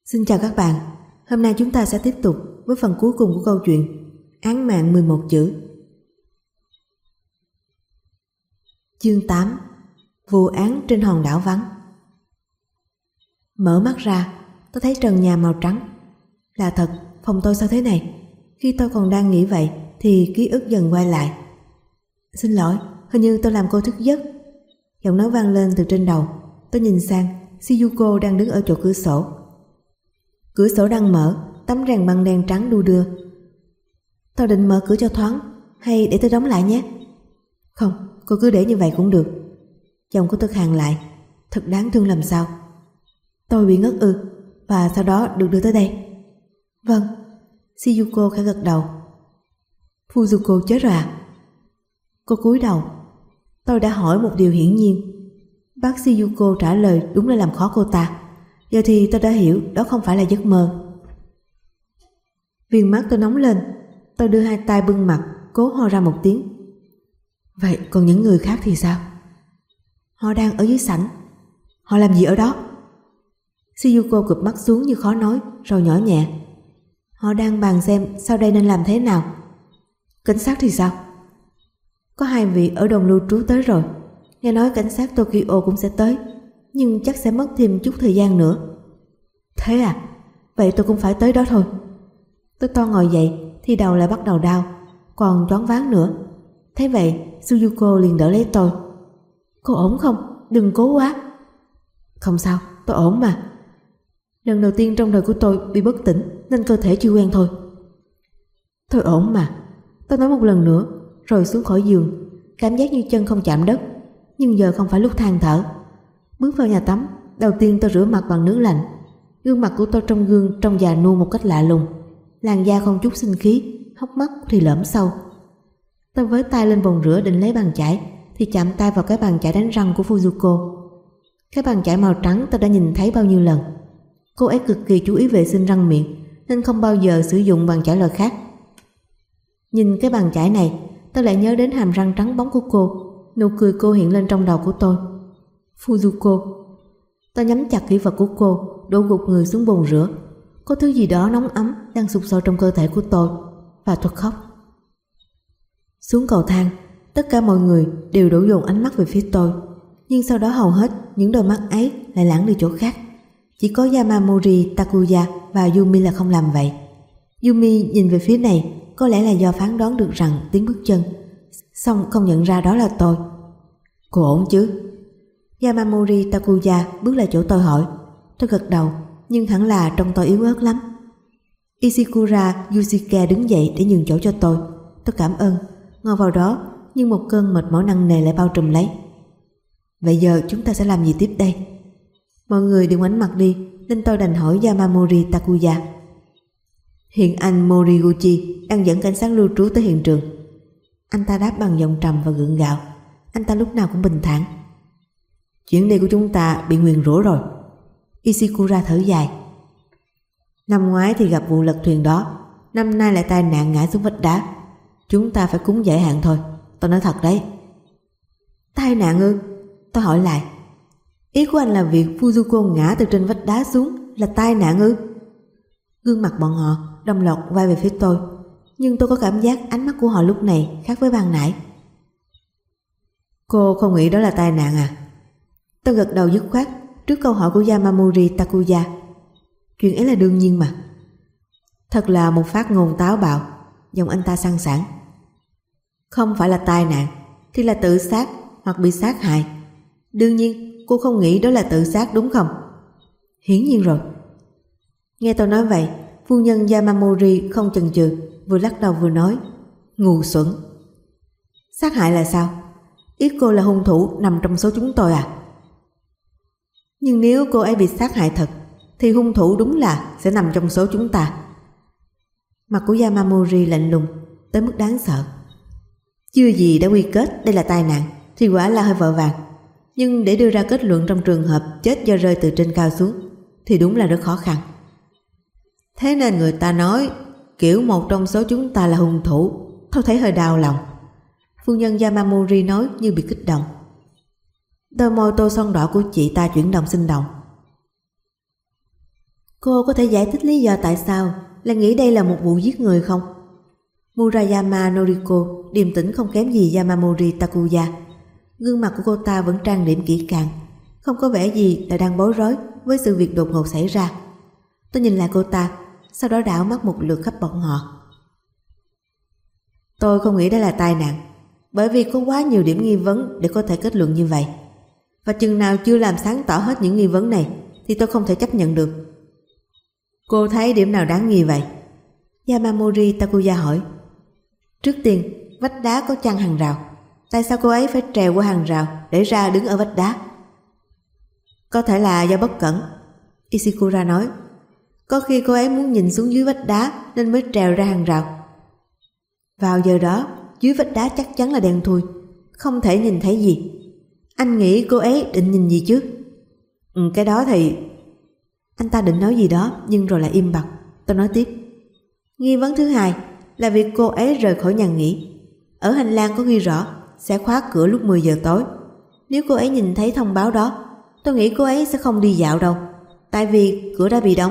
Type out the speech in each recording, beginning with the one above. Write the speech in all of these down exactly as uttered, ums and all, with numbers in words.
Xin chào các bạn, hôm nay chúng ta sẽ tiếp tục với phần cuối cùng của câu chuyện Án mạng mười một chữ. Chương tám. Vụ án trên hòn đảo vắng. Mở mắt ra, tôi thấy trần nhà màu trắng. Là thật, phòng tôi sao thế này? Khi tôi còn đang nghĩ vậy thì ký ức dần quay lại. Xin lỗi, hình như tôi làm cô thức giấc. Giọng nói vang lên từ trên đầu. Tôi nhìn sang, Shizuko đang đứng ở chỗ cửa sổ. Cửa sổ đang mở, tấm rèm băng đen trắng đu đưa. Tôi định mở cửa cho thoáng, hay để tôi đóng lại nhé? Không, cô cứ để như vậy cũng được. Giọng của tôi khàn lại. Thật đáng thương làm sao. Tôi bị ngất ư, và sau đó được đưa tới đây. Vâng. Shizuko khẽ gật đầu. Fujiko chết rồi à? Cô cúi đầu. Tôi đã hỏi một điều hiển nhiên. Bác Shizuko trả lời đúng là làm khó cô ta. Giờ thì tôi đã hiểu đó không phải là giấc mơ. Viền mắt tôi nóng lên. Tôi đưa hai tay bưng mặt, cố ho ra một tiếng. Vậy còn những người khác thì sao? Họ đang ở dưới sảnh. Họ làm gì ở đó? Shizuko cụp mắt xuống như khó nói, rồi nhỏ nhẹ. Họ đang bàn xem sau đây nên làm thế nào. Cảnh sát thì sao? Có hai vị ở đồn lưu trú tới rồi. Nghe nói cảnh sát Tokyo cũng sẽ tới, nhưng chắc sẽ mất thêm chút thời gian nữa. Thế à? Vậy tôi cũng phải tới đó thôi. Tôi to ngồi dậy thì đầu lại bắt đầu đau, còn choáng váng nữa. Thế vậy Shizuko liền đỡ lấy tôi. Cô ổn không? Đừng cố quá. Không sao, tôi ổn mà. Lần đầu tiên trong đời của tôi bị bất tỉnh nên cơ thể chưa quen thôi. Tôi ổn mà. Tôi nói một lần nữa rồi xuống khỏi giường. Cảm giác như chân không chạm đất. Nhưng giờ không phải lúc than thở. Bước vào nhà tắm, đầu tiên tôi rửa mặt bằng nước lạnh. Gương mặt của tôi trong gương trông già nua một cách lạ lùng. Làn da không chút sinh khí, hốc mắt thì lõm sâu. Tôi với tay lên bồn rửa định lấy bàn chải thì chạm tay vào cái bàn chải đánh răng của Fujiko. Cái bàn chải màu trắng tôi đã nhìn thấy bao nhiêu lần. Cô ấy cực kỳ chú ý vệ sinh răng miệng nên không bao giờ sử dụng bàn chải loại khác. Nhìn cái bàn chải này, tôi lại nhớ đến hàm răng trắng bóng của cô. Nụ cười cô hiện lên trong đầu của tôi. Fujiko. Tôi nhắm chặt kỷ vật của cô, đổ gục người xuống bồn rửa. Có thứ gì đó nóng ấm đang sụp sôi trong cơ thể của tôi, và tôi khóc. Xuống cầu thang, tất cả mọi người đều đổ dồn ánh mắt về phía tôi. Nhưng sau đó hầu hết những đôi mắt ấy lại lãng đi chỗ khác. Chỉ có Yamamori, Takuya và Yumi là không làm vậy. Yumi nhìn về phía này, có lẽ là do phán đoán được rằng tiếng bước chân, xong không nhận ra đó là tôi. Cô ổn chứ? Yamamori Takuya bước lại chỗ tôi hỏi. Tôi gật đầu, nhưng hẳn là trông tôi yếu ớt lắm. Ishikura Yusuke đứng dậy để nhường chỗ cho tôi. Tôi cảm ơn, ngồi vào đó, nhưng một cơn mệt mỏi nặng nề lại bao trùm lấy. Vậy giờ chúng ta sẽ làm gì tiếp đây? Mọi người đều ngoảnh mặt đi, nên tôi đành hỏi Yamamori Takuya. Hiện anh Moriguchi đang dẫn cảnh sát lưu trú tới hiện trường. Anh ta đáp bằng giọng trầm và gượng gạo. Anh ta lúc nào cũng bình thản. Chuyến đi của chúng ta bị nguyền rủa rồi. Ishikura thở dài. Năm ngoái thì gặp vụ lật thuyền đó, năm nay lại tai nạn ngã xuống vách đá. Chúng ta phải cúng giải hạn thôi. Tôi nói thật đấy. Tai nạn ư? Tôi hỏi lại. Ý của anh là việc Fujiko ngã từ trên vách đá xuống là tai nạn ư? Gương mặt bọn họ đồng loạt quay về phía tôi, nhưng tôi có cảm giác ánh mắt của họ lúc này khác với ban nãy. Cô không nghĩ đó là tai nạn à? Tôi gật đầu dứt khoát trước câu hỏi của Yamamori Takuya. Chuyện ấy là đương nhiên mà. Thật là một phát ngôn táo bạo. Giọng anh ta sang sảng. Không phải là tai nạn thì là tự sát hoặc bị sát hại. Đương nhiên cô không nghĩ đó là tự sát đúng không? Hiển nhiên rồi. Nghe tôi nói vậy, phu nhân Yamamori không chần chừ, vừa lắc đầu vừa nói. Ngu xuẩn. Sát hại là sao? Ý cô là hung thủ nằm trong số chúng tôi à? Nhưng nếu cô ấy bị sát hại thật thì hung thủ đúng là sẽ nằm trong số chúng ta. Mặt của Yamamori lạnh lùng tới mức đáng sợ. Chưa gì đã quy kết đây là tai nạn thì quả là hơi vội vàng. Nhưng để đưa ra kết luận trong trường hợp chết do rơi từ trên cao xuống thì đúng là rất khó khăn. Thế nên người ta nói kiểu một trong số chúng ta là hung thủ. Tôi thấy hơi đau lòng. Phu nhân Yamamori nói như bị kích động. Đôi môi tô son đỏ của chị ta chuyển động sinh động. Cô có thể giải thích lý do tại sao lại nghĩ đây là một vụ giết người không? Murayama Noriko điềm tĩnh không kém gì Yamamori Takuya. Gương mặt của cô ta vẫn trang điểm kỹ càng, không có vẻ gì là đang bối rối với sự việc đột ngột xảy ra. Tôi nhìn lại cô ta, sau đó đảo mắt một lượt khắp bọn họ. Tôi không nghĩ đó là tai nạn, bởi vì có quá nhiều điểm nghi vấn để có thể kết luận như vậy. Và chừng nào chưa làm sáng tỏ hết những nghi vấn này thì tôi không thể chấp nhận được. Cô thấy điểm nào đáng nghi vậy? Yamamori Takuya hỏi. Trước tiên, vách đá có chắn hàng rào. Tại sao cô ấy phải trèo qua hàng rào để ra đứng ở vách đá? Có thể là do bất cẩn, Ishikura nói. Có khi cô ấy muốn nhìn xuống dưới vách đá nên mới trèo ra hàng rào. Vào giờ đó, dưới vách đá chắc chắn là đen thui, không thể nhìn thấy gì. Anh nghĩ cô ấy định nhìn gì chứ? Ừ, cái đó thì... Anh ta định nói gì đó nhưng rồi lại im bặt. Tôi nói tiếp. Nghi vấn thứ hai là việc cô ấy rời khỏi nhà nghỉ. Ở hành lang có ghi rõ sẽ khóa cửa lúc mười giờ tối. Nếu cô ấy nhìn thấy thông báo đó, tôi nghĩ cô ấy sẽ không đi dạo đâu, tại vì cửa đã bị đóng.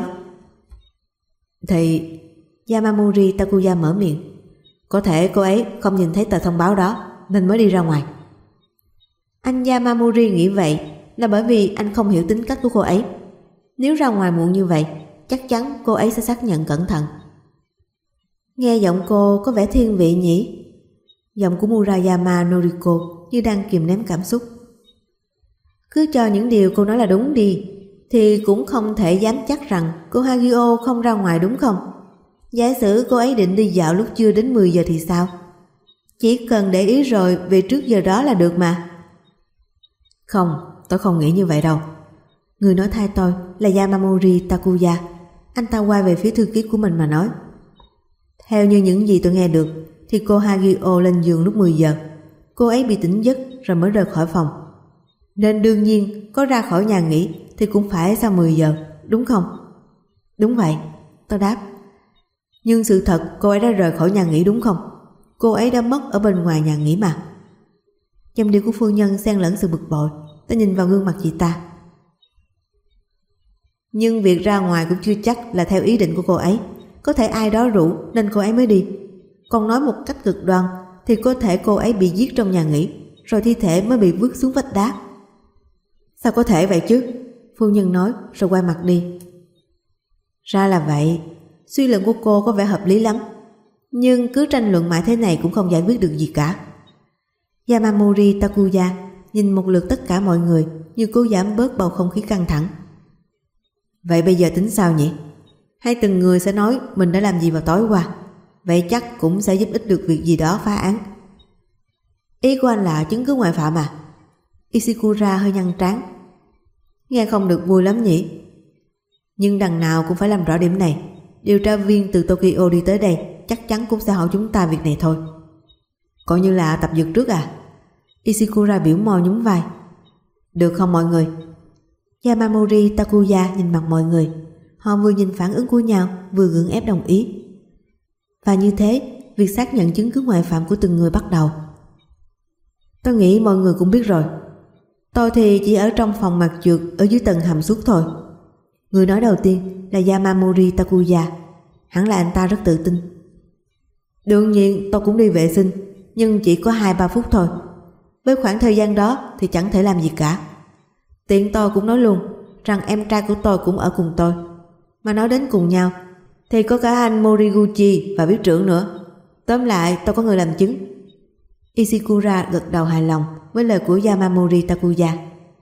Thì... Yamamori Takuya mở miệng. Có thể cô ấy không nhìn thấy tờ thông báo đó nên mới đi ra ngoài. Anh Yamamori nghĩ vậy là bởi vì anh không hiểu tính cách của cô ấy. Nếu ra ngoài muộn như vậy, chắc chắn cô ấy sẽ xác nhận cẩn thận. Nghe giọng cô có vẻ thiên vị nhỉ? Giọng của Murayama Noriko như đang kìm nén cảm xúc. Cứ cho những điều cô nói là đúng đi, thì cũng không thể dám chắc rằng cô Hagio không ra ngoài đúng không? Giả sử cô ấy định đi dạo lúc chưa đến mười giờ thì sao? Chỉ cần để ý rồi về trước giờ đó là được mà. Không, tôi không nghĩ như vậy đâu. Người nói thay tôi là Yamamori Takuya. Anh ta quay về phía thư ký của mình mà nói. Theo như những gì tôi nghe được thì cô Hagio lên giường lúc mười giờ. Cô ấy bị tỉnh giấc rồi mới rời khỏi phòng. Nên đương nhiên có ra khỏi nhà nghỉ thì cũng phải sau mười giờ, đúng không? Đúng vậy, tôi đáp. Nhưng sự thật cô ấy đã rời khỏi nhà nghỉ đúng không? Cô ấy đã mất ở bên ngoài nhà nghỉ mà. Dòng điệu của phu nhân xen lẫn sự bực bội. Tôi nhìn vào gương mặt chị ta. Nhưng việc ra ngoài cũng chưa chắc là theo ý định của cô ấy. Có thể ai đó rủ nên cô ấy mới đi. Còn nói một cách cực đoan thì có thể cô ấy bị giết trong nhà nghỉ, rồi thi thể mới bị vứt xuống vách đá. Sao có thể vậy chứ? Phu nhân nói rồi quay mặt đi. Ra là vậy. Suy luận của cô có vẻ hợp lý lắm. Nhưng cứ tranh luận mãi thế này cũng không giải quyết được gì cả. Yamamori Takuya nhìn một lượt tất cả mọi người như cố giảm bớt bầu không khí căng thẳng. Vậy bây giờ tính sao nhỉ? Hay từng người sẽ nói mình đã làm gì vào tối qua? Vậy chắc cũng sẽ giúp ích được việc gì đó phá án. Ý của anh là chứng cứ ngoại phạm à? Ishikura hơi nhăn trán. Nghe không được vui lắm nhỉ? Nhưng đằng nào cũng phải làm rõ điểm này. Điều tra viên từ Tokyo đi tới đây chắc chắn cũng sẽ hỏi chúng ta việc này thôi. Coi như là tập dượt trước à? Ishikura biểu môi nhún vai. Được không mọi người? Yamamori Takuya nhìn mặt mọi người. Họ vừa nhìn phản ứng của nhau vừa gượng ép đồng ý. Và như thế, việc xác nhận chứng cứ ngoại phạm của từng người bắt đầu. Tôi nghĩ mọi người cũng biết rồi. Tôi thì chỉ ở trong phòng mặt trượt ở dưới tầng hầm suốt thôi. Người nói đầu tiên là Yamamori Takuya. Hẳn là anh ta rất tự tin. Đương nhiên tôi cũng đi vệ sinh, nhưng chỉ có hai ba phút thôi. Với khoảng thời gian đó thì chẳng thể làm gì cả. Tiện tôi cũng nói luôn rằng em trai của tôi cũng ở cùng tôi. Mà nói đến cùng nhau thì có cả anh Moriguchi và biết trưởng nữa. Tóm lại tôi có người làm chứng. Ishikura gật đầu hài lòng với lời của Yamamori Takuya.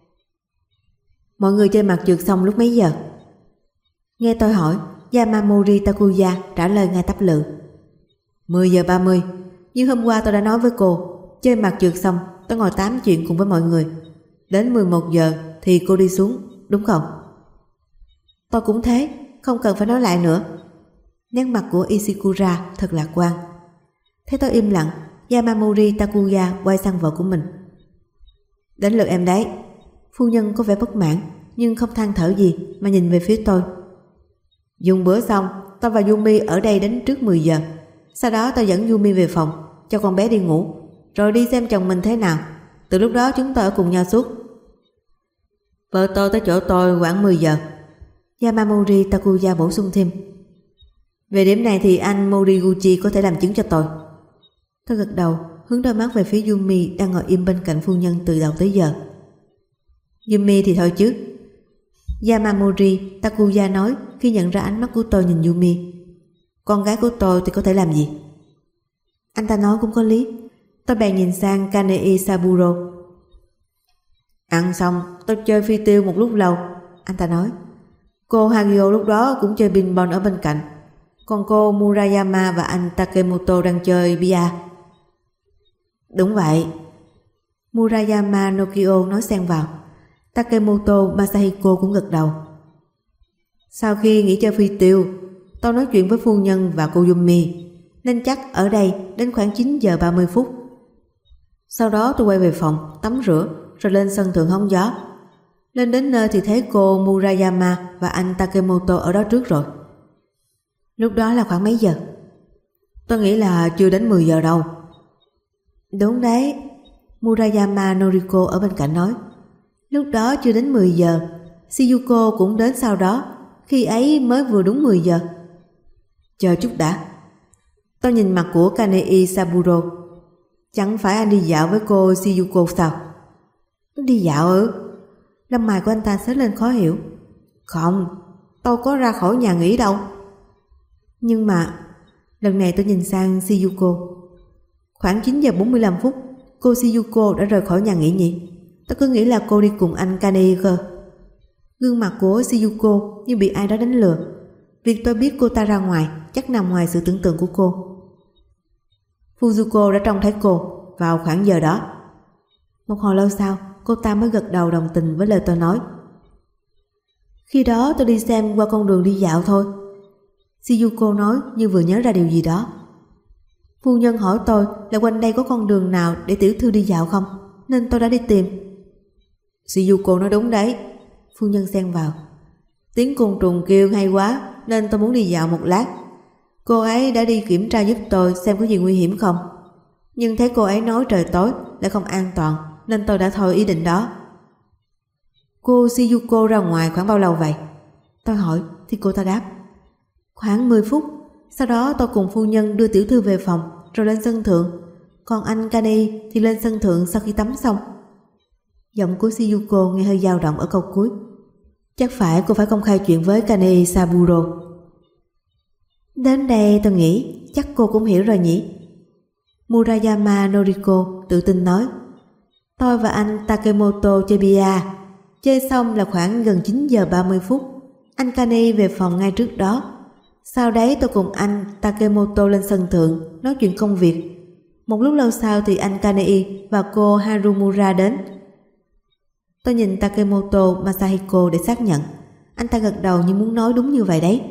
Mọi người chơi mặt trượt xong lúc mấy giờ? Nghe tôi hỏi, Yamamori Takuya trả lời ngay tắp lự. mười giờ ba mươi. Nhưng hôm qua tôi đã nói với cô, chơi mặt trượt xong tôi ngồi tám chuyện cùng với mọi người. Đến mười một giờ thì cô đi xuống, đúng không? Tôi cũng thế, không cần phải nói lại nữa. Nét mặt của Ishikura thật lạc quan. Thấy tôi im lặng, Yamamori Takuya quay sang vợ của mình. Đến lượt em đấy. Phu nhân có vẻ bất mãn nhưng không than thở gì mà nhìn về phía tôi. Dùng bữa xong, tôi và Yumi ở đây đến trước mười giờ. Sau đó tôi dẫn Yumi về phòng, cho con bé đi ngủ, rồi đi xem chồng mình thế nào. Từ lúc đó chúng tôi ở cùng nhau suốt. Vợ tôi tới chỗ tôi khoảng mười giờ. Yamamori Takuya bổ sung thêm. Về điểm này thì anh Moriguchi có thể làm chứng cho tôi. Tôi gật đầu, hướng đôi mắt về phía Yumi đang ngồi im bên cạnh phu nhân từ đầu tới giờ. Yumi thì thôi chứ. Yamamori Takuya nói khi nhận ra ánh mắt của tôi nhìn Yumi. Con gái của tôi thì có thể làm gì? Anh ta nói cũng có lý. Tôi bèn nhìn sang Kanei Saburo. Ăn xong tôi chơi phi tiêu một lúc lâu, anh ta nói. Cô Hagio lúc đó cũng chơi pinball ở bên cạnh. Còn cô Murayama và anh Takemoto đang chơi bia. Đúng vậy. Murayama Nokio nói xen vào. Takemoto Masahiko cũng gật đầu. Sau khi nghỉ chơi phi tiêu, tôi nói chuyện với phu nhân và cô Yumi, nên chắc ở đây đến khoảng chín giờ ba mươi phút. Sau đó tôi quay về phòng, tắm rửa, rồi lên sân thượng hóng gió. Lên đến nơi thì thấy cô Murayama và anh Takemoto ở đó trước rồi. Lúc đó là khoảng mấy giờ? Tôi nghĩ là chưa đến mười giờ đâu. Đúng đấy, Murayama Noriko ở bên cạnh nói. Lúc đó chưa đến mười giờ, Shiyuko cũng đến sau đó, khi ấy mới vừa đúng mười giờ. Chờ chút đã. Tôi nhìn mặt của Kanei Saburo. Chẳng phải anh đi dạo với cô Shiyuko sao? Đi dạo ư? Lông mày của anh ta xếch lên khó hiểu. Không, tôi có ra khỏi nhà nghỉ đâu. Nhưng mà lần này tôi nhìn sang Shiyuko. Khoảng chín giờ bốn mươi lăm phút, cô Shiyuko đã rời khỏi nhà nghỉ nhỉ? Tôi cứ nghĩ là cô đi cùng anh Kanei cơ. Gương mặt của Shiyuko như bị ai đó đánh lừa. Việc tôi biết cô ta ra ngoài chắc nằm ngoài sự tưởng tượng của cô. Fujiko đã trông thấy cô vào khoảng giờ đó. Một hồi lâu sau, cô ta mới gật đầu đồng tình với lời tôi nói. Khi đó tôi đi xem qua con đường đi dạo thôi. Shiyuko nói như vừa nhớ ra điều gì đó. Phu nhân hỏi tôi là quanh đây có con đường nào để tiểu thư đi dạo không, nên tôi đã đi tìm. Shiyuko nói đúng đấy, phu nhân xen vào. Tiếng côn trùng kêu hay quá nên tôi muốn đi dạo một lát. Cô ấy đã đi kiểm tra giúp tôi xem có gì nguy hiểm không. Nhưng thấy cô ấy nói trời tối lại không an toàn nên tôi đã thôi ý định đó. Cô Shiyuko ra ngoài khoảng bao lâu vậy? Tôi hỏi thì cô ta đáp. Khoảng mười phút. Sau đó tôi cùng phu nhân đưa tiểu thư về phòng rồi lên sân thượng. Còn anh Kanei thì lên sân thượng sau khi tắm xong. Giọng của Shiyuko nghe hơi dao động ở câu cuối. Chắc phải cô phải công khai chuyện với Kanei Saburo. Đến đây tôi nghĩ chắc cô cũng hiểu rồi nhỉ? Murayama Noriko tự tin nói. Tôi và anh Takemoto chơi bia. Chơi xong là khoảng gần chín giờ ba mươi phút. Anh Kanei về phòng ngay trước đó. Sau đấy tôi cùng anh Takemoto lên sân thượng nói chuyện công việc. Một lúc lâu sau thì anh Kanei và cô Harumura đến. Tôi nhìn Takemoto Masahiko để xác nhận. Anh ta gật đầu như muốn nói đúng như vậy đấy.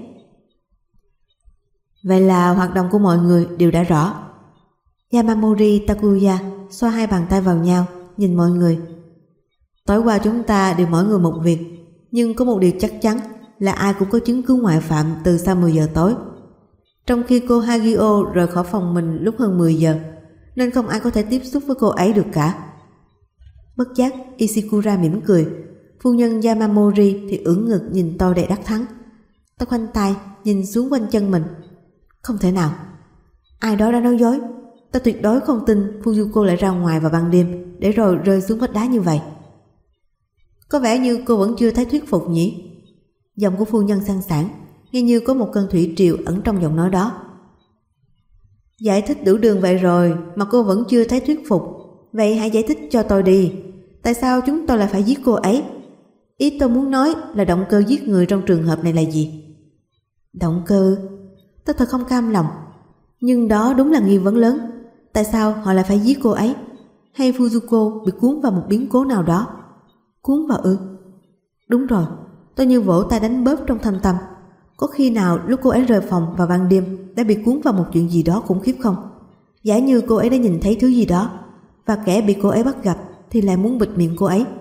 Vậy là hoạt động của mọi người đều đã rõ. Yamamori Takuya xoa hai bàn tay vào nhau, nhìn mọi người. Tối qua chúng ta đều mỗi người một việc, nhưng có một điều chắc chắn là ai cũng có chứng cứ ngoại phạm từ sau mười giờ tối. Trong khi cô Hagio rời khỏi phòng mình lúc hơn mười giờ, nên không ai có thể tiếp xúc với cô ấy được cả. Bất giác Ishikura mỉm cười. Phu nhân Yamamori thì ưỡn ngực nhìn tôi đầy đắc thắng. Tôi khoanh tay nhìn xuống quanh chân mình. Không thể nào, ai đó đã nói dối. Tôi tuyệt đối không tin Fujiko lại ra ngoài vào ban đêm để rồi rơi xuống vách đá như vậy. Có vẻ như cô vẫn chưa thấy thuyết phục nhỉ? Giọng của phu nhân sang sảng, nghe như có một cơn thủy triều ẩn trong giọng nói đó. Giải thích đủ đường vậy rồi mà cô vẫn chưa thấy thuyết phục. Vậy hãy giải thích cho tôi đi. Tại sao chúng tôi lại phải giết cô ấy? Ý tôi muốn nói là động cơ giết người trong trường hợp này là gì? Động cơ? Tôi thật không cam lòng. Nhưng đó đúng là nghi vấn lớn. Tại sao họ lại phải giết cô ấy? Hay Fujiko bị cuốn vào một biến cố nào đó? Cuốn vào ư? Đúng rồi, tôi như vỗ tay đánh bóp trong thâm tâm. Có khi nào lúc cô ấy rời phòng vào ban đêm đã bị cuốn vào một chuyện gì đó khủng khiếp không? Giả như cô ấy đã nhìn thấy thứ gì đó, và kẻ bị cô ấy bắt gặp thì lại muốn bịt miệng cô ấy.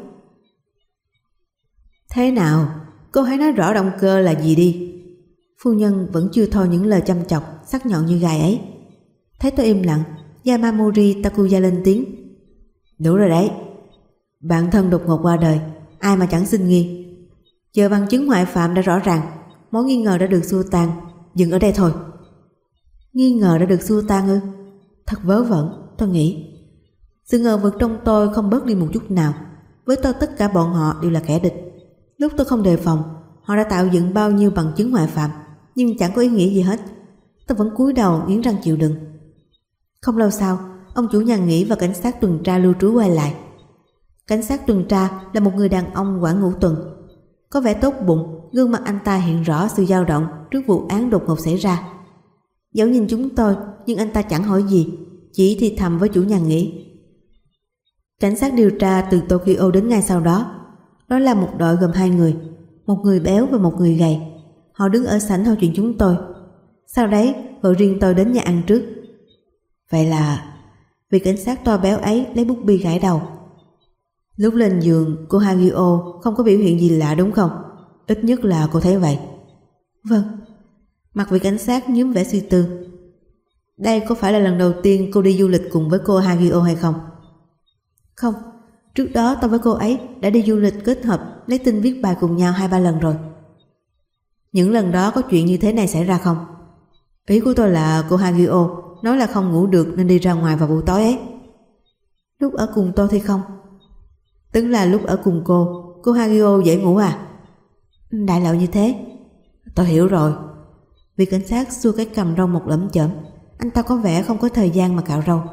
Thế nào? Cô hãy nói rõ động cơ là gì đi. Phu nhân vẫn chưa thôi những lời chăm chọc sắc nhọn như gai ấy. Thấy tôi im lặng, Yamamori Takuya lên tiếng. Đủ rồi đấy. Bạn thân đột ngột qua đời, ai mà chẳng sinh nghi. Giờ bằng chứng ngoại phạm đã rõ ràng, mối nghi ngờ đã được xua tan. Dừng ở đây thôi. Nghi ngờ đã được xua tan ư? Thật vớ vẩn, tôi nghĩ. Sự ngờ vực trong tôi không bớt đi một chút nào. Với tôi tất cả bọn họ đều là kẻ địch. Lúc tôi không đề phòng, họ đã tạo dựng bao nhiêu bằng chứng ngoại phạm, nhưng chẳng có ý nghĩa gì hết. Tôi vẫn cúi đầu nghiến răng chịu đựng. Không lâu sau, ông chủ nhà nghỉ và cảnh sát tuần tra lưu trú quay lại. Cảnh sát tuần tra là một người đàn ông quản ngũ tuần. Có vẻ tốt bụng, gương mặt anh ta hiện rõ sự dao động trước vụ án đột ngột xảy ra. Dẫu nhìn chúng tôi, nhưng anh ta chẳng hỏi gì, chỉ thì thầm với chủ nhà nghỉ. Cảnh sát điều tra từ Tokyo đến ngay sau đó. Đó là một đội gồm hai người, một người béo và một người gầy. Họ đứng ở sảnh hỏi chuyện chúng tôi. Sau đấy, gọi riêng tôi đến nhà ăn trước. Vậy là vị cảnh sát to béo ấy lấy bút bi gãi đầu. Lúc lên giường, cô Hagio không có biểu hiện gì lạ đúng không? Ít nhất là cô thấy vậy. Vâng. Mặt vị cảnh sát nhướng vẻ suy tư. Đây có phải là lần đầu tiên cô đi du lịch cùng với cô Hagio hay không? Không. Trước đó tôi với cô ấy đã đi du lịch kết hợp lấy tin viết bài cùng nhau hai ba lần rồi. Những lần đó có chuyện như thế này xảy ra không? Ý của tôi là cô Hagio nói là không ngủ được nên đi ra ngoài vào buổi tối ấy. Lúc ở cùng tôi thì không. Tức là lúc ở cùng cô, cô Hagio dễ ngủ à? Đại loại như thế. Tôi hiểu rồi. Vị cảnh sát xua cái cằm râu một lẫm chởm. Anh ta có vẻ không có thời gian mà cạo râu.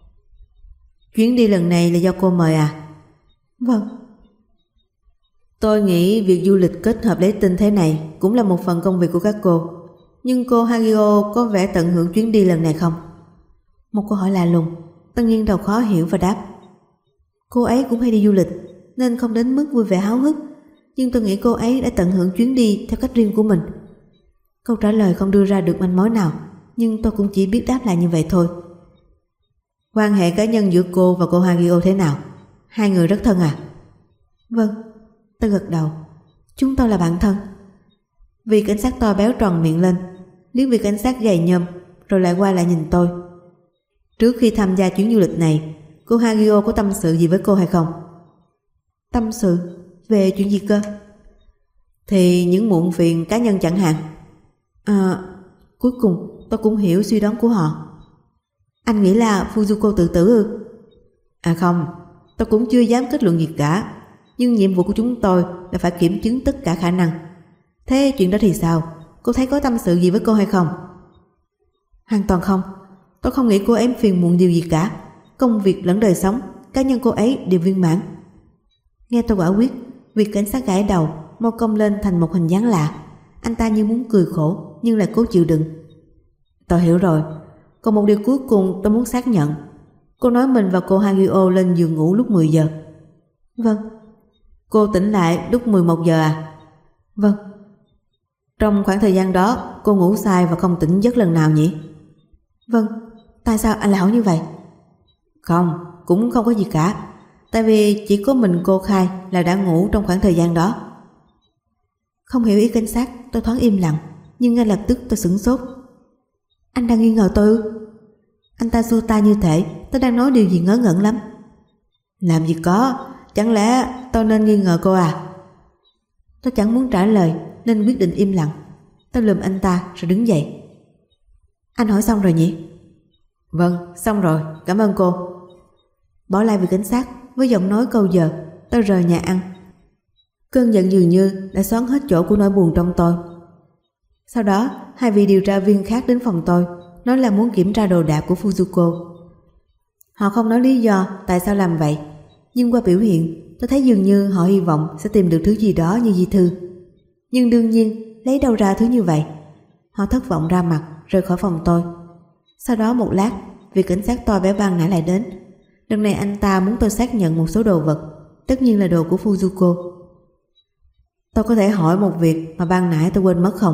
Chuyến đi lần này là do cô mời à? Vâng. Tôi nghĩ việc du lịch kết hợp lấy tin thế này cũng là một phần công việc của các cô. Nhưng cô Hagio có vẻ tận hưởng chuyến đi lần này không? Một câu hỏi lạ lùng. Tân Nhiên đầu khó hiểu và đáp. Cô ấy cũng hay đi du lịch nên không đến mức vui vẻ háo hức, nhưng tôi nghĩ cô ấy đã tận hưởng chuyến đi theo cách riêng của mình. Câu trả lời không đưa ra được manh mối nào, nhưng tôi cũng chỉ biết đáp lại như vậy thôi. Quan hệ cá nhân giữa cô và cô Hagio thế nào? Hai người rất thân à? Vâng, tôi gật đầu. Chúng tôi là bạn thân. Vị cảnh sát to béo tròn miệng lên, liếc vị cảnh sát gầy nhom, rồi lại quay lại nhìn tôi. Trước khi tham gia chuyến du lịch này, cô Hagio có tâm sự gì với cô hay không? Tâm sự? Về chuyện gì cơ? Thì những muộn phiền cá nhân chẳng hạn. À, cuối cùng tôi cũng hiểu suy đoán của họ. Anh nghĩ là Fujiko tự tử ư? À không, tôi cũng chưa dám kết luận gì cả. Nhưng nhiệm vụ của chúng tôi là phải kiểm chứng tất cả khả năng. Thế chuyện đó thì sao? Cô thấy có tâm sự gì với cô hay không? Hoàn toàn không. Tôi không nghĩ cô ấy phiền muộn điều gì cả. Công việc lẫn đời sống, cá nhân cô ấy đều viên mãn. Nghe tôi quả quyết, việc cảnh sát gãi đầu, môi cong lên thành một hình dáng lạ. Anh ta như muốn cười khổ nhưng lại cố chịu đựng. Tôi hiểu rồi. Còn một điều cuối cùng tôi muốn xác nhận. Cô nói mình và cô Hagio lên giường ngủ lúc mười giờ. Vâng. Cô tỉnh lại lúc mười một giờ à? Vâng. Trong khoảng thời gian đó cô ngủ sai và không tỉnh giấc lần nào nhỉ? Vâng. Tại sao anh lại hỏi như vậy? Không, cũng không có gì cả. Tại vì chỉ có mình cô khai là đã ngủ trong khoảng thời gian đó. Không hiểu ý cảnh sát, tôi thoáng im lặng, nhưng ngay lập tức tôi sửng sốt. Anh đang nghi ngờ tôi ư? Anh ta xua tay như thể tôi đang nói điều gì ngớ ngẩn lắm. Làm gì có, chẳng lẽ tôi nên nghi ngờ cô à? Tôi chẳng muốn trả lời nên quyết định im lặng. Tôi lườm anh ta rồi đứng dậy. Anh hỏi xong rồi nhỉ? Vâng, xong rồi, cảm ơn cô. Bỏ lại vị cảnh sát với giọng nói câu giờ, tôi rời nhà ăn. Cơn giận dường như đã xoắn hết chỗ của nỗi buồn trong tôi. Sau đó, hai vị điều tra viên khác đến phòng tôi, nói là muốn kiểm tra đồ đạc của Fujiko. Họ không nói lý do tại sao làm vậy, nhưng qua biểu hiện, tôi thấy dường như họ hy vọng sẽ tìm được thứ gì đó như di thư. Nhưng đương nhiên, lấy đâu ra thứ như vậy? Họ thất vọng ra mặt, rời khỏi phòng tôi. Sau đó một lát, vị cảnh sát to béo ban nãy lại đến. Lần này anh ta muốn tôi xác nhận một số đồ vật, tất nhiên là đồ của Fujiko. Tôi có thể hỏi một việc mà ban nãy tôi quên mất không?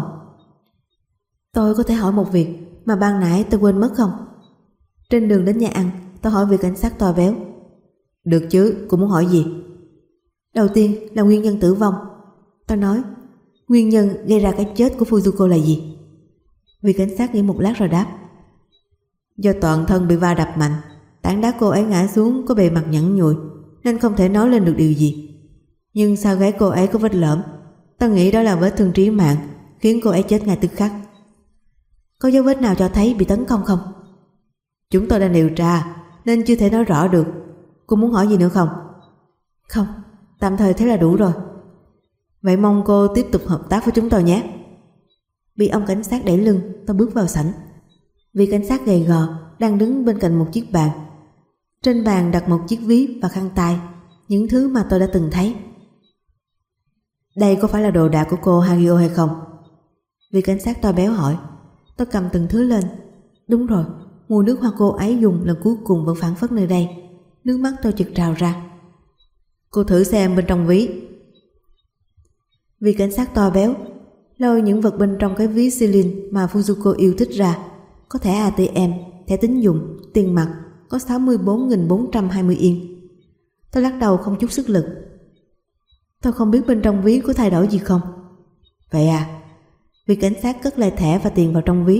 Tôi có thể hỏi một việc mà ban nãy tôi quên mất không? Trên đường đến nhà ăn, tôi hỏi vị cảnh sát to béo. Được chứ, cô muốn hỏi gì? Đầu tiên là nguyên nhân tử vong. Tôi nói, nguyên nhân gây ra cái chết của Fujiko là gì? Vị cảnh sát nghĩ một lát rồi đáp. Do toàn thân bị va đập mạnh, tảng đá cô ấy ngã xuống có bề mặt nhẵn nhụi nên không thể nói lên được điều gì. Nhưng sau gáy cô ấy có vết lõm. Tao nghĩ đó là vết thương trí mạng, khiến cô ấy chết ngay tức khắc. Có dấu vết nào cho thấy bị tấn công không? Chúng tôi đang điều tra nên chưa thể nói rõ được. Cô muốn hỏi gì nữa không? Không, tạm thời thế là đủ rồi. Vậy mong cô tiếp tục hợp tác với chúng tôi nhé. Bị ông cảnh sát đẩy lưng, tôi bước vào sảnh. Vị cảnh sát gầy gò đang đứng bên cạnh một chiếc bàn. Trên bàn đặt một chiếc ví và khăn tay, những thứ mà tôi đã từng thấy. Đây có phải là đồ đạc của cô Hagio hay không? Vị cảnh sát to béo hỏi. Tôi cầm từng thứ lên. Đúng rồi, mùi nước hoa cô ấy dùng lần cuối cùng vẫn phảng phất nơi đây. Nước mắt tôi chực trào ra. Cô thử xem bên trong ví. Vị cảnh sát to béo lôi những vật bên trong cái ví Celine mà Fujiko yêu thích ra. Có thẻ a tê em, thẻ tín dụng, tiền mặt, có sáu mươi bốn nghìn bốn trăm hai mươi yên. Tôi lắc đầu không chút sức lực. Tôi không biết bên trong ví có thay đổi gì không. Vậy à? Vị cảnh sát cất lại thẻ và tiền vào trong ví.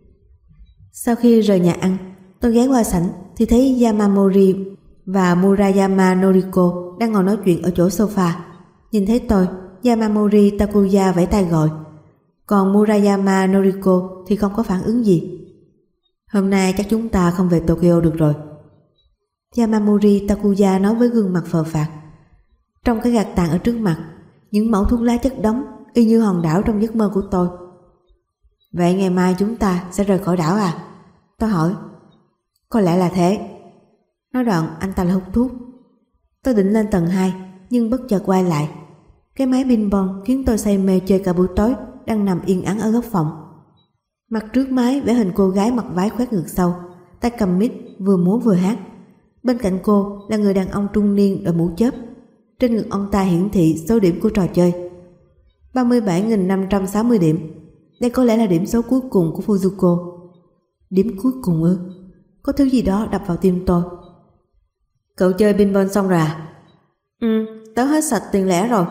Sau khi rời nhà ăn, tôi ghé qua sảnh thì thấy Yamamori và Murayama Noriko đang ngồi nói chuyện ở chỗ sofa. Nhìn thấy tôi, Yamamori Takuya vẫy tay gọi, còn Murayama Noriko thì không có phản ứng gì. Hôm nay chắc chúng ta không về Tokyo được rồi, Yamamori Takuya nói với gương mặt phờ phạc. Trong cái gạt tàn ở trước mặt, những mẩu thuốc lá chất đống y như hòn đảo trong giấc mơ của tôi. Vậy ngày mai chúng ta sẽ rời khỏi đảo à? Tôi hỏi. Có lẽ là thế. Nói đoạn anh ta lại hút thuốc. Tôi định lên tầng hai nhưng bất chợt quay lại. Cái máy ping pong khiến tôi say mê chơi cả buổi tối đang nằm yên ắng ở góc phòng. Mặt trước máy vẽ hình cô gái mặc váy khoét ngực sâu, tay cầm mic vừa múa vừa hát. Bên cạnh cô là người đàn ông trung niên đội mũ chớp. Trên ngực ông ta hiển thị số điểm của trò chơi, ba mươi bảy nghìn năm trăm sáu mươi điểm. Đây có lẽ là điểm số cuối cùng của Fujiko. Điểm cuối cùng ư? Có thứ gì đó đập vào tim tôi. Cậu chơi ping pong xong rồi à? Ừ, tớ hết sạch tiền lẻ rồi.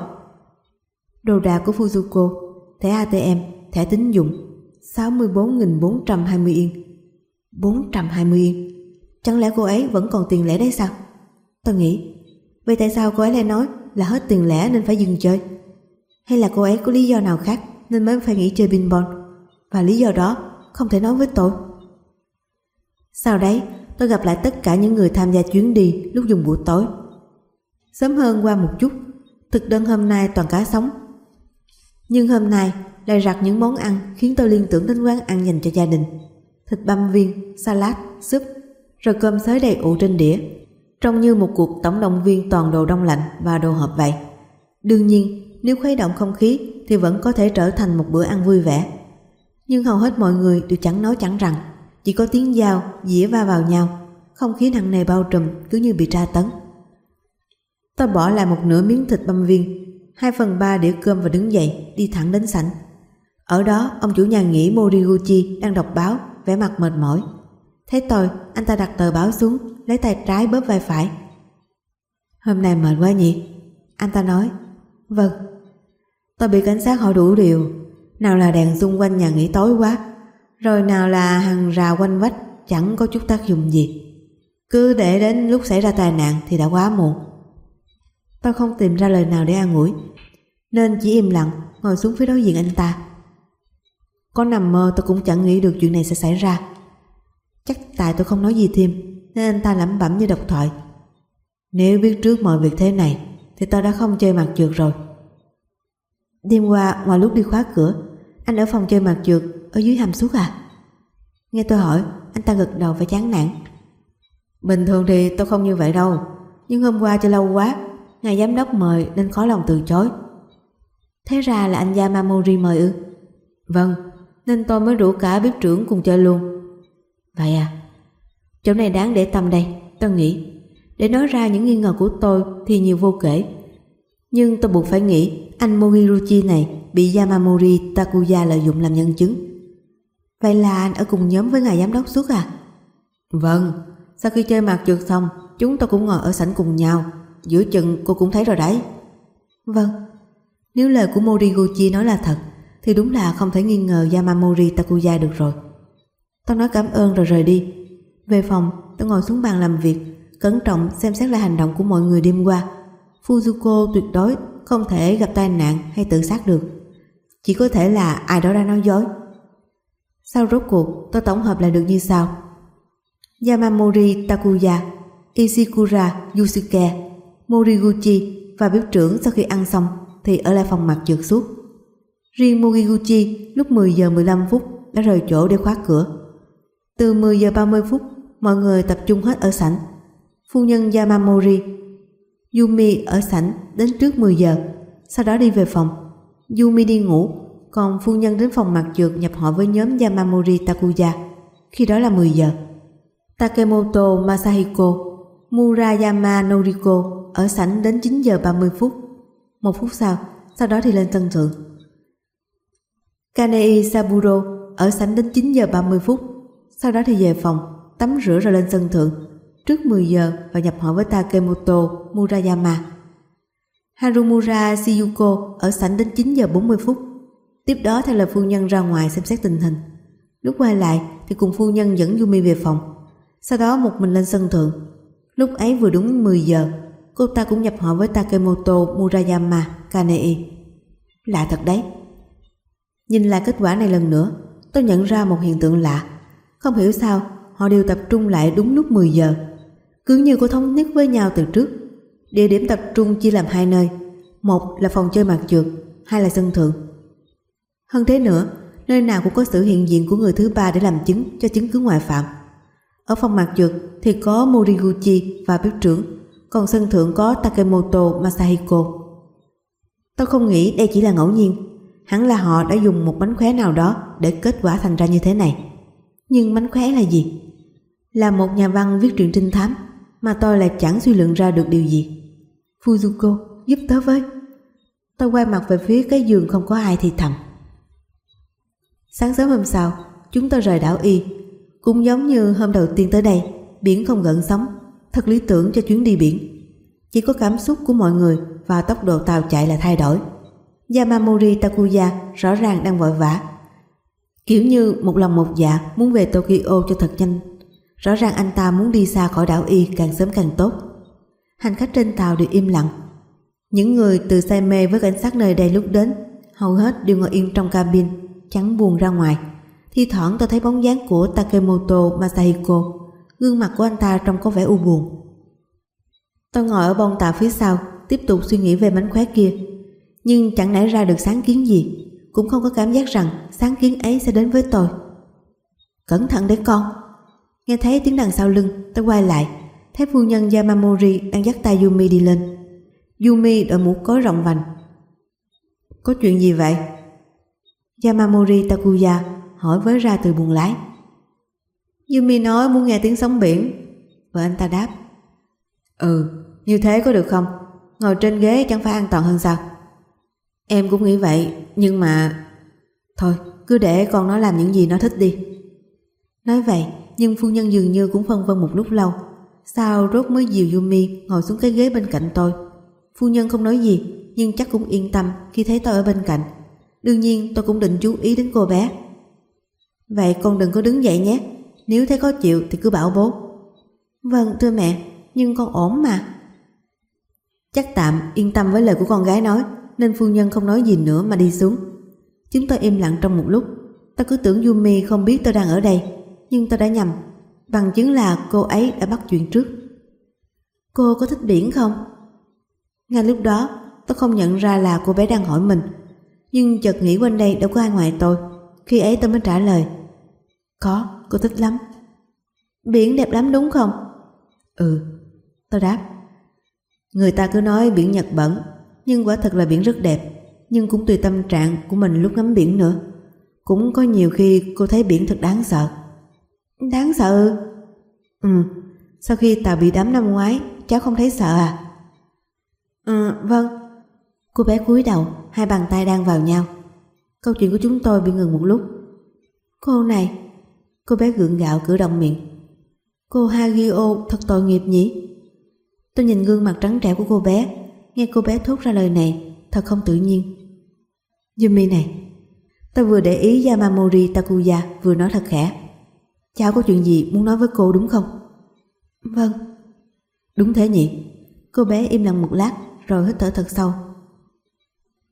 Đồ đạc của Fujiko, thẻ a tê em, thẻ tín dụng, sáu mươi bốn nghìn bốn trăm hai mươi yên. bốn trăm hai mươi yên? Chẳng lẽ cô ấy vẫn còn tiền lẻ đấy sao? Tôi nghĩ. Vậy tại sao cô ấy lại nói là hết tiền lẻ nên phải dừng chơi? Hay là cô ấy có lý do nào khác nên mới phải nghỉ chơi ping pong, và lý do đó không thể nói với tôi? Sau đấy tôi gặp lại tất cả những người tham gia chuyến đi lúc dùng buổi tối. Sớm hơn qua một chút, thực đơn hôm nay toàn cá sống. Nhưng hôm nay lại rặt những món ăn khiến tôi liên tưởng đến quán ăn dành cho gia đình. Thịt băm viên, salad, súp, rồi cơm xới đầy ụ trên đĩa, trông như một cuộc tổng động viên toàn đồ đông lạnh và đồ hộp vậy. Đương nhiên, nếu khuấy động không khí thì vẫn có thể trở thành một bữa ăn vui vẻ. Nhưng hầu hết mọi người đều chẳng nói chẳng rằng, chỉ có tiếng dao, dĩa va vào nhau, không khí nặng nề bao trùm cứ như bị tra tấn. Tôi bỏ lại một nửa miếng thịt băm viên, hai phần ba đĩa cơm và đứng dậy đi thẳng đến sảnh. Ở đó ông chủ nhà nghỉ Moriguchi đang đọc báo, vẻ mặt mệt mỏi. Thấy tôi, anh ta đặt tờ báo xuống, lấy tay trái bóp vai phải. Hôm nay mệt quá nhỉ? Anh ta nói. Vâng. Tôi bị cảnh sát hỏi đủ điều. Nào là đèn xung quanh nhà nghỉ tối quá, rồi nào là hàng rào quanh vách chẳng có chút tác dụng gì. Cứ để đến lúc xảy ra tai nạn thì đã quá muộn. Tôi không tìm ra lời nào để an ủi, nên chỉ im lặng ngồi xuống phía đối diện anh ta. Có nằm mơ tôi cũng chẳng nghĩ được chuyện này sẽ xảy ra. Chắc tại tôi không nói gì thêm nên anh ta lẩm bẩm như độc thoại. Nếu biết trước mọi việc thế này thì tôi đã không chơi mặt trượt rồi. Đêm qua ngoài lúc đi khóa cửa, anh ở phòng chơi mặt trượt ở dưới hầm suốt à? Nghe tôi hỏi, anh ta gật đầu và chán nản. Bình thường thì tôi không như vậy đâu, nhưng hôm qua chơi lâu quá, ngài giám đốc mời nên khó lòng từ chối. Thế ra là anh Yamamori mời ư? Vâng, nên tôi mới rủ cả bếp trưởng cùng chơi luôn. Vậy à? Chỗ này đáng để tâm đây, tôi nghĩ. Để nói ra những nghi ngờ của tôi thì nhiều vô kể, nhưng tôi buộc phải nghĩ anh Moriguchi này bị Yamamori Takuya lợi dụng làm nhân chứng. Vậy là anh ở cùng nhóm với ngài giám đốc suốt à? Vâng, sau khi chơi mặt trượt xong, chúng tôi cũng ngồi ở sảnh cùng nhau. Giữa chừng cô cũng thấy rồi đấy. Vâng, nếu lời của Moriguchi nói là thật thì đúng là không thể nghi ngờ Yamamori Takuya được rồi. Tôi nói cảm ơn rồi rời đi. Về phòng, tôi ngồi xuống bàn làm việc, cẩn trọng xem xét lại hành động của mọi người đêm qua. Fujiko tuyệt đối không thể gặp tai nạn hay tự sát được. Chỉ có thể là ai đó đã nói dối. Sau rốt cuộc tôi tổng hợp lại được như sau: Yamamori Takuya, Ishikura Yusuke, Moriguchi và biểu trưởng sau khi ăn xong thì ở lại phòng mặt trượt suốt. Riêng Moriguchi lúc mười giờ mười lăm phút đã rời chỗ để khóa cửa. Từ mười giờ ba mươi phút mọi người tập trung hết ở sảnh. Phu nhân Yamamori Yumi ở sảnh đến trước mười giờ, sau đó đi về phòng. Yumi đi ngủ, còn phu nhân đến phòng mặt trượt nhập hội với nhóm Yamamori Takuya. Khi đó là mười giờ. Takemoto Masahiko, Murayama Noriko ở sảnh đến chín giờ ba mươi phút. Một phút sau, sau đó thì lên sân thượng. Kanei Saburo ở sảnh đến chín giờ ba mươi phút, sau đó thì về phòng, tắm rửa rồi lên sân thượng trước mười giờ và nhập hội với Takemoto Murayama. Harumura Shiyuko ở sảnh đến chín giờ bốn mươi phút. Tiếp đó theo lời phu nhân ra ngoài xem xét tình hình. Lúc quay lại thì cùng phu nhân dẫn Yumi về phòng. Sau đó một mình lên sân thượng. Lúc ấy vừa đúng mười giờ, cô ta cũng nhập hội với Takemoto Murayama Kanei. Lạ thật đấy. Nhìn lại kết quả này lần nữa, tôi nhận ra một hiện tượng lạ. Không hiểu sao họ đều tập trung lại đúng lúc mười giờ, cứ như có thống nhất với nhau từ trước. Địa điểm tập trung chia làm hai nơi, một là phòng chơi mặt trượt, hai là sân thượng. Hơn thế nữa, nơi nào cũng có sự hiện diện của người thứ ba để làm chứng cho chứng cứ ngoại phạm. Ở phòng mặt trượt thì có Moriguchi và biểu trưởng, còn sân thượng có Takemoto Masahiko. Tôi không nghĩ đây chỉ là ngẫu nhiên, hẳn là họ đã dùng một mánh khóe nào đó để kết quả thành ra như thế này. Nhưng mánh khóe là gì? Là một nhà văn viết truyện trinh thám mà tôi lại chẳng suy luận ra được điều gì. Fuzuko, giúp tớ với. Tôi quay mặt về phía cái giường không có ai thì thầm. Sáng sớm hôm sau, chúng tôi rời đảo Y. Cũng giống như hôm đầu tiên tới đây, biển không gợn sóng, thật lý tưởng cho chuyến đi biển. Chỉ có cảm xúc của mọi người và tốc độ tàu chạy là thay đổi. Yamamori Takuya rõ ràng đang vội vã, kiểu như một lòng một dạ muốn về Tokyo cho thật nhanh. Rõ ràng anh ta muốn đi xa khỏi đảo Y càng sớm càng tốt. Hành khách trên tàu đều im lặng. Những người từ say mê với cảnh sát nơi đây lúc đến hầu hết đều ngồi yên trong cabin, chẳng buồn ra ngoài. Thi thoảng tôi thấy bóng dáng của Takemoto Masahiko, gương mặt của anh ta trông có vẻ u buồn. Tôi ngồi ở bông tàu phía sau, tiếp tục suy nghĩ về mánh khóe kia, nhưng chẳng nảy ra được sáng kiến gì, cũng không có cảm giác rằng sáng kiến ấy sẽ đến với tôi. Cẩn thận đấy con. Nghe thấy tiếng đằng sau lưng, tôi quay lại, thấy phu nhân Yamamori đang dắt tay Yumi đi lên. Yumi đội mũ cối rộng vành. Có chuyện gì vậy? Yamamori Takuya hỏi với ra từ buồng lái. Yumi nói muốn nghe tiếng sóng biển. Vợ anh ta đáp. Ừ, như thế có được không? Ngồi trên ghế chẳng phải an toàn hơn sao? Em cũng nghĩ vậy, nhưng mà... Thôi, cứ để con nó làm những gì nó thích đi. Nói vậy, nhưng phu nhân dường như cũng phân vân một lúc lâu. Sau rốt mới dìu Yumi ngồi xuống cái ghế bên cạnh tôi. Phu nhân không nói gì, nhưng chắc cũng yên tâm khi thấy tôi ở bên cạnh. Đương nhiên tôi cũng định chú ý đến cô bé. Vậy con đừng có đứng dậy nhé, nếu thấy khó chịu thì cứ bảo bố. Vâng thưa mẹ, nhưng con ổn mà. Chắc tạm yên tâm với lời của con gái nói, nên phu nhân không nói gì nữa mà đi xuống. Chúng tôi im lặng trong một lúc. Tôi cứ tưởng Yumi không biết tôi đang ở đây, nhưng tôi đã nhầm. Bằng chứng là cô ấy đã bắt chuyện trước. Cô có thích biển không? Ngay lúc đó tôi không nhận ra là cô bé đang hỏi mình, nhưng chợt nghĩ quanh đây đâu có ai ngoài tôi. Khi ấy tôi mới trả lời. Có, cô thích lắm. Biển đẹp lắm đúng không? Ừ, tôi đáp. Người ta cứ nói biển Nhật bẩn, nhưng quả thật là biển rất đẹp. Nhưng cũng tùy tâm trạng của mình lúc ngắm biển nữa. Cũng có nhiều khi cô thấy biển thật đáng sợ. Đáng sợ ư? Ừ, sau khi tàu bị đắm năm ngoái, cháu không thấy sợ à? Ừ, vâng. Cô bé cúi đầu, hai bàn tay đang vào nhau. Câu chuyện của chúng tôi bị ngừng một lúc. Cô này, cô bé gượng gạo cử động miệng. Cô Hagio thật tội nghiệp nhỉ? Tôi nhìn gương mặt trắng trẻo của cô bé, nghe cô bé thốt ra lời này thật không tự nhiên. Yumi này, tôi vừa để ý Yamamori Takuya vừa nói thật khẽ. Cháu có chuyện gì muốn nói với cô đúng không? Vâng. Đúng thế nhỉ? Cô bé im lặng một lát rồi hít thở thật sâu.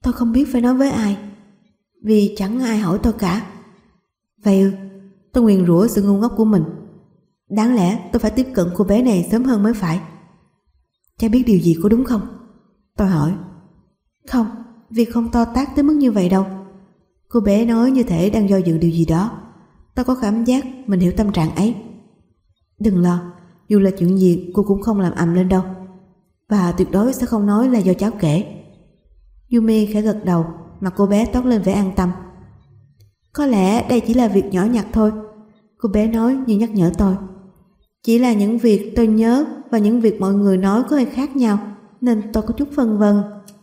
Tôi không biết phải nói với ai, vì chẳng ai hỏi tôi cả. Vậy ư? Tôi nguyền rủa sự ngu ngốc của mình. Đáng lẽ tôi phải tiếp cận cô bé này sớm hơn mới phải. Cha biết điều gì có đúng không? Tôi hỏi. Không, việc không to tát tới mức như vậy đâu. Cô bé nói như thể đang do dự điều gì đó. Tôi có cảm giác mình hiểu tâm trạng ấy. Đừng lo, dù là chuyện gì cô cũng không làm ầm lên đâu. Và tuyệt đối sẽ không nói là do cháu kể. Yumi khẽ gật đầu, mặt cô bé toát lên vẻ an tâm. Có lẽ đây chỉ là việc nhỏ nhặt thôi, cô bé nói như nhắc nhở tôi. Chỉ là những việc tôi nhớ và những việc mọi người nói có hơi khác nhau, nên tôi có chút phân vân.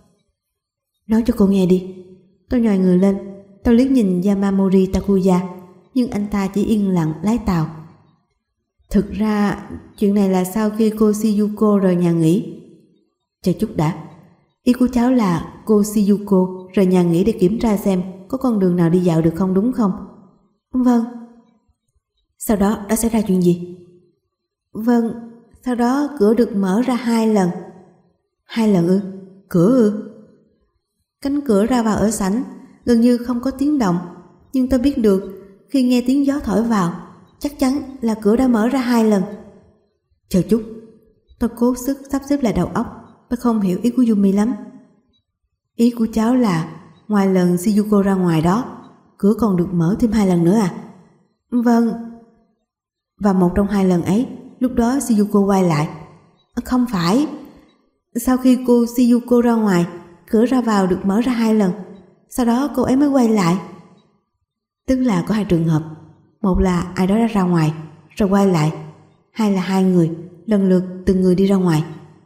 Nói cho cô nghe đi. Tôi nhòi người lên. Tôi liếc nhìn Yamamori Takuya, nhưng anh ta chỉ yên lặng lái tàu. Thực ra chuyện này là sau khi cô Shiyuko rời nhà nghỉ. Chờ chút đã. Ý của cháu là cô Shiyuko rời nhà nghỉ để kiểm tra xem có con đường nào đi dạo được không, đúng không? Vâng. Sau đó đã xảy ra chuyện gì? Vâng, sau đó cửa được mở ra hai lần. Hai lần ư? Cửa ư? Cánh cửa ra vào ở sảnh gần như không có tiếng động, nhưng tôi biết được khi nghe tiếng gió thổi vào, chắc chắn là cửa đã mở ra hai lần. Chờ chút. Tôi cố sức sắp xếp lại đầu óc. Tôi không hiểu ý của Yumi lắm. Ý của cháu là ngoài lần Shiyuko ra ngoài đó, cửa còn được mở thêm hai lần nữa à? Vâng. Và một trong hai lần ấy, lúc đó Shiyuko quay lại. Không phải. Sau khi cô Shiyuko ra ngoài, cửa ra vào được mở ra hai lần. Sau đó cô ấy mới quay lại. Tức là có hai trường hợp. Một là ai đó đã ra ngoài rồi quay lại. Hai là hai người, lần lượt từng người đi ra ngoài.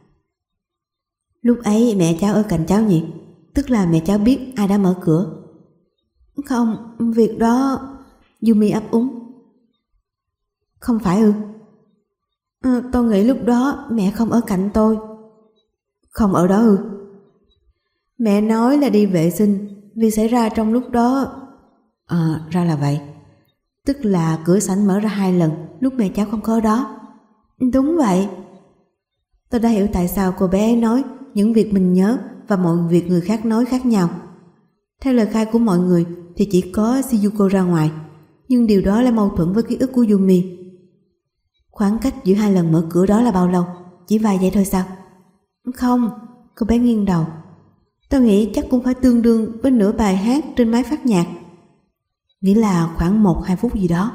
Lúc ấy mẹ cháu ở cạnh cháu nhỉ? Tức là mẹ cháu biết ai đã mở cửa. Không, việc đó... Yumi ấp úng. Không phải ư? À, tôi nghĩ lúc đó mẹ không ở cạnh tôi. Không ở đó ư? Mẹ nói là đi vệ sinh, vì xảy ra trong lúc đó. À, ra là vậy. Tức là cửa sảnh mở ra hai lần lúc mẹ cháu không có ở đó. Đúng vậy. Tôi đã hiểu tại sao cô bé ấy nói những việc mình nhớ và mọi việc người khác nói khác nhau. Theo lời khai của mọi người thì chỉ có Shiyuko ra ngoài, nhưng điều đó lại mâu thuẫn với ký ức của Yumi. Khoảng cách giữa hai lần mở cửa đó là bao lâu? Chỉ vài giây thôi sao? Không, cô bé nghiêng đầu. Tôi nghĩ chắc cũng phải tương đương với nửa bài hát trên máy phát nhạc. Nghĩa là khoảng một hai phút gì đó.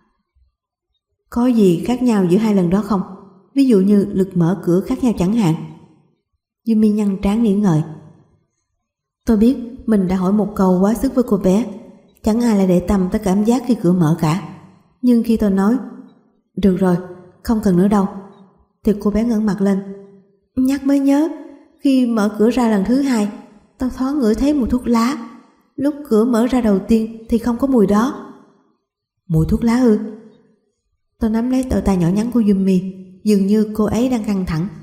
Có gì khác nhau giữa hai lần đó không? Ví dụ như lực mở cửa khác nhau chẳng hạn. Yumi nhăn trán nghĩ ngợi. Tôi biết mình đã hỏi một câu quá sức với cô bé. Chẳng ai lại để tâm tới cảm giác khi cửa mở cả. Nhưng khi tôi nói được rồi, không cần nữa đâu, thì cô bé ngẩng mặt lên. Nhắc mới nhớ, khi mở cửa ra lần thứ hai, tôi thoáng ngửi thấy mùi thuốc lá. Lúc cửa mở ra đầu tiên thì không có mùi đó. Mùi thuốc lá ư? Tôi nắm lấy đôi tay nhỏ nhắn của Yumi, dường như cô ấy đang căng thẳng.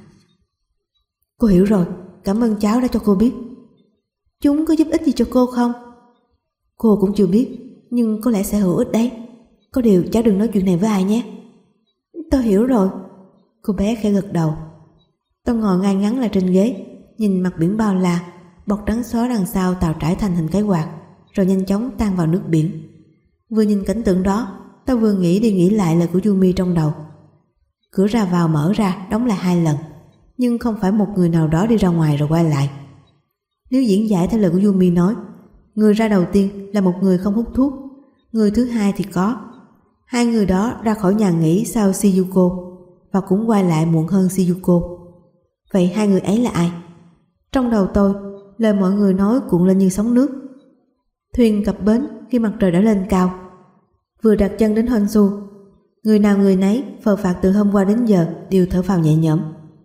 Cô hiểu rồi, cảm ơn cháu đã cho cô biết. Chúng có giúp ích gì cho cô không? Cô cũng chưa biết, nhưng có lẽ sẽ hữu ích đấy. Có điều cháu đừng nói chuyện này với ai nhé. Tôi hiểu rồi. Cô bé khẽ gật đầu. Tôi ngồi ngay ngắn lại trên ghế, nhìn mặt biển bao la, bọt trắng xóa đằng sau tàu trải thành hình cái quạt, rồi nhanh chóng tan vào nước biển. Vừa nhìn cảnh tượng đó, tôi vừa nghĩ đi nghĩ lại lời của Yumi trong đầu. Cửa ra vào mở ra, đóng lại hai lần, nhưng không phải một người nào đó đi ra ngoài rồi quay lại. Nếu diễn giải theo lời của Yumi nói, người ra đầu tiên là một người không hút thuốc, người thứ hai thì có. Hai người đó ra khỏi nhà nghỉ sau Shiyuko và cũng quay lại muộn hơn Shiyuko. Vậy hai người ấy là ai? Trong đầu tôi, lời mọi người nói cuộn lên như sóng nước. Thuyền cập bến khi mặt trời đã lên cao. Vừa đặt chân đến Honshu, người nào người nấy phờ phạc từ hôm qua đến giờ đều thở phào nhẹ nhõm.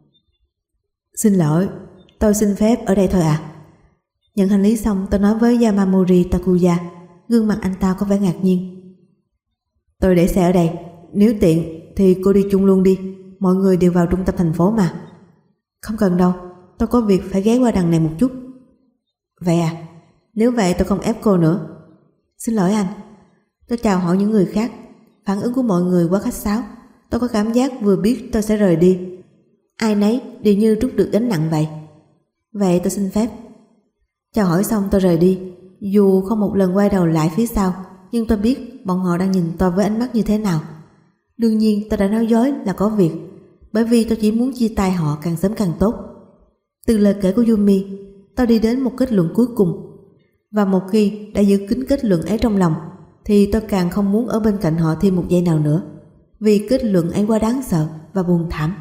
Xin lỗi, tôi xin phép ở đây thôi à? Nhận hành lý xong, tôi nói với Yamamori Takuya. Gương mặt anh ta có vẻ ngạc nhiên. Tôi để xe ở đây, nếu tiện thì cô đi chung luôn đi. Mọi người đều vào trung tâm thành phố mà. Không cần đâu, tôi có việc phải ghé qua đằng này một chút. Vậy à? Nếu vậy tôi không ép cô nữa. Xin lỗi anh. Tôi chào hỏi những người khác. Phản ứng của mọi người quá khách sáo. Tôi có cảm giác vừa biết tôi sẽ rời đi, ai nấy đều như trút được gánh nặng vậy. Vậy tôi xin phép. Chào hỏi xong tôi rời đi. Dù không một lần quay đầu lại phía sau, nhưng tôi biết bọn họ đang nhìn tôi với ánh mắt như thế nào. Đương nhiên tôi đã nói dối là có việc, bởi vì tôi chỉ muốn chia tay họ càng sớm càng tốt. Từ lời kể của Yumi, tôi đi đến một kết luận cuối cùng. Và một khi đã giữ kín kết luận ấy trong lòng, thì tôi càng không muốn ở bên cạnh họ thêm một giây nào nữa, vì kết luận ấy quá đáng sợ và buồn thảm.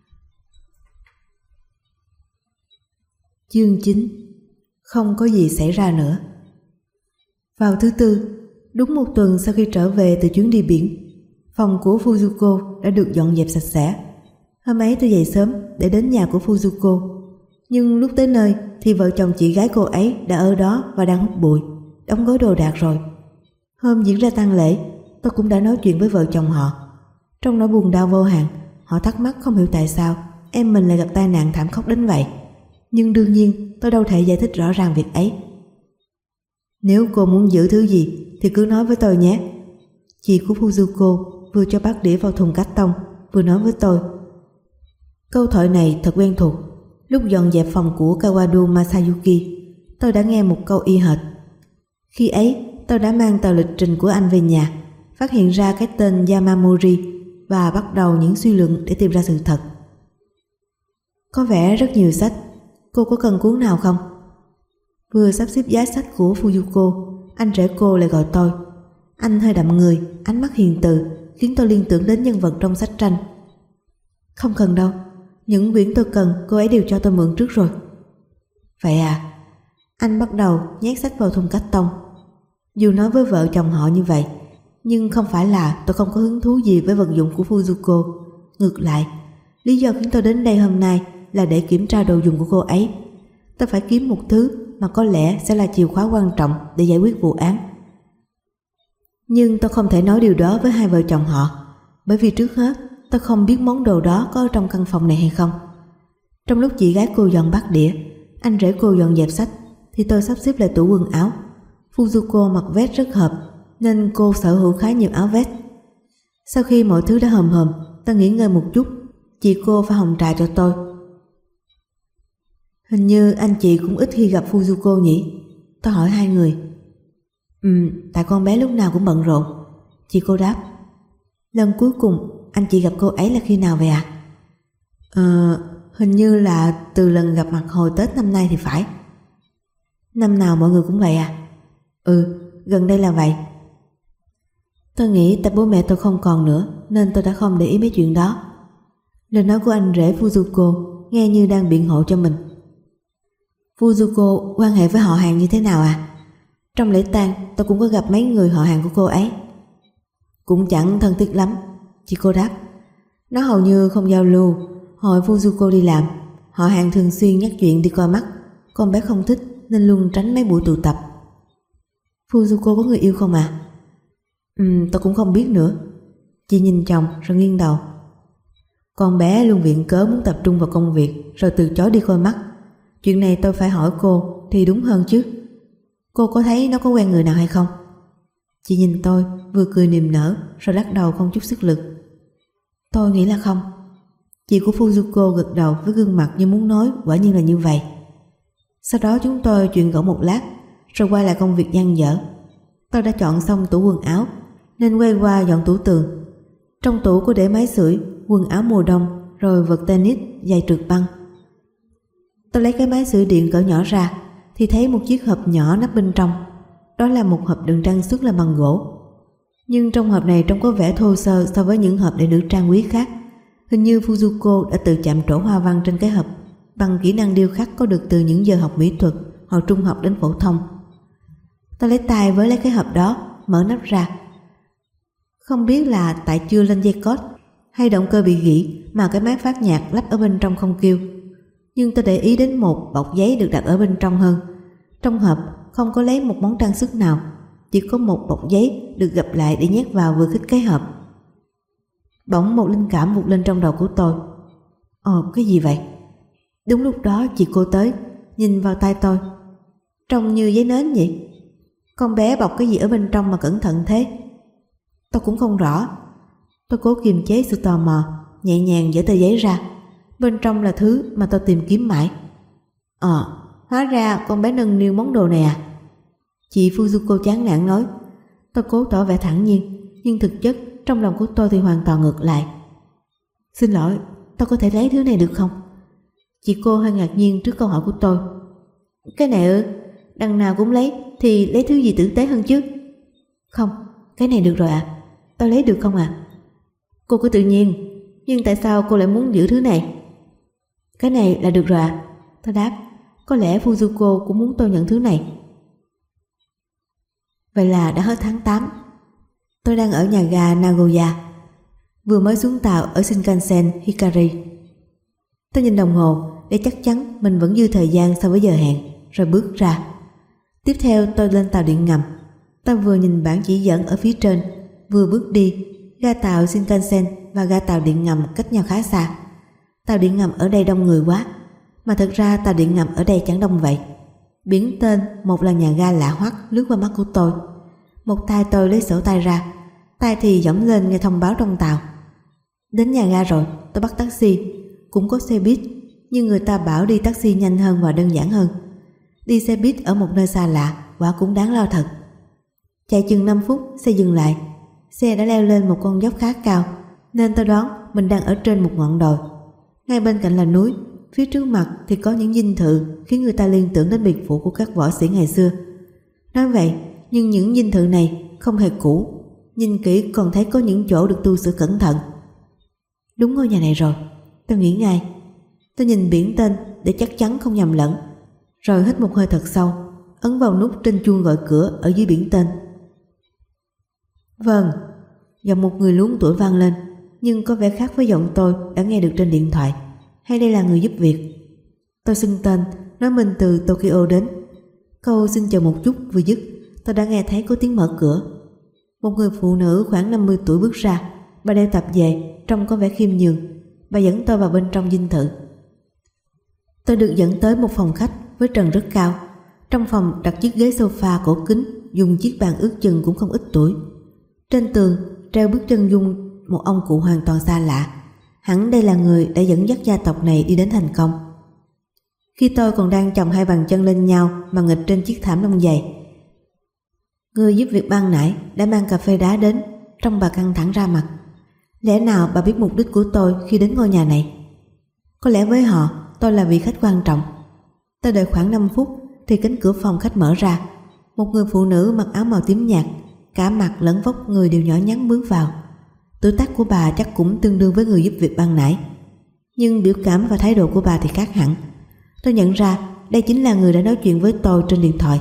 Chương chín. Không có gì xảy ra nữa. Vào thứ Tư, đúng một tuần sau khi trở về từ chuyến đi biển, phòng của Fujiko đã được dọn dẹp sạch sẽ. Hôm ấy tôi dậy sớm để đến nhà của Fujiko, nhưng lúc tới nơi thì vợ chồng chị gái cô ấy đã ở đó và đang hút bụi, đóng gói đồ đạc rồi. Hôm diễn ra tang lễ, tôi cũng đã nói chuyện với vợ chồng họ. Trong nỗi buồn đau vô hạn, họ thắc mắc không hiểu tại sao em mình lại gặp tai nạn thảm khốc đến vậy. Nhưng đương nhiên tôi đâu thể giải thích rõ ràng việc ấy. Nếu cô muốn giữ thứ gì thì cứ nói với tôi nhé. Chị của Fujiko vừa cho bát đĩa vào thùng cát tông, vừa nói với tôi. Câu thoại này thật quen thuộc. Lúc dọn dẹp phòng của Kawado Masayuki, tôi đã nghe một câu y hệt. Khi ấy tôi đã mang tờ lịch trình của anh về nhà, phát hiện ra cái tên Yamamori và bắt đầu những suy luận để tìm ra sự thật. Có vẻ rất nhiều sách. Cô có cần cuốn nào không? Vừa sắp xếp giá sách của Fujiko, anh rể cô lại gọi tôi. Anh hơi đậm người, ánh mắt hiền từ, khiến tôi liên tưởng đến nhân vật trong sách tranh. Không cần đâu, những quyển tôi cần cô ấy đều cho tôi mượn trước rồi. Vậy à? Anh bắt đầu nhét sách vào thùng cát tông. Dù nói với vợ chồng họ như vậy, nhưng không phải là tôi không có hứng thú gì với vật dụng của Fujiko. Ngược lại, lý do khiến tôi đến đây hôm nay là để kiểm tra đồ dùng của cô ấy. Tôi phải kiếm một thứ mà có lẽ sẽ là chìa khóa quan trọng để giải quyết vụ án. Nhưng tôi không thể nói điều đó với hai vợ chồng họ, bởi vì trước hết tôi không biết món đồ đó có ở trong căn phòng này hay không. Trong lúc chị gái cô dọn bát đĩa, anh rể cô dọn dẹp sách, thì tôi sắp xếp lại tủ quần áo. Fujiko mặc vest rất hợp, nên cô sở hữu khá nhiều áo vest. Sau khi mọi thứ đã hòm hòm, tôi nghỉ ngơi một chút. Chị cô pha hồng trà cho tôi. Hình như anh chị cũng ít khi gặp Fujiko nhỉ? Tôi hỏi hai người. Ừ, tại con bé lúc nào cũng bận rộn. Chị cô đáp. Lần cuối cùng anh chị gặp cô ấy là khi nào vậy ạ? À? Ờ, hình như là từ lần gặp mặt hồi Tết năm nay thì phải. Năm nào mọi người cũng vậy à? Ừ, gần đây là vậy. Tôi nghĩ tại bố mẹ tôi không còn nữa, nên tôi đã không để ý mấy chuyện đó. Lời nói của anh rể Fujiko nghe như đang biện hộ cho mình. Fujiko quan hệ với họ hàng như thế nào à? Trong lễ tang tôi cũng có gặp mấy người họ hàng của cô ấy. Cũng chẳng thân thiết lắm, chị cô đáp. Nó hầu như không giao lưu. Hồi Fujiko đi làm, họ hàng thường xuyên nhắc chuyện đi coi mắt. Con bé không thích nên luôn tránh mấy buổi tụ tập. Fujiko có người yêu không à? Ừ, tôi cũng không biết nữa. Chị nhìn chồng rồi nghiêng đầu. Con bé luôn viện cớ muốn tập trung vào công việc, rồi từ chối đi coi mắt. Chuyện này tôi phải hỏi cô thì đúng hơn chứ. Cô có thấy nó có quen người nào hay không? Chị nhìn tôi, vừa cười niềm nở, rồi lắc đầu không chút sức lực. Tôi nghĩ là không. Chị của Fujiko gật đầu với gương mặt như muốn nói quả nhiên là như vậy. Sau đó chúng tôi chuyện gẫu một lát, rồi quay lại công việc dang dở. Tôi đã chọn xong tủ quần áo, nên quay qua dọn tủ tường. Trong tủ có để máy sưởi, quần áo mùa đông, rồi vật tennis, giày trượt băng. Tôi lấy cái máy sưởi điện cỡ nhỏ ra, thì thấy một chiếc hộp nhỏ nắp bên trong. Đó là một hộp đựng trang sức làm bằng gỗ. Nhưng trong hộp này trông có vẻ thô sơ so với những hộp để nữ trang quý khác. Hình như Fujiko đã tự chạm trổ hoa văn trên cái hộp bằng kỹ năng điêu khắc có được từ những giờ học mỹ thuật hoặc trung học đến phổ thông. Tôi lấy tay với lấy cái hộp đó, mở nắp ra. Không biết là tại chưa lên dây cót hay động cơ bị gỉ mà cái máy phát nhạc lắp ở bên trong không kêu. Nhưng tôi để ý đến một bọc giấy được đặt ở bên trong hơn. Trong hộp không có lấy một món trang sức nào, chỉ có một bọc giấy được gập lại để nhét vào vừa khít cái hộp. Bỗng một linh cảm vụt lên trong đầu của tôi. Ồ, cái gì vậy? Đúng lúc đó chị cô tới, nhìn vào tay tôi. Trông như giấy nến vậy. Con bé bọc cái gì ở bên trong mà cẩn thận thế? Tôi cũng không rõ. Tôi cố kiềm chế sự tò mò, nhẹ nhàng giở tờ giấy ra. Bên trong là thứ mà tôi tìm kiếm mãi. Ờ, hóa ra con bé nâng niu món đồ này à? Chị Fujiko chán nản nói. Tôi cố tỏ vẻ thản nhiên, nhưng thực chất trong lòng của tôi thì hoàn toàn ngược lại. Xin lỗi, tôi có thể lấy thứ này được không? Chị cô hơi ngạc nhiên trước câu hỏi của tôi. Cái này ư? Đằng nào cũng lấy thì lấy thứ gì tử tế hơn chứ? Không, cái này được rồi ạ. À? Tôi lấy được không ạ? À? Cô cứ tự nhiên. Nhưng tại sao cô lại muốn giữ thứ này? Cái này là được rồi ạ. À? Tôi đáp. Có lẽ Fujiko cũng muốn tôi nhận thứ này. Vậy là đã hết tháng tám. Tôi đang ở nhà ga Nagoya, vừa mới xuống tàu ở Shinkansen Hikari. Tôi nhìn đồng hồ để chắc chắn mình vẫn dư thời gian so với giờ hẹn, rồi bước ra. Tiếp theo tôi lên tàu điện ngầm. Tôi vừa nhìn bảng chỉ dẫn ở phía trên, vừa bước đi. Ga tàu Shinkansen và ga tàu điện ngầm cách nhau khá xa. Tàu điện ngầm ở đây đông người quá, mà thật ra tàu điện ngầm ở đây chẳng đông vậy. Biển tên một là nhà ga lạ hoắc lướt qua mắt của tôi. Một tay tôi lấy sổ tay ra, tay thì giỏng lên nghe thông báo trong tàu. Đến nhà ga rồi, tôi bắt taxi. Cũng có xe buýt, nhưng người ta bảo đi taxi nhanh hơn và đơn giản hơn. Đi xe buýt ở một nơi xa lạ quả cũng đáng lo thật. Chạy chừng năm phút, xe dừng lại. Xe đã leo lên một con dốc khá cao, nên tôi đoán mình đang ở trên một ngọn đồi. Ngay bên cạnh là núi, phía trước mặt thì có những dinh thự khiến người ta liên tưởng đến biệt phủ của các võ sĩ ngày xưa. Nói vậy, nhưng những dinh thự này không hề cũ. Nhìn kỹ còn thấy có những chỗ được tu sửa cẩn thận. Đúng ngôi nhà này rồi, tôi nghĩ ngay. Tôi nhìn biển tên để chắc chắn không nhầm lẫn, rồi hít một hơi thật sâu, ấn vào nút trên chuông gọi cửa ở dưới biển tên. Vâng, giọng một người luống tuổi vang lên, nhưng có vẻ khác với giọng tôi đã nghe được trên điện thoại. Hay đây là người giúp việc? Tôi xưng tên, nói mình từ Tokyo đến. Câu xin chờ một chút vừa dứt, tôi đã nghe thấy có tiếng mở cửa. Một người phụ nữ khoảng năm mươi tuổi bước ra. Bà đeo tạp dề, trông có vẻ khiêm nhường. Bà dẫn tôi vào bên trong dinh thự. Tôi được dẫn tới một phòng khách với trần rất cao. Trong phòng đặt chiếc ghế sofa cổ kính, dùng chiếc bàn ước chừng cũng không ít tuổi. Trên tường treo bức chân dung một ông cụ hoàn toàn xa lạ. Hẳn đây là người đã dẫn dắt gia tộc này đi đến thành công. Khi tôi còn đang chồng hai bàn chân lên nhau mà nghịch trên chiếc thảm lông dày, người giúp việc ban nãy đã mang cà phê đá đến. Trông bà căng thẳng ra mặt. Lẽ nào bà biết mục đích của tôi khi đến ngôi nhà này? Có lẽ với họ tôi là vị khách quan trọng. Tôi đợi khoảng năm phút thì cánh cửa phòng khách mở ra. Một người phụ nữ mặc áo màu tím nhạt, cả mặt lẫn vóc người đều nhỏ nhắn bước vào. Tuổi tác của bà chắc cũng tương đương với người giúp việc ban nãy, nhưng biểu cảm và thái độ của bà thì khác hẳn. Tôi nhận ra đây chính là người đã nói chuyện với tôi trên điện thoại.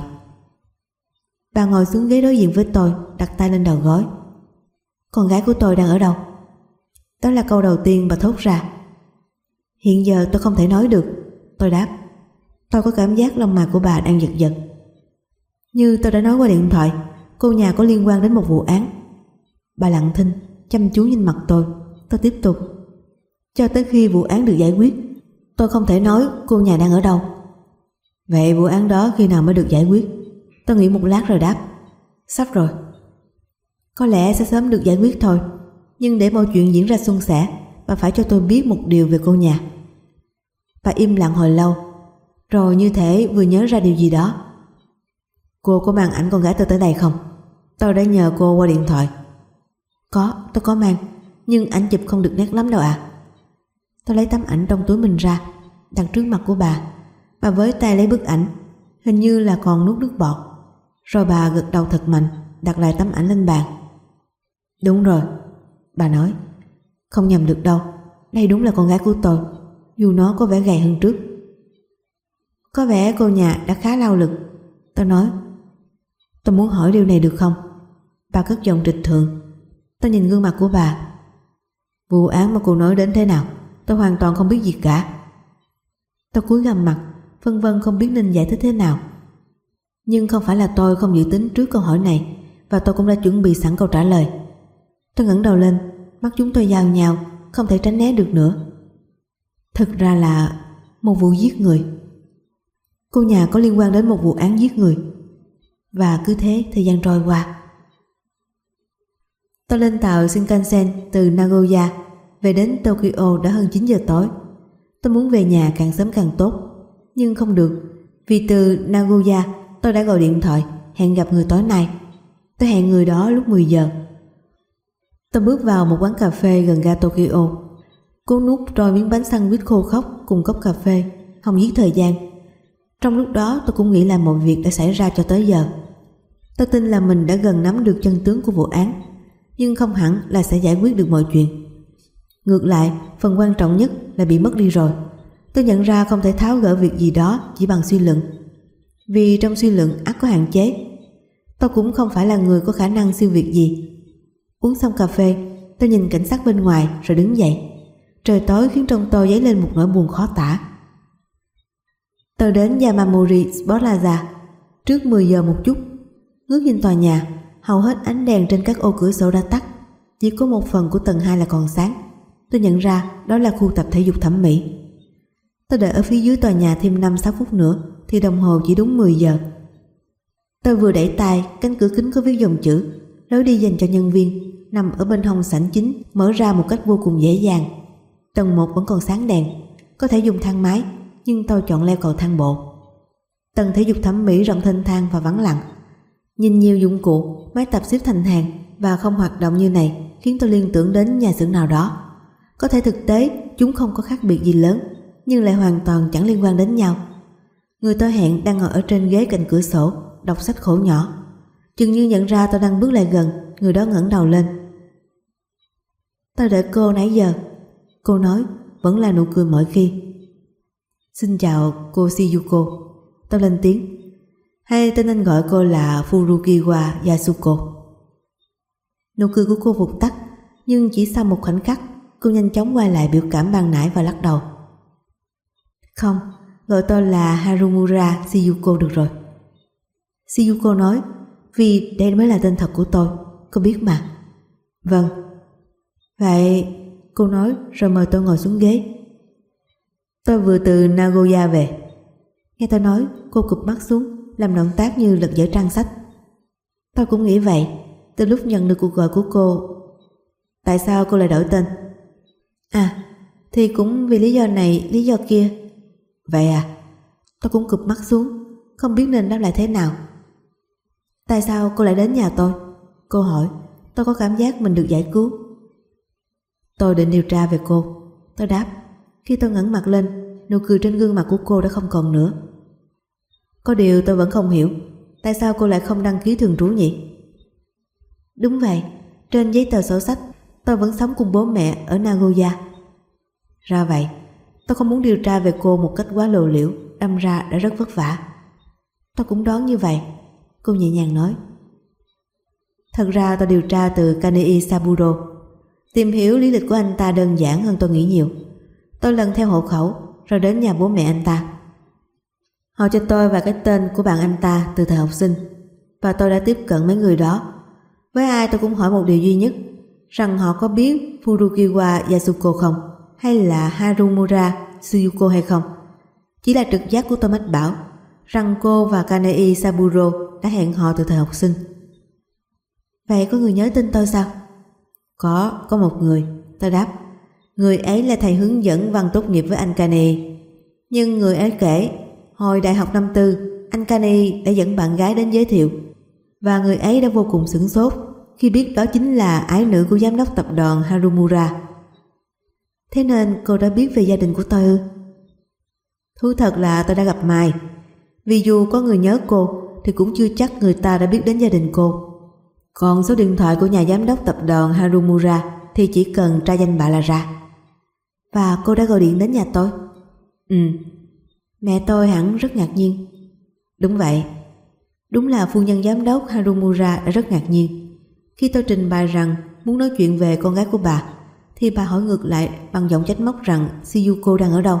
Bà ngồi xuống ghế đối diện với tôi, đặt tay lên đầu gối. Con gái của tôi đang ở đâu? Đó là câu đầu tiên bà thốt ra. Hiện giờ tôi không thể nói được, tôi đáp. Tôi có cảm giác lông mày của bà đang giật giật. Như tôi đã nói qua điện thoại, cô nhà có liên quan đến một vụ án. Bà lặng thinh, chăm chú nhìn mặt tôi. Tôi tiếp tục. Cho tới khi vụ án được giải quyết, tôi không thể nói cô nhà đang ở đâu. Vậy vụ án đó khi nào mới được giải quyết? Tôi nghĩ một lát rồi đáp. Sắp rồi. Có lẽ sẽ sớm được giải quyết thôi. Nhưng để mọi chuyện diễn ra suôn sẻ, bà phải cho tôi biết một điều về cô nhà. Bà im lặng hồi lâu, rồi như thể vừa nhớ ra điều gì đó. Cô có mang ảnh con gái tôi tới đây không? Tôi đã nhờ cô qua điện thoại. Có, tôi có mang, nhưng ảnh chụp không được nét lắm đâu ạ. À. Tôi lấy tấm ảnh trong túi mình ra, đặt trước mặt của bà. Bà với tay lấy bức ảnh, hình như là còn nuốt nước bọt. Rồi bà gật đầu thật mạnh, đặt lại tấm ảnh lên bàn. Đúng rồi, bà nói. Không nhầm được đâu, đây đúng là con gái của tôi, dù nó có vẻ gầy hơn trước. Có vẻ cô nhà đã khá lao lực, tôi nói. Tôi muốn hỏi điều này được không? Bà cất giọng trịch thượng. Tôi nhìn gương mặt của bà. Vụ án mà cô nói đến thế nào? Tôi hoàn toàn không biết gì cả. Tôi cúi gằm mặt, phân vân không biết nên giải thích thế nào. Nhưng không phải là tôi không dự tính trước câu hỏi này, và tôi cũng đã chuẩn bị sẵn câu trả lời. Tôi ngẩng đầu lên, mắt chúng tôi giao nhau, không thể tránh né được nữa. Thực ra là một vụ giết người. Cô nhà có liên quan đến một vụ án giết người. Và cứ thế thời gian trôi qua. Tôi lên tàu Shinkansen từ Nagoya về đến Tokyo đã hơn chín giờ tối. Tôi muốn về nhà càng sớm càng tốt, nhưng không được. Vì từ Nagoya tôi đã gọi điện thoại hẹn gặp người tối nay. Tôi hẹn người đó lúc mười giờ. Tôi bước vào một quán cà phê gần ga Tokyo, cố nuốt trôi miếng bánh sandwich khô khốc cùng cốc cà phê, không giết thời gian. Trong lúc đó tôi cũng nghĩ là mọi việc đã xảy ra cho tới giờ. Tôi tin là mình đã gần nắm được chân tướng của vụ án, nhưng không hẳn là sẽ giải quyết được mọi chuyện. Ngược lại, phần quan trọng nhất là bị mất đi rồi. Tôi nhận ra không thể tháo gỡ việc gì đó chỉ bằng suy luận, vì trong suy luận ắt có hạn chế. Tôi cũng không phải là người có khả năng siêu việt gì. Uống xong cà phê, tôi nhìn cảnh sắc bên ngoài rồi đứng dậy. Trời tối khiến trong tôi dấy lên một nỗi buồn khó tả. Tôi đến Yamamori Sport Plaza trước mười giờ một chút. Ngước nhìn tòa nhà, hầu hết ánh đèn trên các ô cửa sổ đã tắt, chỉ có một phần của tầng hai là còn sáng. Tôi nhận ra đó là khu tập thể dục thẩm mỹ. Tôi đợi ở phía dưới tòa nhà thêm năm sáu phút nữa thì đồng hồ chỉ đúng mười giờ. Tôi vừa đẩy tay, cánh cửa kính có viết dòng chữ lối đi dành cho nhân viên nằm ở bên hông sảnh chính mở ra một cách vô cùng dễ dàng. Tầng một vẫn còn sáng đèn, có thể dùng thang máy, nhưng tôi chọn leo cầu thang bộ. Tầng thể dục thẩm mỹ rộng thênh thang và vắng lặng. Nhìn nhiều dụng cụ, máy tập xếp thành hàng và không hoạt động như này khiến tôi liên tưởng đến nhà xưởng nào đó. Có thể thực tế chúng không có khác biệt gì lớn, nhưng lại hoàn toàn chẳng liên quan đến nhau. Người tôi hẹn đang ngồi ở trên ghế cạnh cửa sổ, đọc sách khổ nhỏ. Chừng như nhận ra tôi đang bước lại gần, người đó ngẩng đầu lên. Tôi đợi cô nãy giờ. Cô nói, vẫn là nụ cười mọi khi. Xin chào cô Shiyuko. Tôi lên tiếng. Hay tên anh gọi cô là Furukiwa Yasuko. Nụ cười của cô vụt tắt, nhưng chỉ sau một khoảnh khắc, cô nhanh chóng quay lại biểu cảm ban nãy và lắc đầu. Không, gọi tôi là Harumura Shiyuko được rồi. Shiyuko nói, vì đây mới là tên thật của tôi, cô biết mà. Vâng. Vậy, cô nói rồi mời tôi ngồi xuống ghế. Tôi vừa từ Nagoya về. Nghe tôi nói, cô cụp mắt xuống, làm động tác như lật dở trang sách. Tôi cũng nghĩ vậy, từ lúc nhận được cuộc gọi của cô. Tại sao cô lại đổi tên? À, thì cũng vì lý do này, lý do kia. Vậy à? Tôi cũng cụp mắt xuống, không biết nên đáp lại thế nào. Tại sao cô lại đến nhà tôi? Cô hỏi. Tôi có cảm giác mình được giải cứu. Tôi định điều tra về cô. Tôi đáp. Khi tôi ngẩng mặt lên, nụ cười trên gương mặt của cô đã không còn nữa. Có điều tôi vẫn không hiểu, tại sao cô lại không đăng ký thường trú nhỉ? Đúng vậy, trên giấy tờ sổ sách tôi vẫn sống cùng bố mẹ ở Nagoya. Ra vậy, tôi không muốn điều tra về cô một cách quá lộ liễu, đâm ra đã rất vất vả. Tôi cũng đoán như vậy, cô nhẹ nhàng nói. Thật ra tôi điều tra từ Kanei Saburo. Tìm hiểu lý lịch của anh ta đơn giản hơn tôi nghĩ nhiều. Tôi lần theo hộ khẩu rồi đến nhà bố mẹ anh ta. Họ cho tôi và cái tên của bạn anh ta từ thời học sinh, và tôi đã tiếp cận mấy người đó. Với ai tôi cũng hỏi một điều duy nhất, rằng họ có biết Furukiwa Yasuko không, hay là Harumura Shiyuko hay không. Chỉ là trực giác của tôi mách bảo rằng cô và Kanei Saburo đã hẹn hò từ thời học sinh. Vậy có người nhớ tên tôi sao? Có, có một người. Tôi đáp. Người ấy là thầy hướng dẫn văn tốt nghiệp với anh Kanei. Nhưng người ấy kể, hồi đại học năm tư, anh Kanei đã dẫn bạn gái đến giới thiệu, và người ấy đã vô cùng sửng sốt khi biết đó chính là ái nữ của giám đốc tập đoàn Harumura. Thế nên cô đã biết về gia đình của tôi ư? Thú thật là tôi đã gặp Mai. Vì dù có người nhớ cô thì cũng chưa chắc người ta đã biết đến gia đình cô. Còn số điện thoại của nhà giám đốc tập đoàn Harumura thì chỉ cần tra danh bạ là ra. Và cô đã gọi điện đến nhà tôi? Ừ. Mẹ tôi hẳn rất ngạc nhiên. Đúng vậy. Đúng là phu nhân giám đốc Harumura đã rất ngạc nhiên. Khi tôi trình bày rằng muốn nói chuyện về con gái của bà, thì bà hỏi ngược lại bằng giọng trách móc rằng Shiyuko đang ở đâu.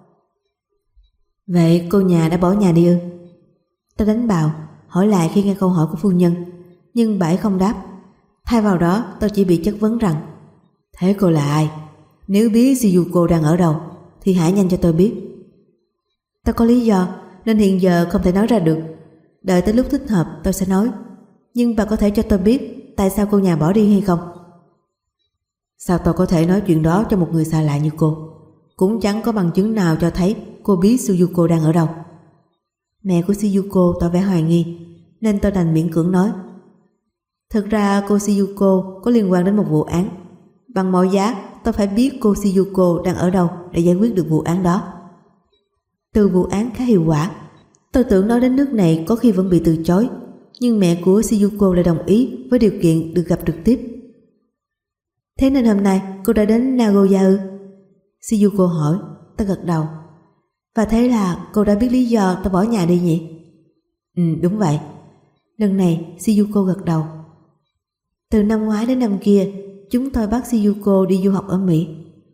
Vậy cô nhà đã bỏ nhà đi ư? Tôi đánh bạo, hỏi lại khi nghe câu hỏi của phu nhân, nhưng bà ấy không đáp. Thay vào đó tôi chỉ bị chất vấn rằng, thế cô là ai? Nếu biết Shiyuko đang ở đâu thì hãy nhanh cho tôi biết. Tôi có lý do nên hiện giờ không thể nói ra được. Đợi tới lúc thích hợp tôi sẽ nói. Nhưng bà có thể cho tôi biết tại sao cô nhà bỏ đi hay không? Sao tôi có thể nói chuyện đó cho một người xa lạ như cô? Cũng chẳng có bằng chứng nào cho thấy cô biết Shiyuko đang ở đâu. Mẹ của Shiyuko tỏ vẻ hoài nghi, nên tôi đành miễn cưỡng nói. Thực ra cô Shiyuko có liên quan đến một vụ án. Bằng mọi giá, tôi phải biết cô Shiyuko đang ở đâu để giải quyết được vụ án đó. Từ vụ án khá hiệu quả. Tôi tưởng nói đến nước này có khi vẫn bị từ chối, nhưng mẹ của Shiyuko lại đồng ý với điều kiện được gặp trực tiếp. Thế nên hôm nay cô đã đến Nagoya ư? Shiyuko hỏi. Tôi gật đầu. Và thế là cô đã biết lý do tôi bỏ nhà đi nhỉ? Ừ, đúng vậy. Lần này Shiyuko gật đầu. Từ năm ngoái đến năm kia, chúng tôi bắt Shiyuko đi du học ở Mỹ.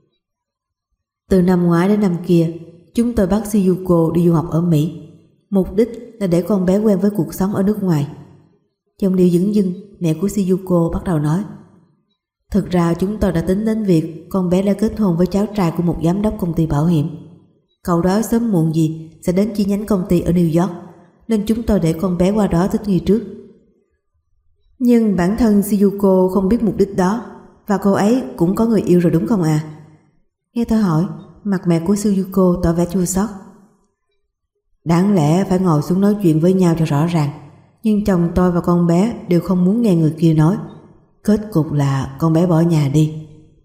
Từ năm ngoái đến năm kia, chúng tôi bắt Shiyuko đi du học ở Mỹ. Mục đích là để con bé quen với cuộc sống ở nước ngoài. Trong điều dửng dưng, mẹ của Shiyuko bắt đầu nói. Thực ra chúng tôi đã tính đến việc con bé đã kết hôn với cháu trai của một giám đốc công ty bảo hiểm. Cậu đó sớm muộn gì sẽ đến chi nhánh công ty ở New York, nên chúng tôi để con bé qua đó thích nghi trước. Nhưng bản thân Shiyuko không biết mục đích đó, và cô ấy cũng có người yêu rồi đúng không à? Nghe tôi hỏi, mặt mẹ của Shiyuko tỏ vẻ chua xót. Đáng lẽ phải ngồi xuống nói chuyện với nhau cho rõ ràng, nhưng chồng tôi và con bé đều không muốn nghe người kia nói. Kết cục là con bé bỏ nhà đi.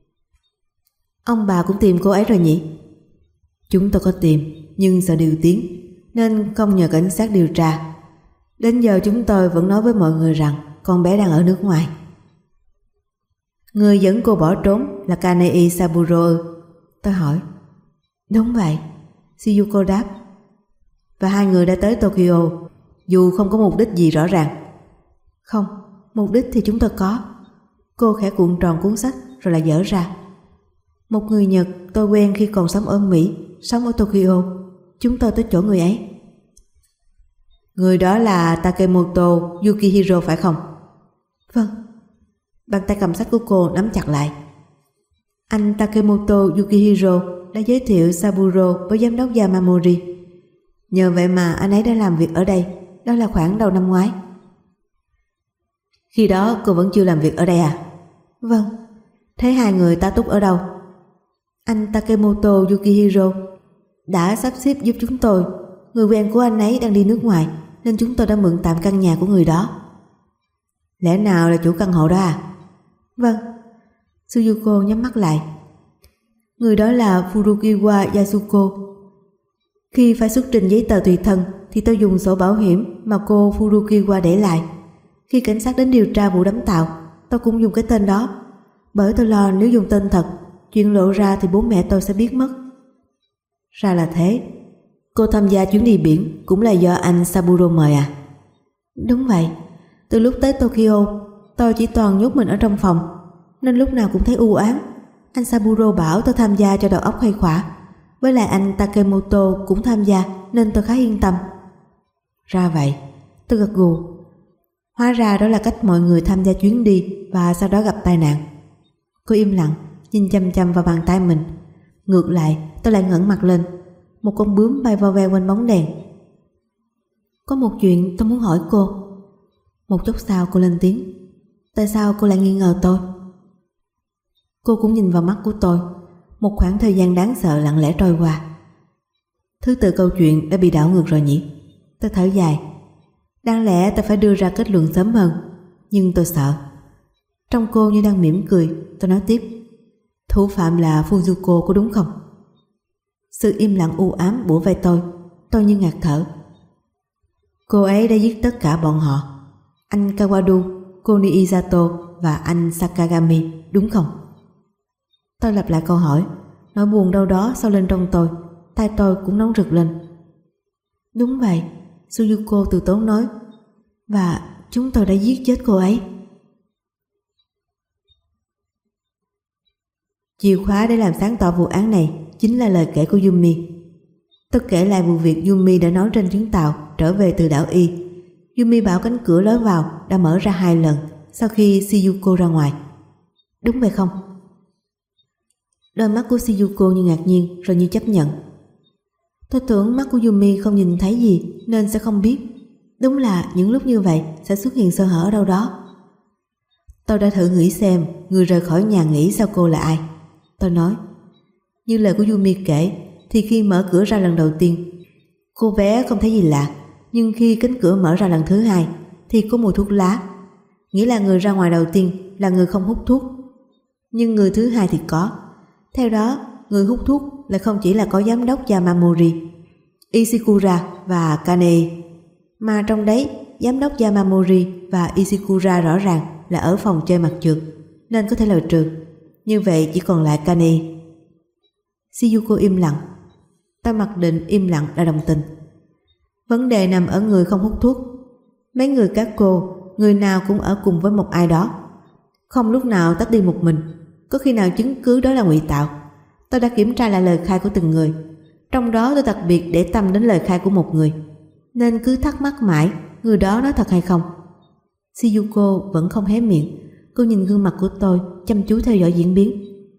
Ông bà cũng tìm cô ấy rồi nhỉ? Chúng tôi có tìm, nhưng sợ điều tiếng, nên không nhờ cảnh sát điều tra. Đến giờ chúng tôi vẫn nói với mọi người rằng con bé đang ở nước ngoài. Người dẫn cô bỏ trốn là Kanei Saburo. Tôi hỏi. Đúng vậy, Shiyuko đáp. Và hai người đã tới Tokyo, dù không có mục đích gì rõ ràng. Không, mục đích thì chúng tôi có. Cô khẽ cuộn tròn cuốn sách rồi lại dở ra. Một người Nhật tôi quen khi còn sống ở Mỹ, sống ở Tokyo. Chúng tôi tới chỗ người ấy. Người đó là Takemoto Yukihiro phải không? Vâng. Bàn tay cầm sách của cô nắm chặt lại. Anh Takemoto Yukihiro đã giới thiệu Saburo với giám đốc Yamamori. Nhờ vậy mà anh ấy đã làm việc ở đây. Đó là khoảng đầu năm ngoái. Khi đó cô vẫn chưa làm việc ở đây à? Vâng. Thế hai người ta túc ở đâu? Anh Takemoto Yukihiro đã sắp xếp giúp chúng tôi. Người quen của anh ấy đang đi nước ngoài, nên chúng tôi đã mượn tạm căn nhà của người đó. Lẽ nào là chủ căn hộ đó à? Vâng. Shiyuko nhắm mắt lại. Người đó là Furukawa Yasuko. Khi phải xuất trình giấy tờ tùy thân thì tôi dùng sổ bảo hiểm mà cô Furukawa để lại. Khi cảnh sát đến điều tra vụ đắm tàu, tôi cũng dùng cái tên đó, bởi tôi lo nếu dùng tên thật, chuyện lộ ra thì bố mẹ tôi sẽ biết mất. Ra là thế. Cô tham gia chuyến đi biển cũng là do anh Saburo mời à? Đúng vậy. Từ lúc tới Tokyo, tôi chỉ toàn nhốt mình ở trong phòng, nên lúc nào cũng thấy u ám. Anh Saburo bảo tôi tham gia cho đầu óc khuây khỏa. Với lại anh Takemoto cũng tham gia, nên tôi khá yên tâm. Ra vậy. Tôi gật gù. Hóa ra đó là cách mọi người tham gia chuyến đi và sau đó gặp tai nạn. Cô im lặng, nhìn chăm chăm vào bàn tay mình. Ngược lại, tôi lại ngẩng mặt lên. Một con bướm bay vo ve quanh bóng đèn. Có một chuyện tôi muốn hỏi cô. Một chút sau cô lên tiếng. Tại sao cô lại nghi ngờ tôi? Cô cũng nhìn vào mắt của tôi. Một khoảng thời gian đáng sợ lặng lẽ trôi qua. Thứ tự câu chuyện đã bị đảo ngược rồi nhỉ? Tôi thở dài. Đáng lẽ tôi phải đưa ra kết luận sớm hơn, nhưng tôi sợ. Trông cô như đang mỉm cười, tôi nói tiếp. Thủ phạm là Fuzuko có đúng không? Sự im lặng u ám bủa vai tôi. Tôi như ngạt thở. Cô ấy đã giết tất cả bọn họ. Anh Kawadu, cô Niizato và anh Sakagami, đúng không? Tôi lặp lại câu hỏi. Nỗi buồn đâu đó sâu lên trong tôi. Tai tôi cũng nóng rực lên. Đúng vậy, Suyuko từ tốn nói. Và chúng tôi đã giết chết cô ấy. Chìa khóa để làm sáng tỏ vụ án này chính là lời kể của Yumi. Tôi kể lại vụ việc Yumi đã nói trên chuyến tàu trở về từ đảo Y. Yumi bảo cánh cửa lối vào đã mở ra hai lần sau khi Shiyuko ra ngoài. Đúng vậy không? Đôi mắt của Shiyuko như ngạc nhiên rồi như chấp nhận. Tôi tưởng mắt của Yumi không nhìn thấy gì nên sẽ không biết. Đúng là những lúc như vậy sẽ xuất hiện sơ hở ở đâu đó. Tôi đã thử nghĩ xem người rời khỏi nhà nghỉ sau cô là ai. Tôi nói. Như lời của Yumi kể thì khi mở cửa ra lần đầu tiên, cô bé không thấy gì lạ, nhưng khi cánh cửa mở ra lần thứ hai thì có mùi thuốc lá, nghĩa là người ra ngoài đầu tiên là người không hút thuốc, nhưng người thứ hai thì có. Theo đó, người hút thuốc lại không chỉ là có giám đốc Yamamori, Ishikura và Kanei, mà trong đấy giám đốc Yamamori và Ishikura rõ ràng là ở phòng chơi mặt trượt nên có thể loại trừ. Như vậy chỉ còn lại Kanei. Shiyuko im lặng. Ta mặc định im lặng là đồng tình. Vấn đề nằm ở người không hút thuốc. Mấy người các cô, người nào cũng ở cùng với một ai đó, không lúc nào tách đi một mình. Có khi nào chứng cứ đó là ngụy tạo? Tôi đã kiểm tra lại lời khai của từng người, trong đó tôi đặc biệt để tâm đến lời khai của một người, nên cứ thắc mắc mãi người đó nói thật hay không. Shiyuko vẫn không hé miệng. Cô nhìn gương mặt của tôi, chăm chú theo dõi diễn biến.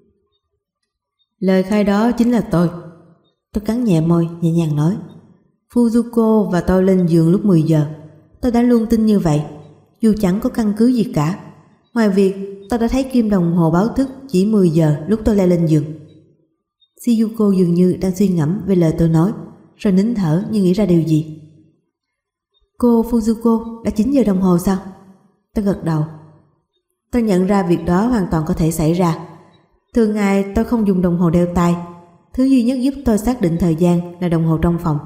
Lời khai đó chính là tôi. Tôi cắn nhẹ môi, nhẹ nhàng nói. Fujiko và tôi lên giường lúc mười giờ. Tôi đã luôn tin như vậy, dù chẳng có căn cứ gì cả, ngoài việc tôi đã thấy kim đồng hồ báo thức chỉ mười giờ lúc tôi leo lên giường. Shiyuko dường như đang suy ngẫm về lời tôi nói, rồi nín thở như nghĩ ra điều gì. Cô Fujiko đã chín giờ đồng hồ sao? Tôi gật đầu. Tôi nhận ra việc đó hoàn toàn có thể xảy ra. Thường ngày tôi không dùng đồng hồ đeo tay. Thứ duy nhất giúp tôi xác định thời gian là đồng hồ trong phòng,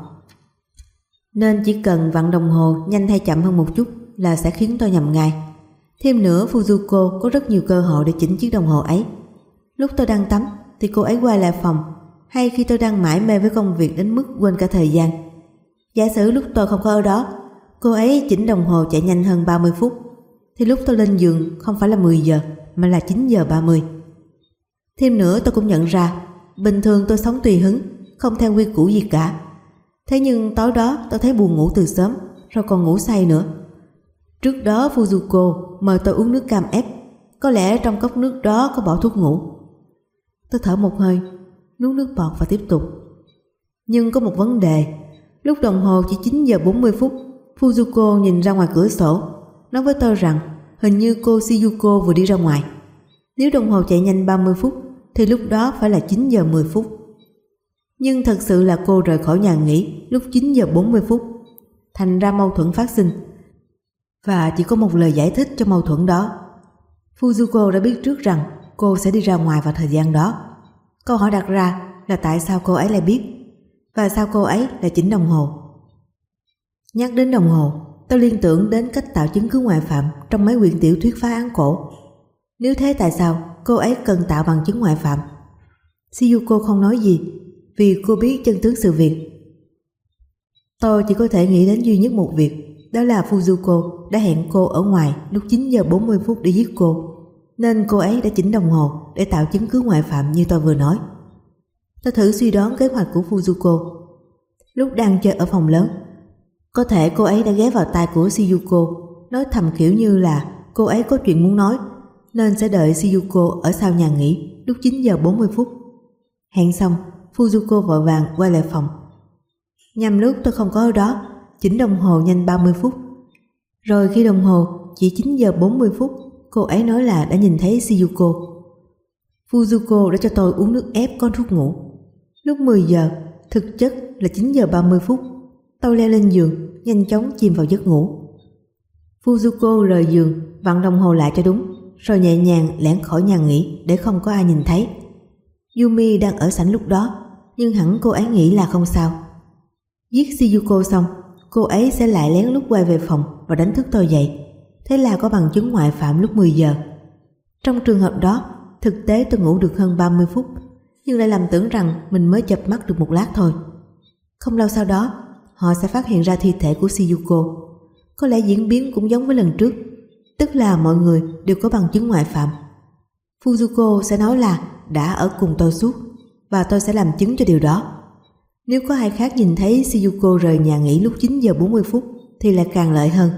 nên chỉ cần vặn đồng hồ nhanh hay chậm hơn một chút là sẽ khiến tôi nhầm ngay. Thêm nữa, Fujiko có rất nhiều cơ hội để chỉnh chiếc đồng hồ ấy. Lúc tôi đang tắm thì cô ấy quay lại phòng, hay khi tôi đang mải mê với công việc đến mức quên cả thời gian. Giả sử lúc tôi không có ở đó, cô ấy chỉnh đồng hồ chạy nhanh hơn ba mươi phút, thì lúc tôi lên giường không phải là mười giờ mà là chín giờ ba mươi. Thêm nữa, tôi cũng nhận ra bình thường tôi sống tùy hứng, không theo quy củ gì cả. Thế nhưng tối đó tôi thấy buồn ngủ từ sớm, rồi còn ngủ say nữa. Trước đó Fujiko mời tôi uống nước cam ép, có lẽ trong cốc nước đó có bỏ thuốc ngủ. Tôi thở một hơi, nuốt nước bọt và tiếp tục. Nhưng có một vấn đề. Lúc đồng hồ chỉ chín giờ bốn mươi phút, Fujiko nhìn ra ngoài cửa sổ, nói với tôi rằng hình như cô Shiyuko vừa đi ra ngoài. Nếu đồng hồ chạy nhanh ba mươi phút thì lúc đó phải là chín giờ mười phút. Nhưng thật sự là cô rời khỏi nhà nghỉ lúc chín giờ bốn mươi phút. Thành ra mâu thuẫn phát sinh, và chỉ có một lời giải thích cho mâu thuẫn đó. Fujiko đã biết trước rằng cô sẽ đi ra ngoài vào thời gian đó. Câu hỏi đặt ra là tại sao cô ấy lại biết, và sao cô ấy lại chỉnh đồng hồ. Nhắc đến đồng hồ, tôi liên tưởng đến cách tạo chứng cứ ngoại phạm trong mấy quyển tiểu thuyết phá án cổ. Nếu thế tại sao cô ấy cần tạo bằng chứng ngoại phạm? Shiyuko không nói gì, vì cô biết chân tướng sự việc. Tôi chỉ có thể nghĩ đến duy nhất một việc, đó là Fujiko đã hẹn cô ở ngoài lúc chín giờ bốn mươi phút để giết cô, nên cô ấy đã chỉnh đồng hồ để tạo chứng cứ ngoại phạm như tôi vừa nói. Tôi thử suy đoán kế hoạch của Fujiko. Lúc đang chơi ở phòng lớn, có thể cô ấy đã ghé vào tai của Shiyuko, nói thầm kiểu như là cô ấy có chuyện muốn nói, nên sẽ đợi Shiyuko ở sau nhà nghỉ lúc chín giờ bốn mươi phút. Hẹn xong, Fujiko vội vàng quay lại phòng. Nhằm lúc tôi không có ở đó, chỉnh đồng hồ nhanh ba mươi phút. Rồi khi đồng hồ chỉ chín giờ bốn mươi phút, cô ấy nói là đã nhìn thấy Shiyuko. Fujiko đã cho tôi uống nước ép có thuốc ngủ. Lúc mười giờ, thực chất là chín giờ ba mươi phút, tôi leo lên giường, nhanh chóng chìm vào giấc ngủ. Fujiko rời giường, vặn đồng hồ lại cho đúng, rồi nhẹ nhàng lẻn khỏi nhà nghỉ để không có ai nhìn thấy. Yumi đang ở sảnh lúc đó, nhưng hẳn cô ấy nghĩ là không sao. Giết Shiyuko xong, cô ấy sẽ lại lén lút quay về phòng và đánh thức tôi dậy. Thế là có bằng chứng ngoại phạm lúc mười giờ. Trong trường hợp đó, thực tế tôi ngủ được hơn ba mươi phút, nhưng lại lầm tưởng rằng mình mới chợp mắt được một lát thôi. Không lâu sau đó, họ sẽ phát hiện ra thi thể của Shiyuko. Có lẽ diễn biến cũng giống với lần trước, tức là mọi người đều có bằng chứng ngoại phạm. Fujiko sẽ nói là đã ở cùng tôi suốt, và tôi sẽ làm chứng cho điều đó. Nếu có ai khác nhìn thấy Shiyuko rời nhà nghỉ lúc chín giờ bốn mươi phút thì lại càng lợi hơn.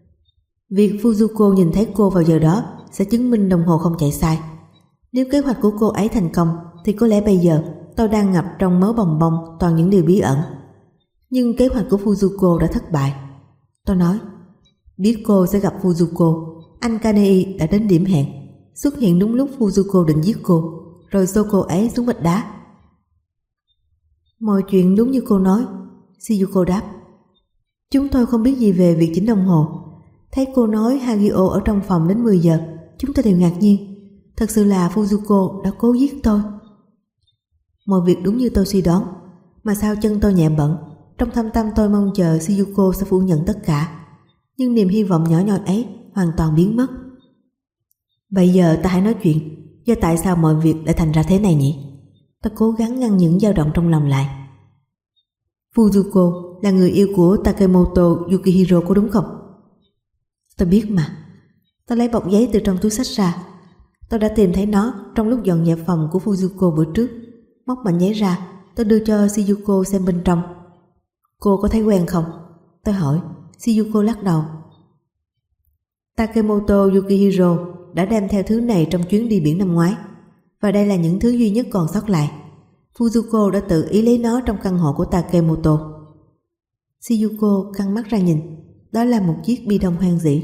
Việc Fujiko nhìn thấy cô vào giờ đó sẽ chứng minh đồng hồ không chạy sai. Nếu kế hoạch của cô ấy thành công thì có lẽ bây giờ tôi đang ngập trong mớ bòng bong toàn những điều bí ẩn. Nhưng kế hoạch của Fujiko đã thất bại. Tôi nói, biết cô sẽ gặp Fujiko, anh Kanei đã đến điểm hẹn, xuất hiện đúng lúc Fujiko định giết cô, rồi xô cô ấy xuống vách đá. Mọi chuyện đúng như cô nói, Shiyuko đáp. Chúng tôi không biết gì về việc chỉnh đồng hồ. Thấy cô nói Hagio ở trong phòng đến mười giờ, chúng tôi đều ngạc nhiên. Thật sự là Fujiko đã cố giết tôi. Mọi việc đúng như tôi suy đoán. Mà sao chân tôi nhẹ bẫng. Trong thâm tâm tôi mong chờ Shizuko sẽ phủ nhận tất cả. Nhưng niềm hy vọng nhỏ nhoi ấy hoàn toàn biến mất. Bây giờ ta hãy nói chuyện. Do tại sao mọi việc lại thành ra thế này nhỉ? Tôi cố gắng ngăn những dao động trong lòng lại. Fujiko là người yêu của Takemoto Yukihiro có đúng không? Tôi biết mà. Tôi lấy bọc giấy từ trong túi xách ra. Tôi đã tìm thấy nó trong lúc dọn dẹp phòng của Fujiko bữa trước. Móc mảnh giấy ra, tôi đưa cho Shizuko xem bên trong. Cô có thấy quen không? Tôi hỏi. Shizuko lắc đầu. Takemoto Yukihiro đã đem theo thứ này trong chuyến đi biển năm ngoái, và đây là những thứ duy nhất còn sót lại. Fujiko đã tự ý lấy nó trong căn hộ của Takemoto. Shizuko căng mắt ra nhìn. Đó là một chiếc bi đông hoang dĩ.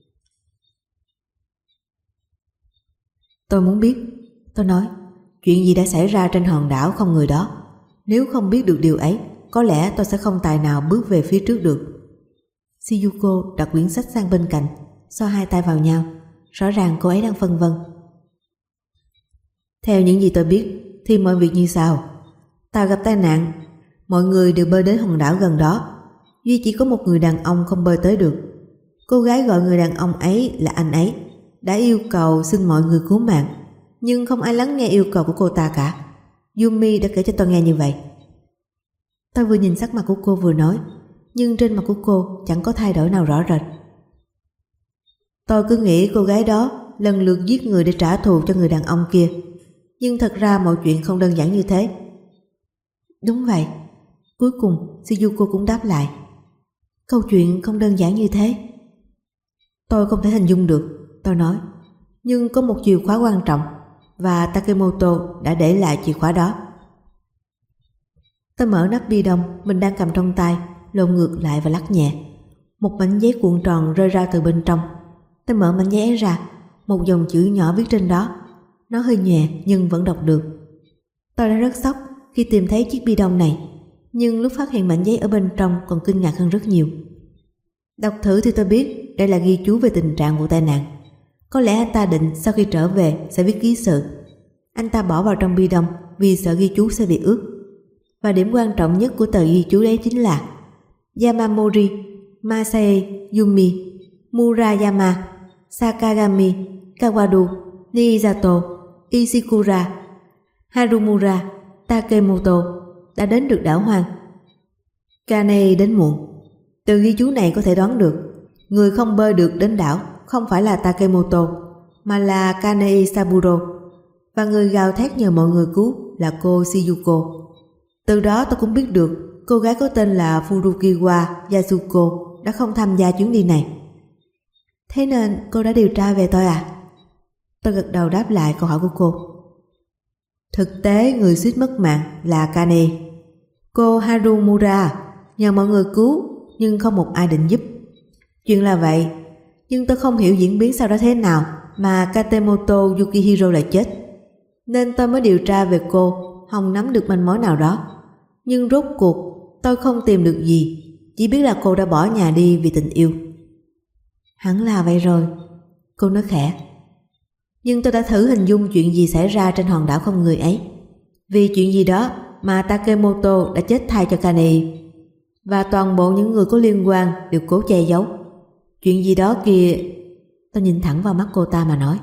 Tôi muốn biết, tôi nói, chuyện gì đã xảy ra trên hòn đảo không người đó. Nếu không biết được điều ấy, có lẽ tôi sẽ không tài nào bước về phía trước được. Shizuko đặt quyển sách sang bên cạnh, xoa hai tay vào nhau. Rõ ràng cô ấy đang phân vân. Theo những gì tôi biết thì mọi việc như sau. Tàu gặp tai nạn, mọi người đều bơi đến hòn đảo gần đó, duy chỉ có một người đàn ông không bơi tới được. Cô gái gọi người đàn ông ấy là anh ấy, đã yêu cầu xin mọi người cứu mạng, nhưng không ai lắng nghe yêu cầu của cô ta cả. Yumi đã kể cho tôi nghe như vậy. Tôi vừa nhìn sắc mặt của cô vừa nói, nhưng trên mặt của cô chẳng có thay đổi nào rõ rệt. Tôi cứ nghĩ cô gái đó lần lượt giết người để trả thù cho người đàn ông kia, nhưng thật ra mọi chuyện không đơn giản như thế. Đúng vậy. Cuối cùng Shizuko cũng đáp lại. Câu chuyện không đơn giản như thế. Tôi không thể hình dung được, tôi nói. Nhưng có một chìa khóa quan trọng, và Takemoto đã để lại chìa khóa đó. Tôi mở nắp bi đông mình đang cầm trong tay, lộn ngược lại và lắc nhẹ. Một mảnh giấy cuộn tròn rơi ra từ bên trong. Tôi mở mảnh giấy ấy ra, một dòng chữ nhỏ viết trên đó. Nó hơi nhòe nhưng vẫn đọc được. Tôi đã rất sốc khi tìm thấy chiếc bi đông này, nhưng lúc phát hiện mảnh giấy ở bên trong còn kinh ngạc hơn rất nhiều. Đọc thử thì tôi biết đây là ghi chú về tình trạng vụ tai nạn. Có lẽ anh ta định sau khi trở về sẽ viết ký sự. Anh ta bỏ vào trong bi đông vì sợ ghi chú sẽ bị ướt. Và điểm quan trọng nhất của tờ ghi chú đấy chính là Yamamori, Masae Yumi, Murayama, Sakagami, Kawadu, Niizato, Ishikura, Harumura, Takemoto đã đến được đảo hoang. Kanei đến muộn. Từ ghi chú này có thể đoán được người không bơi được đến đảo không phải là Takemoto mà là Kanei Saburo, và người gào thét nhờ mọi người cứu là cô Shizuko. Từ đó tôi cũng biết được cô gái có tên là Furukiwa Yasuko đã không tham gia chuyến đi này. Thế nên cô đã điều tra về tôi à? Tôi gật đầu đáp lại câu hỏi của cô. Thực tế người suýt mất mạng là Kane. Cô Harumura nhờ mọi người cứu nhưng không một ai định giúp. Chuyện là vậy, nhưng tôi không hiểu diễn biến sau đó thế nào mà Katemoto Yukihiro lại chết. Nên tôi mới điều tra về cô, không nắm được manh mối nào đó. Nhưng rốt cuộc tôi không tìm được gì, chỉ biết là cô đã bỏ nhà đi vì tình yêu. Hẳn là vậy rồi, cô nói khẽ. Nhưng tôi đã thử hình dung chuyện gì xảy ra trên hòn đảo không người ấy. Vì chuyện gì đó mà Takemoto đã chết thay cho Kanei, và toàn bộ những người có liên quan đều cố che giấu. Chuyện gì đó kìa. Tôi nhìn thẳng vào mắt cô ta mà nói.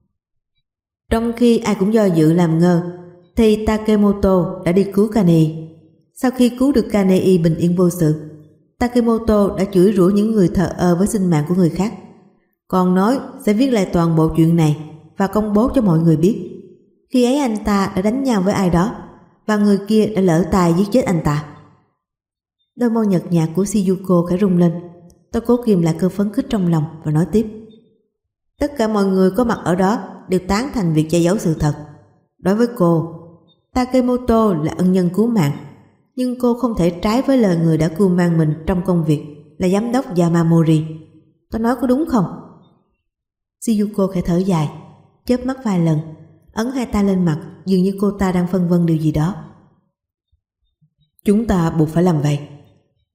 Trong khi ai cũng do dự làm ngơ, thì Takemoto đã đi cứu Kanei. Sau khi cứu được Kanei bình yên vô sự, Takemoto đã chửi rủa những người thờ ơ với sinh mạng của người khác, còn nói sẽ viết lại toàn bộ chuyện này và công bố cho mọi người biết. Khi ấy anh ta đã đánh nhau với ai đó, và người kia đã lỡ tay giết chết anh ta. Đôi môi nhợt nhạt của Shizuko khẽ rung lên. Tôi cố kìm lại cơn phấn khích trong lòng và nói tiếp. Tất cả mọi người có mặt ở đó đều tán thành việc che giấu sự thật. Đối với cô, Takemoto là ân nhân cứu mạng, nhưng cô không thể trái với lời người đã cưu mang mình trong công việc là giám đốc Yamamori. Tôi nói có đúng không? Shizuko khẽ thở dài, chớp mắt vài lần, ấn hai tay lên mặt, dường như cô ta đang phân vân điều gì đó. Chúng ta buộc phải làm vậy.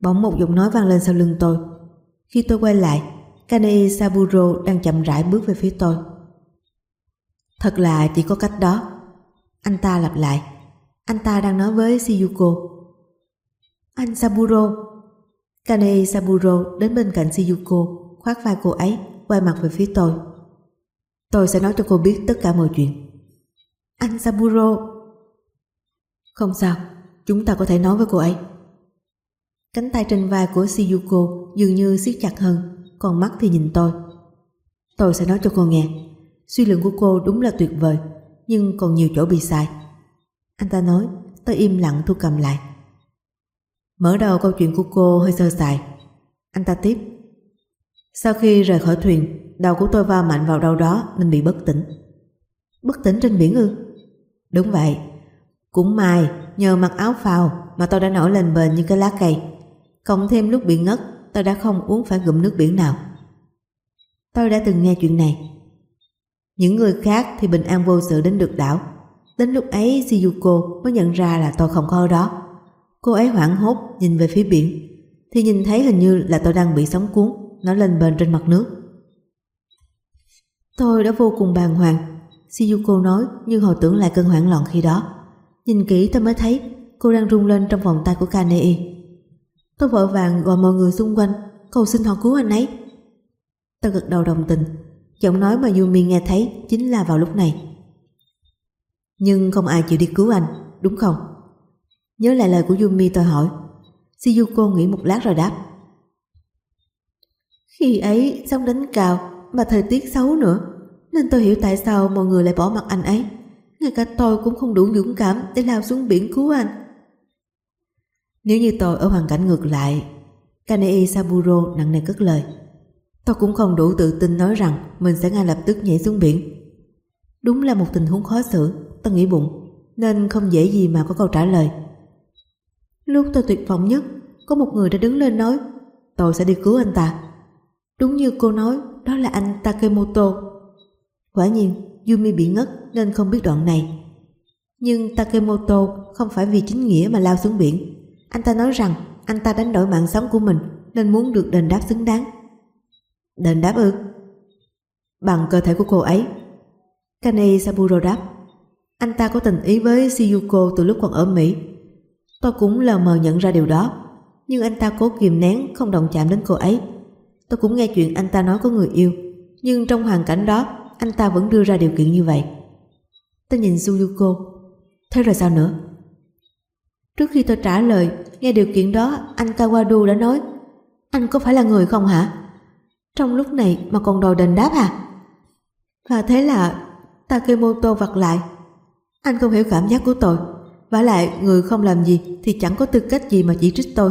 Bỗng một giọng nói vang lên sau lưng tôi. Khi tôi quay lại, Kanei Saburo đang chậm rãi bước về phía tôi. Thật là chỉ có cách đó. Anh ta lặp lại. Anh ta đang nói với Shiyuko. Anh Saburo. Kanei Saburo đến bên cạnh Shiyuko, khoác vai cô ấy, quay mặt về phía tôi. Tôi sẽ nói cho cô biết tất cả mọi chuyện. Anh Saburo. Không sao, chúng ta có thể nói với cô ấy. Cánh tay trên vai của Shiyuko dường như siết chặt hơn, còn mắt thì nhìn tôi. Tôi sẽ nói cho cô nghe. Suy luận của cô đúng là tuyệt vời, nhưng còn nhiều chỗ bị sai. Anh ta nói. Tôi im lặng thu cầm lại. Mở đầu câu chuyện của cô hơi sơ sài. Anh ta tiếp. Sau khi rời khỏi thuyền, đầu của tôi va mạnh vào đâu đó nên bị bất tỉnh. Bất tỉnh trên biển ư? Đúng vậy. Cũng may nhờ mặc áo phao mà tôi đã nổi lên bền như cái lá cây. Cộng thêm lúc bị ngất, tôi đã không uống phải ngụm nước biển nào. Tôi đã từng nghe chuyện này. Những người khác thì bình an vô sự đến được đảo. Đến lúc ấy Shiyuko mới nhận ra là tôi không có ở đó. Cô ấy hoảng hốt nhìn về phía biển, thì nhìn thấy hình như là tôi đang bị sóng cuốn, nổi lên bền trên mặt nước. Tôi đã vô cùng bàng hoàng. Shiyuko nói như hồi tưởng lại cơn hoảng loạn khi đó. Nhìn kỹ tôi mới thấy cô đang rung lên trong vòng tay của Kanei. Tôi vội vàng gọi mọi người xung quanh cầu xin họ cứu anh ấy. Tôi gật đầu đồng tình. Giọng nói mà Yumi nghe thấy chính là vào lúc này. Nhưng không ai chịu đi cứu anh, đúng không? Nhớ lại lời của Yumi tôi hỏi. Shiyuko nghĩ một lát rồi đáp. Khi ấy sóng đánh cao mà thời tiết xấu nữa, nên tôi hiểu tại sao mọi người lại bỏ mặc anh ấy. Ngay cả tôi cũng không đủ dũng cảm để lao xuống biển cứu anh. Nếu như tôi ở hoàn cảnh ngược lại, Kanei Saburo nặng nề cất lời, tôi cũng không đủ tự tin nói rằng mình sẽ ngay lập tức nhảy xuống biển. Đúng là một tình huống khó xử, tôi nghĩ bụng, nên không dễ gì mà có câu trả lời. Lúc tôi tuyệt vọng nhất, có một người đã đứng lên nói tôi sẽ đi cứu anh ta. Đúng như cô nói, đó là anh Takemoto. Quả nhiên Yumi bị ngất nên không biết đoạn này. Nhưng Takemoto không phải vì chính nghĩa mà lao xuống biển. Anh ta nói rằng anh ta đánh đổi mạng sống của mình nên muốn được đền đáp xứng đáng. Đền đáp ư? Bằng cơ thể của cô ấy. Kanei Saburo đáp. Anh ta có tình ý với Shiyuko từ lúc còn ở Mỹ. Tôi cũng lờ mờ nhận ra điều đó, nhưng anh ta cố kìm nén không động chạm đến cô ấy. Tôi cũng nghe chuyện anh ta nói có người yêu, nhưng trong hoàn cảnh đó anh ta vẫn đưa ra điều kiện như vậy. Tôi nhìn Shiyuko. Thế rồi sao nữa? Trước khi tôi trả lời, nghe điều kiện đó, anh Kawadu đã nói, anh có phải là người không hả? Trong lúc này mà còn đòi đền đáp à? Và thế là Takemoto vặt lại. Anh không hiểu cảm giác của tôi. Vả lại người không làm gì thì chẳng có tư cách gì mà chỉ trích tôi.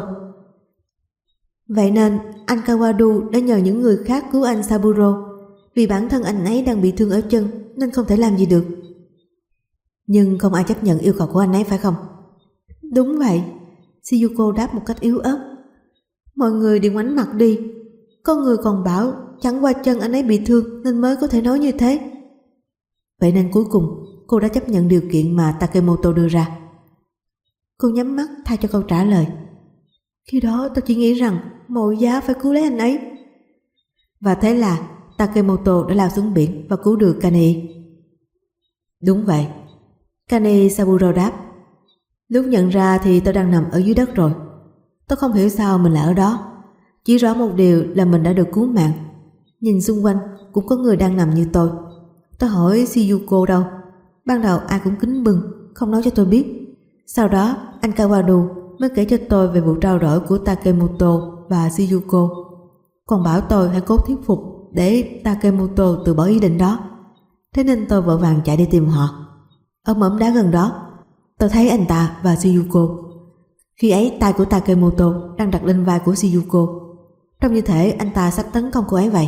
Vậy nên anh Kawadu đã nhờ những người khác cứu anh Saburo. Vì bản thân anh ấy đang bị thương ở chân nên không thể làm gì được. Nhưng không ai chấp nhận yêu cầu của anh ấy phải không? Đúng vậy. Shiyuko đáp một cách yếu ớt. Mọi người đều ngoảnh mặt đi. Có người còn bảo chẳng qua chân anh ấy bị thương nên mới có thể nói như thế. Vậy nên cuối cùng cô đã chấp nhận điều kiện mà Takemoto đưa ra. Cô nhắm mắt thay cho câu trả lời. Khi đó tôi chỉ nghĩ rằng mọi giá phải cứu lấy anh ấy. Và thế là Takemoto đã lao xuống biển và cứu được Kanei. Đúng vậy. Kanei Saburo đáp. Lúc nhận ra thì tôi đang nằm ở dưới đất rồi. Tôi không hiểu sao mình lại ở đó. Chỉ rõ một điều là mình đã được cứu mạng. Nhìn xung quanh cũng có người đang nằm như tôi. Tôi hỏi Shiyuko đâu. Ban đầu ai cũng kính bừng, không nói cho tôi biết. Sau đó anh Kawadu mới kể cho tôi về vụ trao đổi của Takemoto và Shiyuko. Còn bảo tôi hãy cố thuyết phục để Takemoto từ bỏ ý định đó. Thế nên tôi vội vàng chạy đi tìm họ. Ở mỏm đá gần đó, tôi thấy anh ta và Shiyuko. Khi ấy tay của Takemoto đang đặt lên vai của Shiyuko, trông như thể anh ta sắp tấn công cô ấy vậy.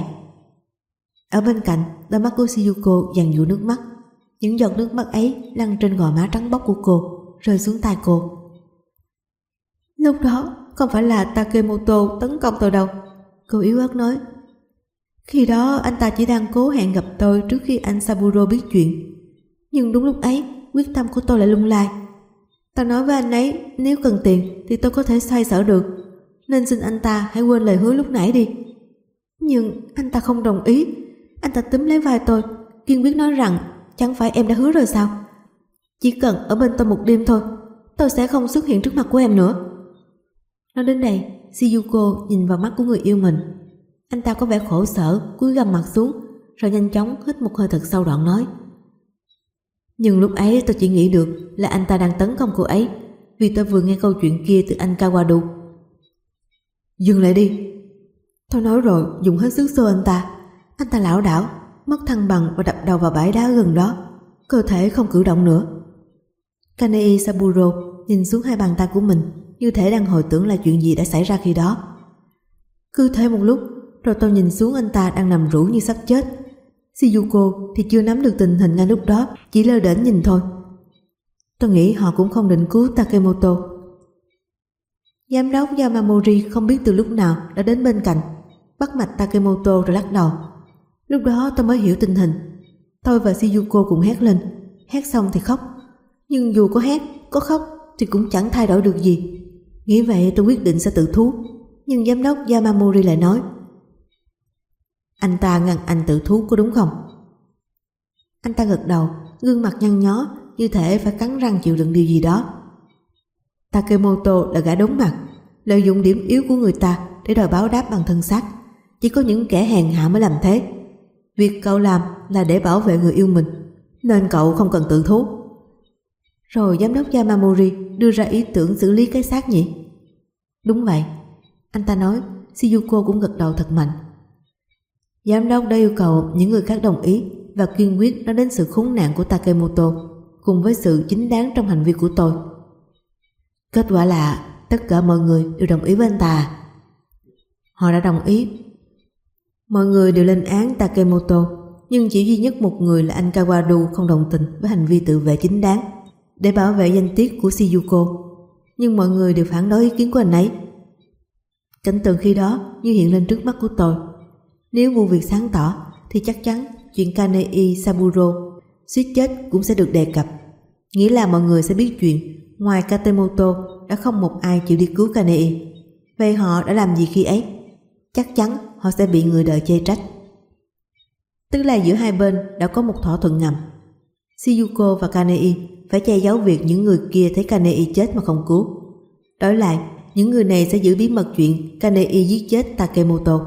Ở bên cạnh, đôi mắt của Shiyuko dàn dụa nước mắt. Những giọt nước mắt ấy lăn trên gò má trắng bóc của cô, rơi xuống tay cô. Lúc đó không phải là Takemoto tấn công tôi đâu, cô yếu ớt nói. Khi đó anh ta chỉ đang cố hẹn gặp tôi trước khi anh Saburo biết chuyện. Nhưng đúng lúc ấy quyết tâm của tôi lại lung lay. Tôi nói với anh ấy nếu cần tiền thì tôi có thể xoay sở được. nên xin anh ta hãy quên lời hứa lúc nãy đi. Nhưng anh ta không đồng ý. Anh ta túm lấy vai tôi, kiên quyết nói rằng chẳng phải em đã hứa rồi sao? Chỉ cần ở bên tôi một đêm thôi, tôi sẽ không xuất hiện trước mặt của em nữa. Nói đến đây, Shiyuko nhìn vào mắt của người yêu mình. Anh ta có vẻ khổ sở, cúi gằm mặt xuống, rồi nhanh chóng hít một hơi thật sâu đoạn nói: Nhưng lúc ấy tôi chỉ nghĩ được là anh ta đang tấn công cô ấy, vì tôi vừa nghe câu chuyện kia từ anh Kawadu. Dừng lại đi. Tôi nói rồi, dùng hết sức xô anh ta. Anh ta lảo đảo, mất thăng bằng và đập đầu vào bãi đá gần đó, cơ thể không cử động nữa. Kanei Saburo nhìn xuống hai bàn tay của mình, như thể đang hồi tưởng lại chuyện gì đã xảy ra khi đó. Cứ thế một lúc, rồi tôi nhìn xuống anh ta đang nằm rũ như sắp chết. Shiyuko thì chưa nắm được tình hình ngay lúc đó, chỉ lơ đễnh nhìn thôi. Tôi nghĩ họ cũng không định cứu Takemoto. Giám đốc Yamamori không biết từ lúc nào đã đến bên cạnh, bắt mạch Takemoto rồi lắc đầu. Lúc đó tôi mới hiểu tình hình. Tôi và Shiyuko cùng hét lên, hét xong thì khóc. Nhưng dù có hét, có khóc thì cũng chẳng thay đổi được gì. Nghĩ vậy tôi quyết định sẽ tự thú. Nhưng giám đốc Yamamori lại nói: Anh ta ngăn anh tự thú có đúng không? Anh ta gật đầu, gương mặt nhăn nhó, như thể phải cắn răng chịu đựng điều gì đó. Takemoto là gã đốn mặt, lợi dụng điểm yếu của người ta để đòi báo đáp bằng thân xác. Chỉ có những kẻ hèn hạ mới làm thế. Việc cậu làm là để bảo vệ người yêu mình, nên cậu không cần tự thú. Rồi giám đốc Yamamori đưa ra ý tưởng xử lý cái xác nhỉ? Đúng vậy, anh ta nói. Shiyuko cũng gật đầu thật mạnh. Giám đốc đã yêu cầu những người khác đồng ý và kiên quyết nói đến sự khốn nạn của Takemoto cùng với sự chính đáng trong hành vi của tôi. Kết quả là tất cả mọi người đều đồng ý với anh ta. Họ đã đồng ý. Mọi người đều lên án Takemoto, nhưng chỉ duy nhất một người là anh Kawadu không đồng tình với hành vi tự vệ chính đáng để bảo vệ danh tiết của Shiyuko. Nhưng mọi người đều phản đối ý kiến của anh ấy. Cảnh tượng khi đó như hiện lên trước mắt của tôi. Nếu vụ việc sáng tỏ thì chắc chắn chuyện Kanei Saburo suýt chết cũng sẽ được đề cập. Nghĩa là mọi người sẽ biết chuyện ngoài Katemoto đã không một ai chịu đi cứu Kanei. Vậy họ đã làm gì khi ấy? Chắc chắn họ sẽ bị người đời chê trách. Tức là giữa hai bên đã có một thỏa thuận ngầm. Shiyuko và Kanei phải che giấu việc những người kia thấy Kanei chết mà không cứu. Đổi lại, những người này sẽ giữ bí mật chuyện Kanei giết chết Takemoto.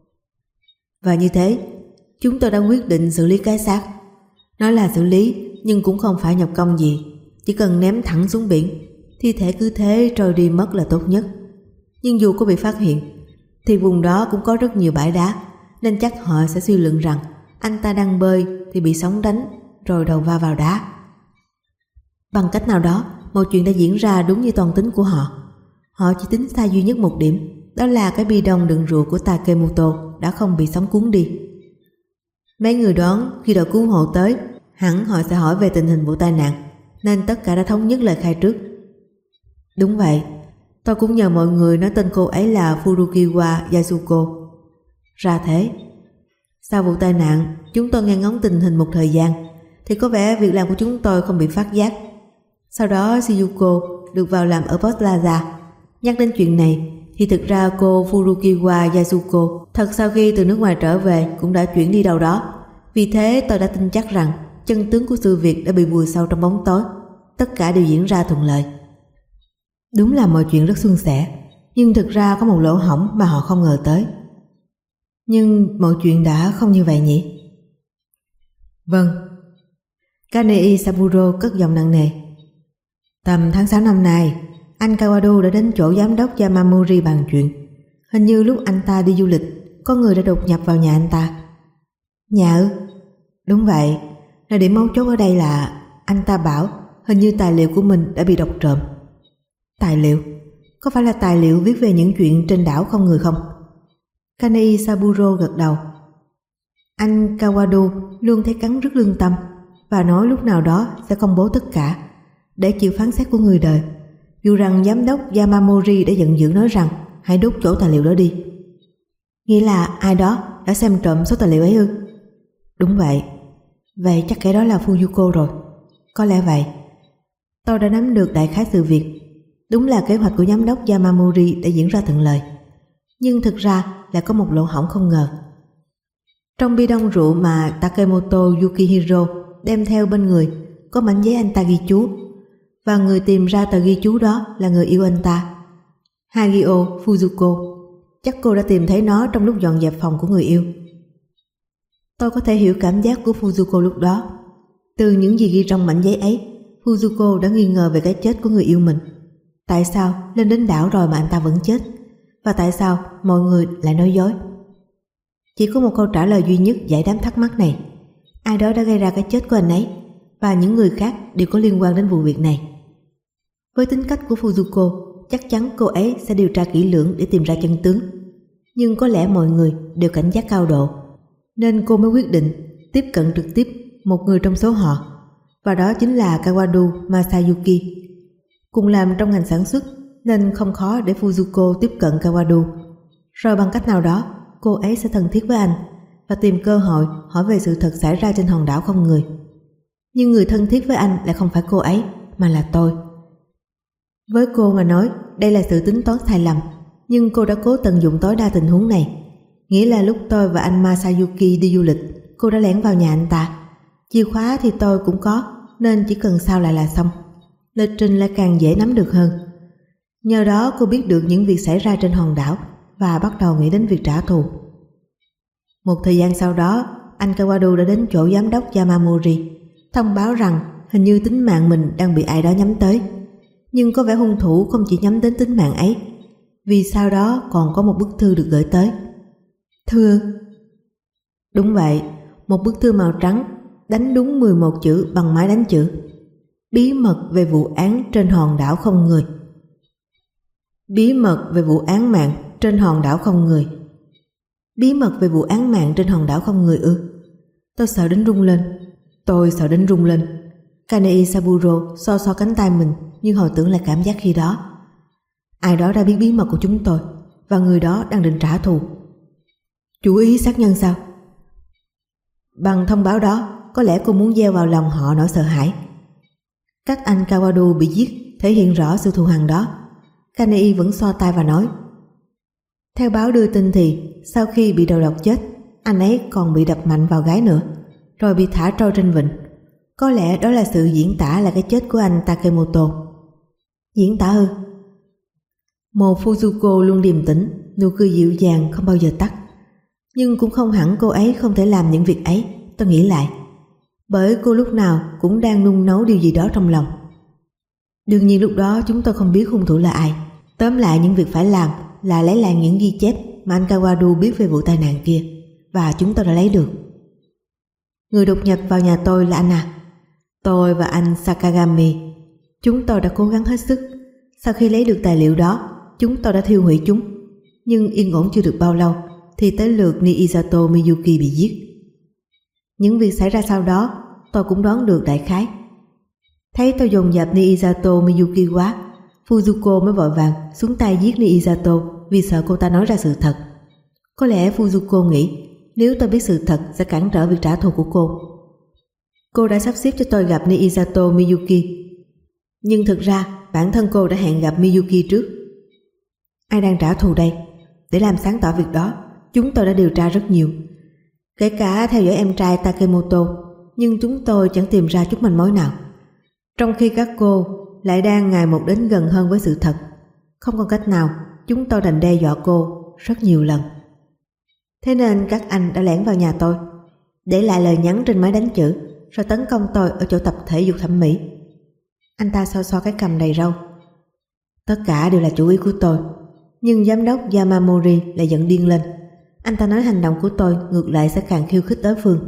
Và như thế, chúng tôi đã quyết định xử lý cái xác. Nói là xử lý, nhưng cũng không phải nhập công gì. Chỉ cần ném thẳng xuống biển, thi thể cứ thế trôi đi mất là tốt nhất. Nhưng dù có bị phát hiện, thì vùng đó cũng có rất nhiều bãi đá, nên chắc họ sẽ suy luận rằng anh ta đang bơi thì bị sóng đánh, rồi đầu va vào đá. Bằng cách nào đó, mọi chuyện đã diễn ra đúng như toan tính của họ. Họ chỉ tính sai duy nhất một điểm, đó là cái bi đông đựng rượu của Takemoto đã không bị sóng cuốn đi. Mấy người đoán khi đội cứu hộ tới, hẳn họ sẽ hỏi về tình hình vụ tai nạn, nên tất cả đã thống nhất lời khai trước. Đúng vậy, tôi cũng nhờ mọi người nói tên cô ấy là Furukiwa Yasuko. Ra thế. Sau vụ tai nạn, chúng tôi nghe ngóng tình hình một thời gian, thì có vẻ việc làm của chúng tôi không bị phát giác. Sau đó Shiyuko được vào làm ở Post Plaza. Nhắc đến chuyện này thì thực ra cô Furukiwa Yasuko thật sau khi từ nước ngoài trở về cũng đã chuyển đi đâu đó. Vì thế tôi đã tin chắc rằng chân tướng của sự việc đã bị vùi sâu trong bóng tối. Tất cả đều diễn ra thuận lợi. Đúng là mọi chuyện rất suôn sẻ, nhưng thực ra có một lỗ hổng mà họ không ngờ tới. Nhưng mọi chuyện đã không như vậy nhỉ? Vâng. Kanei Saburo cất giọng nặng nề. Tầm tháng sáu năm nay, anh Kawadu đã đến chỗ giám đốc Yamamori bàn chuyện. Hình như lúc anh ta đi du lịch, có người đã đột nhập vào nhà anh ta. Nhà ư? Đúng vậy. Là điểm mấu chốt ở đây là anh ta bảo hình như tài liệu của mình đã bị đọc trộm. Tài liệu? Có phải là tài liệu viết về những chuyện trên đảo không người không? Kanei Saburo gật đầu. Anh Kawadu luôn thấy cắn rứt lương tâm và nói lúc nào đó sẽ công bố tất cả để chịu phán xét của người đời, dù rằng giám đốc Yamamori đã giận dữ nói rằng hãy đốt chỗ tài liệu đó đi. Nghĩa là ai đó đã xem trộm số tài liệu ấy ư? Đúng vậy. Vậy chắc kẻ đó là Fuyuko rồi. Có lẽ vậy. Tôi đã nắm được đại khái sự việc. Đúng là kế hoạch của giám đốc Yamamori đã diễn ra thuận lợi. Nhưng thực ra lại có một lỗ hổng không ngờ. Trong bi đông rượu mà Takemoto Yukihiro đem theo bên người có mảnh giấy anh ta ghi chú, và người tìm ra tờ ghi chú đó là người yêu anh ta, Hagio Fuzuko. Chắc cô đã tìm thấy nó trong lúc dọn dẹp phòng của người yêu. Tôi có thể hiểu cảm giác của Fuzuko lúc đó. Từ những gì ghi trong mảnh giấy ấy, Fuzuko đã nghi ngờ về cái chết của người yêu mình. Tại sao lên đến đảo rồi mà anh ta vẫn chết? Và tại sao mọi người lại nói dối? Chỉ có một câu trả lời duy nhất giải đáp thắc mắc này. Ai đó đã gây ra cái chết của anh ấy, và những người khác đều có liên quan đến vụ việc này. Với tính cách của Fuzuko, chắc chắn cô ấy sẽ điều tra kỹ lưỡng để tìm ra chân tướng. Nhưng có lẽ mọi người đều cảnh giác cao độ, nên cô mới quyết định tiếp cận trực tiếp một người trong số họ, và đó chính là Kawadu Masayuki. Cùng làm trong ngành sản xuất nên không khó để Fuzuko tiếp cận Kawadu. Rồi bằng cách nào đó, cô ấy sẽ thân thiết với anh và tìm cơ hội hỏi về sự thật xảy ra trên hòn đảo không người. Nhưng người thân thiết với anh lại không phải cô ấy, mà là tôi. Với cô mà nói, đây là sự tính toán sai lầm, nhưng cô đã cố tận dụng tối đa tình huống này. Nghĩa là lúc tôi và anh Masayuki đi du lịch, cô đã lẻn vào nhà anh ta. Chìa khóa thì tôi cũng có, nên chỉ cần sao lại là xong. Lịch trình lại càng dễ nắm được hơn. Nhờ đó cô biết được những việc xảy ra trên hòn đảo và bắt đầu nghĩ đến việc trả thù. Một thời gian sau đó, anh Kawadu đã đến chỗ giám đốc Yamamori, thông báo rằng hình như tính mạng mình đang bị ai đó nhắm tới. Nhưng có vẻ hung thủ không chỉ nhắm đến tính mạng ấy, vì sau đó còn có một bức thư được gửi tới. Thư? Đúng vậy, một bức thư màu trắng, đánh đúng mười một chữ bằng máy đánh chữ. Bí mật về vụ án trên hòn đảo không người. Bí mật về vụ án mạng trên hòn đảo không người. Bí mật về vụ án mạng trên hòn đảo không người ư? Tôi sợ đến rung lên. Tôi sợ đến rung lên. Kanei Saburo so so cánh tay mình, nhưng hồi tưởng lại cảm giác khi đó. Ai đó đã biết bí mật của chúng tôi, và người đó đang định trả thù. Chủ ý sát nhân sao? Bằng thông báo đó, có lẽ cô muốn gieo vào lòng họ nỗi sợ hãi. Cách anh Kawadu bị giết thể hiện rõ sự thù hằn đó. Kanei vẫn xoa tay và nói: theo báo đưa tin thì sau khi bị đầu độc chết, anh ấy còn bị đập mạnh vào gáy nữa, rồi bị thả trôi trên vịnh. Có lẽ đó là sự diễn tả là cái chết của anh Takemoto. Diễn tả ư? Mồ Fuzuko luôn điềm tĩnh, nụ cười dịu dàng không bao giờ tắt. Nhưng cũng không hẳn cô ấy không thể làm những việc ấy, tôi nghĩ lại. Bởi cô lúc nào cũng đang nung nấu điều gì đó trong lòng. Đương nhiên lúc đó chúng tôi không biết hung thủ là ai. Tóm lại những việc phải làm là lấy lại những ghi chép mà anh Kawadu biết về vụ tai nạn kia, và chúng tôi đã lấy được. Người đột nhập vào nhà tôi là anh à? Tôi và anh Sakagami. Chúng tôi đã cố gắng hết sức. Sau khi lấy được tài liệu đó, chúng tôi đã thiêu hủy chúng. Nhưng yên ổn chưa được bao lâu thì tới lượt Niisato Miyuki bị giết. Những việc xảy ra sau đó tôi cũng đoán được đại khái. Thấy tôi dồn dập Niisato Miyuki quá, Fuzuko mới vội vàng xuống tay giết Niisato vì sợ cô ta nói ra sự thật. Có lẽ Fuzuko nghĩ nếu tôi biết sự thật sẽ cản trở việc trả thù của cô. Cô đã sắp xếp cho tôi gặp Niisato Miyuki, nhưng thực ra bản thân cô đã hẹn gặp Miyuki trước. Ai đang trả thù đây? Để làm sáng tỏ việc đó, chúng tôi đã điều tra rất nhiều, kể cả theo dõi em trai Takemoto, nhưng chúng tôi chẳng tìm ra chút manh mối nào. Trong khi các cô lại đang ngày một đến gần hơn với sự thật. Không còn cách nào, chúng tôi đành đe dọa cô rất nhiều lần. Thế nên các anh đã lẻn vào nhà tôi, để lại lời nhắn trên máy đánh chữ, rồi tấn công tôi ở chỗ tập thể dục thẩm mỹ. Anh ta xoa xoa cái cằm đầy râu. Tất cả đều là chủ ý của tôi. Nhưng giám đốc Yamamori lại giận điên lên. Anh ta nói hành động của tôi ngược lại sẽ càng khiêu khích đối phương.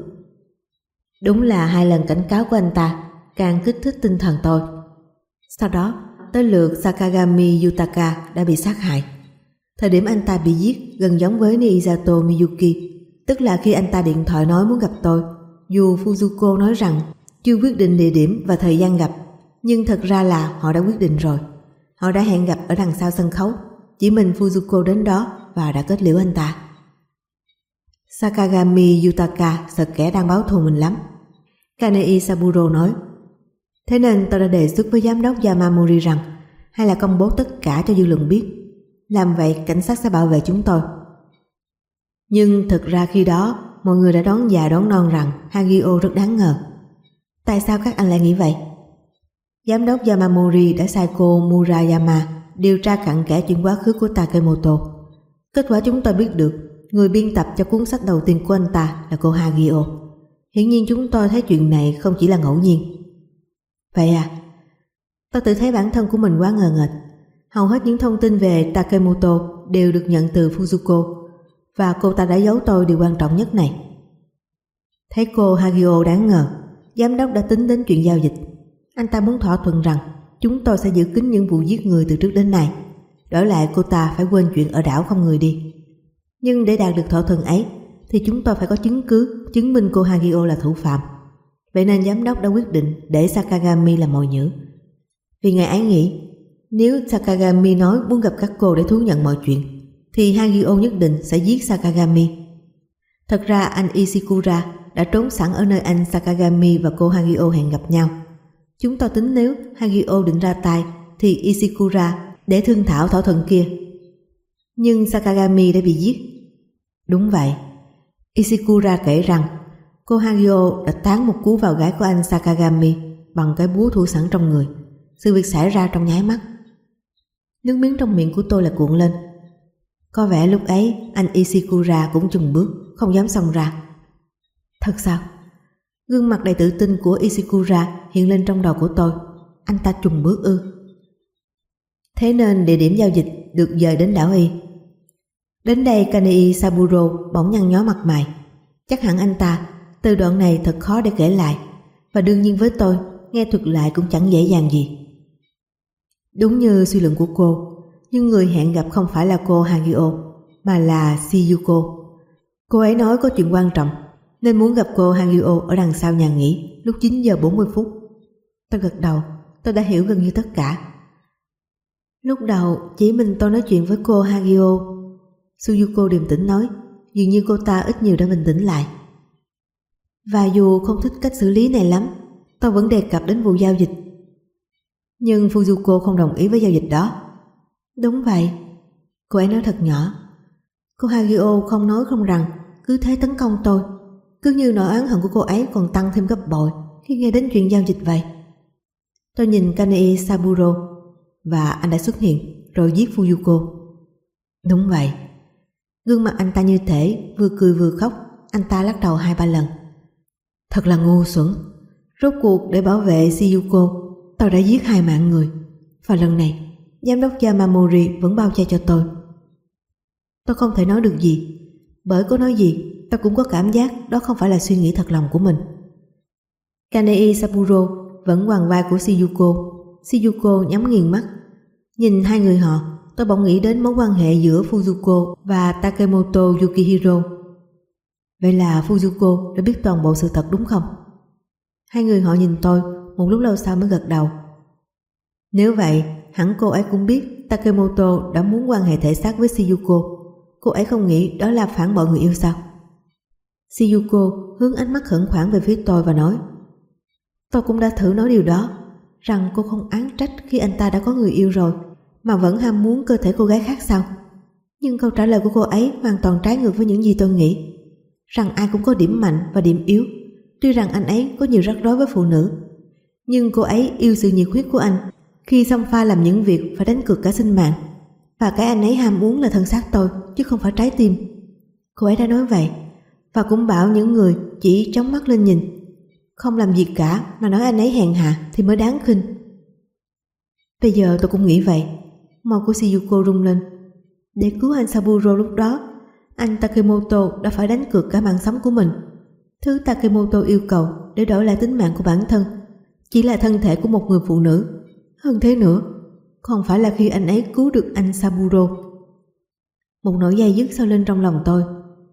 Đúng là hai lần cảnh cáo của anh ta càng kích thích tinh thần tôi. Sau đó tới lượt Sakagami Yutaka đã bị sát hại. Thời điểm anh ta bị giết gần giống với Niisato Miyuki, tức là khi anh ta điện thoại nói muốn gặp tôi, dù Fuzuko nói rằng chưa quyết định địa điểm và thời gian gặp, nhưng thật ra là họ đã quyết định rồi. Họ đã hẹn gặp ở đằng sau sân khấu, chỉ mình Fuzuko đến đó và đã kết liễu anh ta. Sakagami Yutaka sợ kẻ đang báo thù mình lắm. Kanei Saburo nói: thế nên tôi đã đề xuất với giám đốc Yamamori rằng hay là công bố tất cả cho dư luận biết. Làm vậy cảnh sát sẽ bảo vệ chúng tôi. Nhưng thực ra khi đó mọi người đã đoán già đoán non rằng Hagio rất đáng ngờ. Tại sao các anh lại nghĩ vậy? Giám đốc Yamamori đã sai cô Murayama điều tra cặn kẽ chuyện quá khứ của Takemoto. Kết quả chúng tôi biết được người biên tập cho cuốn sách đầu tiên của anh ta là cô Hagio. Hiển nhiên chúng tôi thấy chuyện này không chỉ là ngẫu nhiên. Vậy à? Tôi tự thấy bản thân của mình quá ngờ nghệch. Hầu hết những thông tin về Takemoto đều được nhận từ Fujiko, và cô ta đã giấu tôi điều quan trọng nhất này. Thấy cô Hagio đáng ngờ, giám đốc đã tính đến chuyện giao dịch. Anh ta muốn thỏa thuận rằng chúng tôi sẽ giữ kín những vụ giết người từ trước đến nay, đổi lại cô ta phải quên chuyện ở đảo không người đi. Nhưng để đạt được thỏa thuận ấy thì chúng tôi phải có chứng cứ chứng minh cô Hagio là thủ phạm. Vậy nên giám đốc đã quyết định để Sakagami làm mồi nhử. Vì ngài ấy nghĩ nếu Sakagami nói muốn gặp các cô để thú nhận mọi chuyện thì Hagio nhất định sẽ giết Sakagami. Thật ra anh Ishikura đã trốn sẵn ở nơi anh Sakagami và cô Hagio hẹn gặp nhau. Chúng tôi tính nếu Hagio định ra tay thì Ishikura để thương thảo thỏa thuận kia. Nhưng Sakagami đã bị giết. Đúng vậy. Ishikura kể rằng cô Hagio đã tán một cú vào gáy của anh Sakagami bằng cái búa thủ sẵn trong người. Sự việc xảy ra trong nháy mắt. Nước miếng trong miệng của tôi là cuộn lên. Có vẻ lúc ấy anh Ishikura cũng chùn bước, không dám xông ra. Thật sao? Gương mặt đầy tự tin của Ishikura hiện lên trong đầu của tôi. Anh ta chùn bước ư? Thế nên địa điểm giao dịch được dời đến đảo Y. Đến đây Kanei Saburo bỗng nhăn nhó mặt mày. Chắc hẳn anh ta từ đoạn này thật khó để kể lại, và đương nhiên với tôi nghe thuật lại cũng chẳng dễ dàng gì. Đúng như suy luận của cô, nhưng người hẹn gặp không phải là cô Hagio mà là Shiyuko. Cô ấy nói có chuyện quan trọng nên muốn gặp cô Hagio ở đằng sau nhà nghỉ lúc chín giờ bốn mươi phút. Tôi gật đầu, tôi đã hiểu gần như tất cả. Lúc đầu chỉ mình tôi nói chuyện với cô Hagio. Shiyuko điềm tĩnh nói, dường như cô ta ít nhiều đã bình tĩnh lại. Và dù không thích cách xử lý này lắm, tôi vẫn đề cập đến vụ giao dịch. Nhưng Fujiko không đồng ý với giao dịch đó. Đúng vậy, cô ấy nói thật nhỏ. Cô Hagio không nói không rằng cứ thế tấn công tôi, cứ như nỗi oán hận của cô ấy còn tăng thêm gấp bội khi nghe đến chuyện giao dịch vậy. Tôi nhìn Kanei Saburo, và anh đã xuất hiện rồi giết Fujiko. Đúng vậy. Gương mặt anh ta như thể vừa cười vừa khóc. Anh ta lắc đầu hai ba lần. Thật là ngu xuẩn. Rốt cuộc để bảo vệ Shiyuko, tôi đã giết hai mạng người, và lần này giám đốc Yamamori vẫn bao che cho tôi. Tôi không thể nói được gì, bởi có nói gì tôi cũng có cảm giác đó không phải là suy nghĩ thật lòng của mình. Kanei Saburo vẫn quàng vai của Shiyuko. Shiyuko nhắm nghiền mắt. Nhìn hai người họ, tôi bỗng nghĩ đến mối quan hệ giữa Fujiko và Takemoto Yukihiro. Vậy là Fujiko đã biết toàn bộ sự thật đúng không? Hai người họ nhìn tôi, một lúc lâu sau mới gật đầu. Nếu vậy, hẳn cô ấy cũng biết Takemoto đã muốn quan hệ thể xác với Shiyuko. Cô ấy không nghĩ đó là phản bội người yêu sao? Shiyuko hướng ánh mắt khẩn khoản về phía tôi và nói, tôi cũng đã thử nói điều đó, rằng cô không oán trách khi anh ta đã có người yêu rồi mà vẫn ham muốn cơ thể cô gái khác sao? Nhưng câu trả lời của cô ấy hoàn toàn trái ngược với những gì tôi nghĩ, rằng ai cũng có điểm mạnh và điểm yếu. Tuy rằng anh ấy có nhiều rắc rối với phụ nữ, nhưng cô ấy yêu sự nhiệt huyết của anh khi xông pha làm những việc phải đánh cược cả sinh mạng, và cái anh ấy ham muốn là thân xác tôi chứ không phải trái tim. Cô ấy đã nói vậy, và cũng bảo những người chỉ trống mắt lên nhìn, không làm gì cả mà nói anh ấy hèn hạ thì mới đáng khinh. Bây giờ tôi cũng nghĩ vậy. Môi của Shiyuko rung lên. Để cứu anh Saburo lúc đó, anh Takemoto đã phải đánh cược cả mạng sống của mình. Thứ Takemoto yêu cầu để đổi lại tính mạng của bản thân chỉ là thân thể của một người phụ nữ. Hơn thế nữa, không phải là khi anh ấy cứu được anh Saburo. Một nỗi dây dứt sôi lên trong lòng tôi.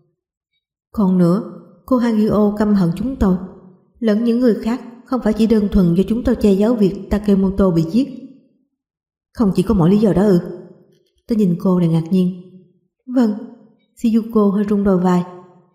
Còn nữa, cô Hagio căm hận chúng tôi lẫn những người khác, không phải chỉ đơn thuần do chúng tôi che giấu việc Takemoto bị giết. Không chỉ có mỗi lý do đó ư? Tôi nhìn cô đầy ngạc nhiên. Vâng. Shiyuko hơi rung đôi vai.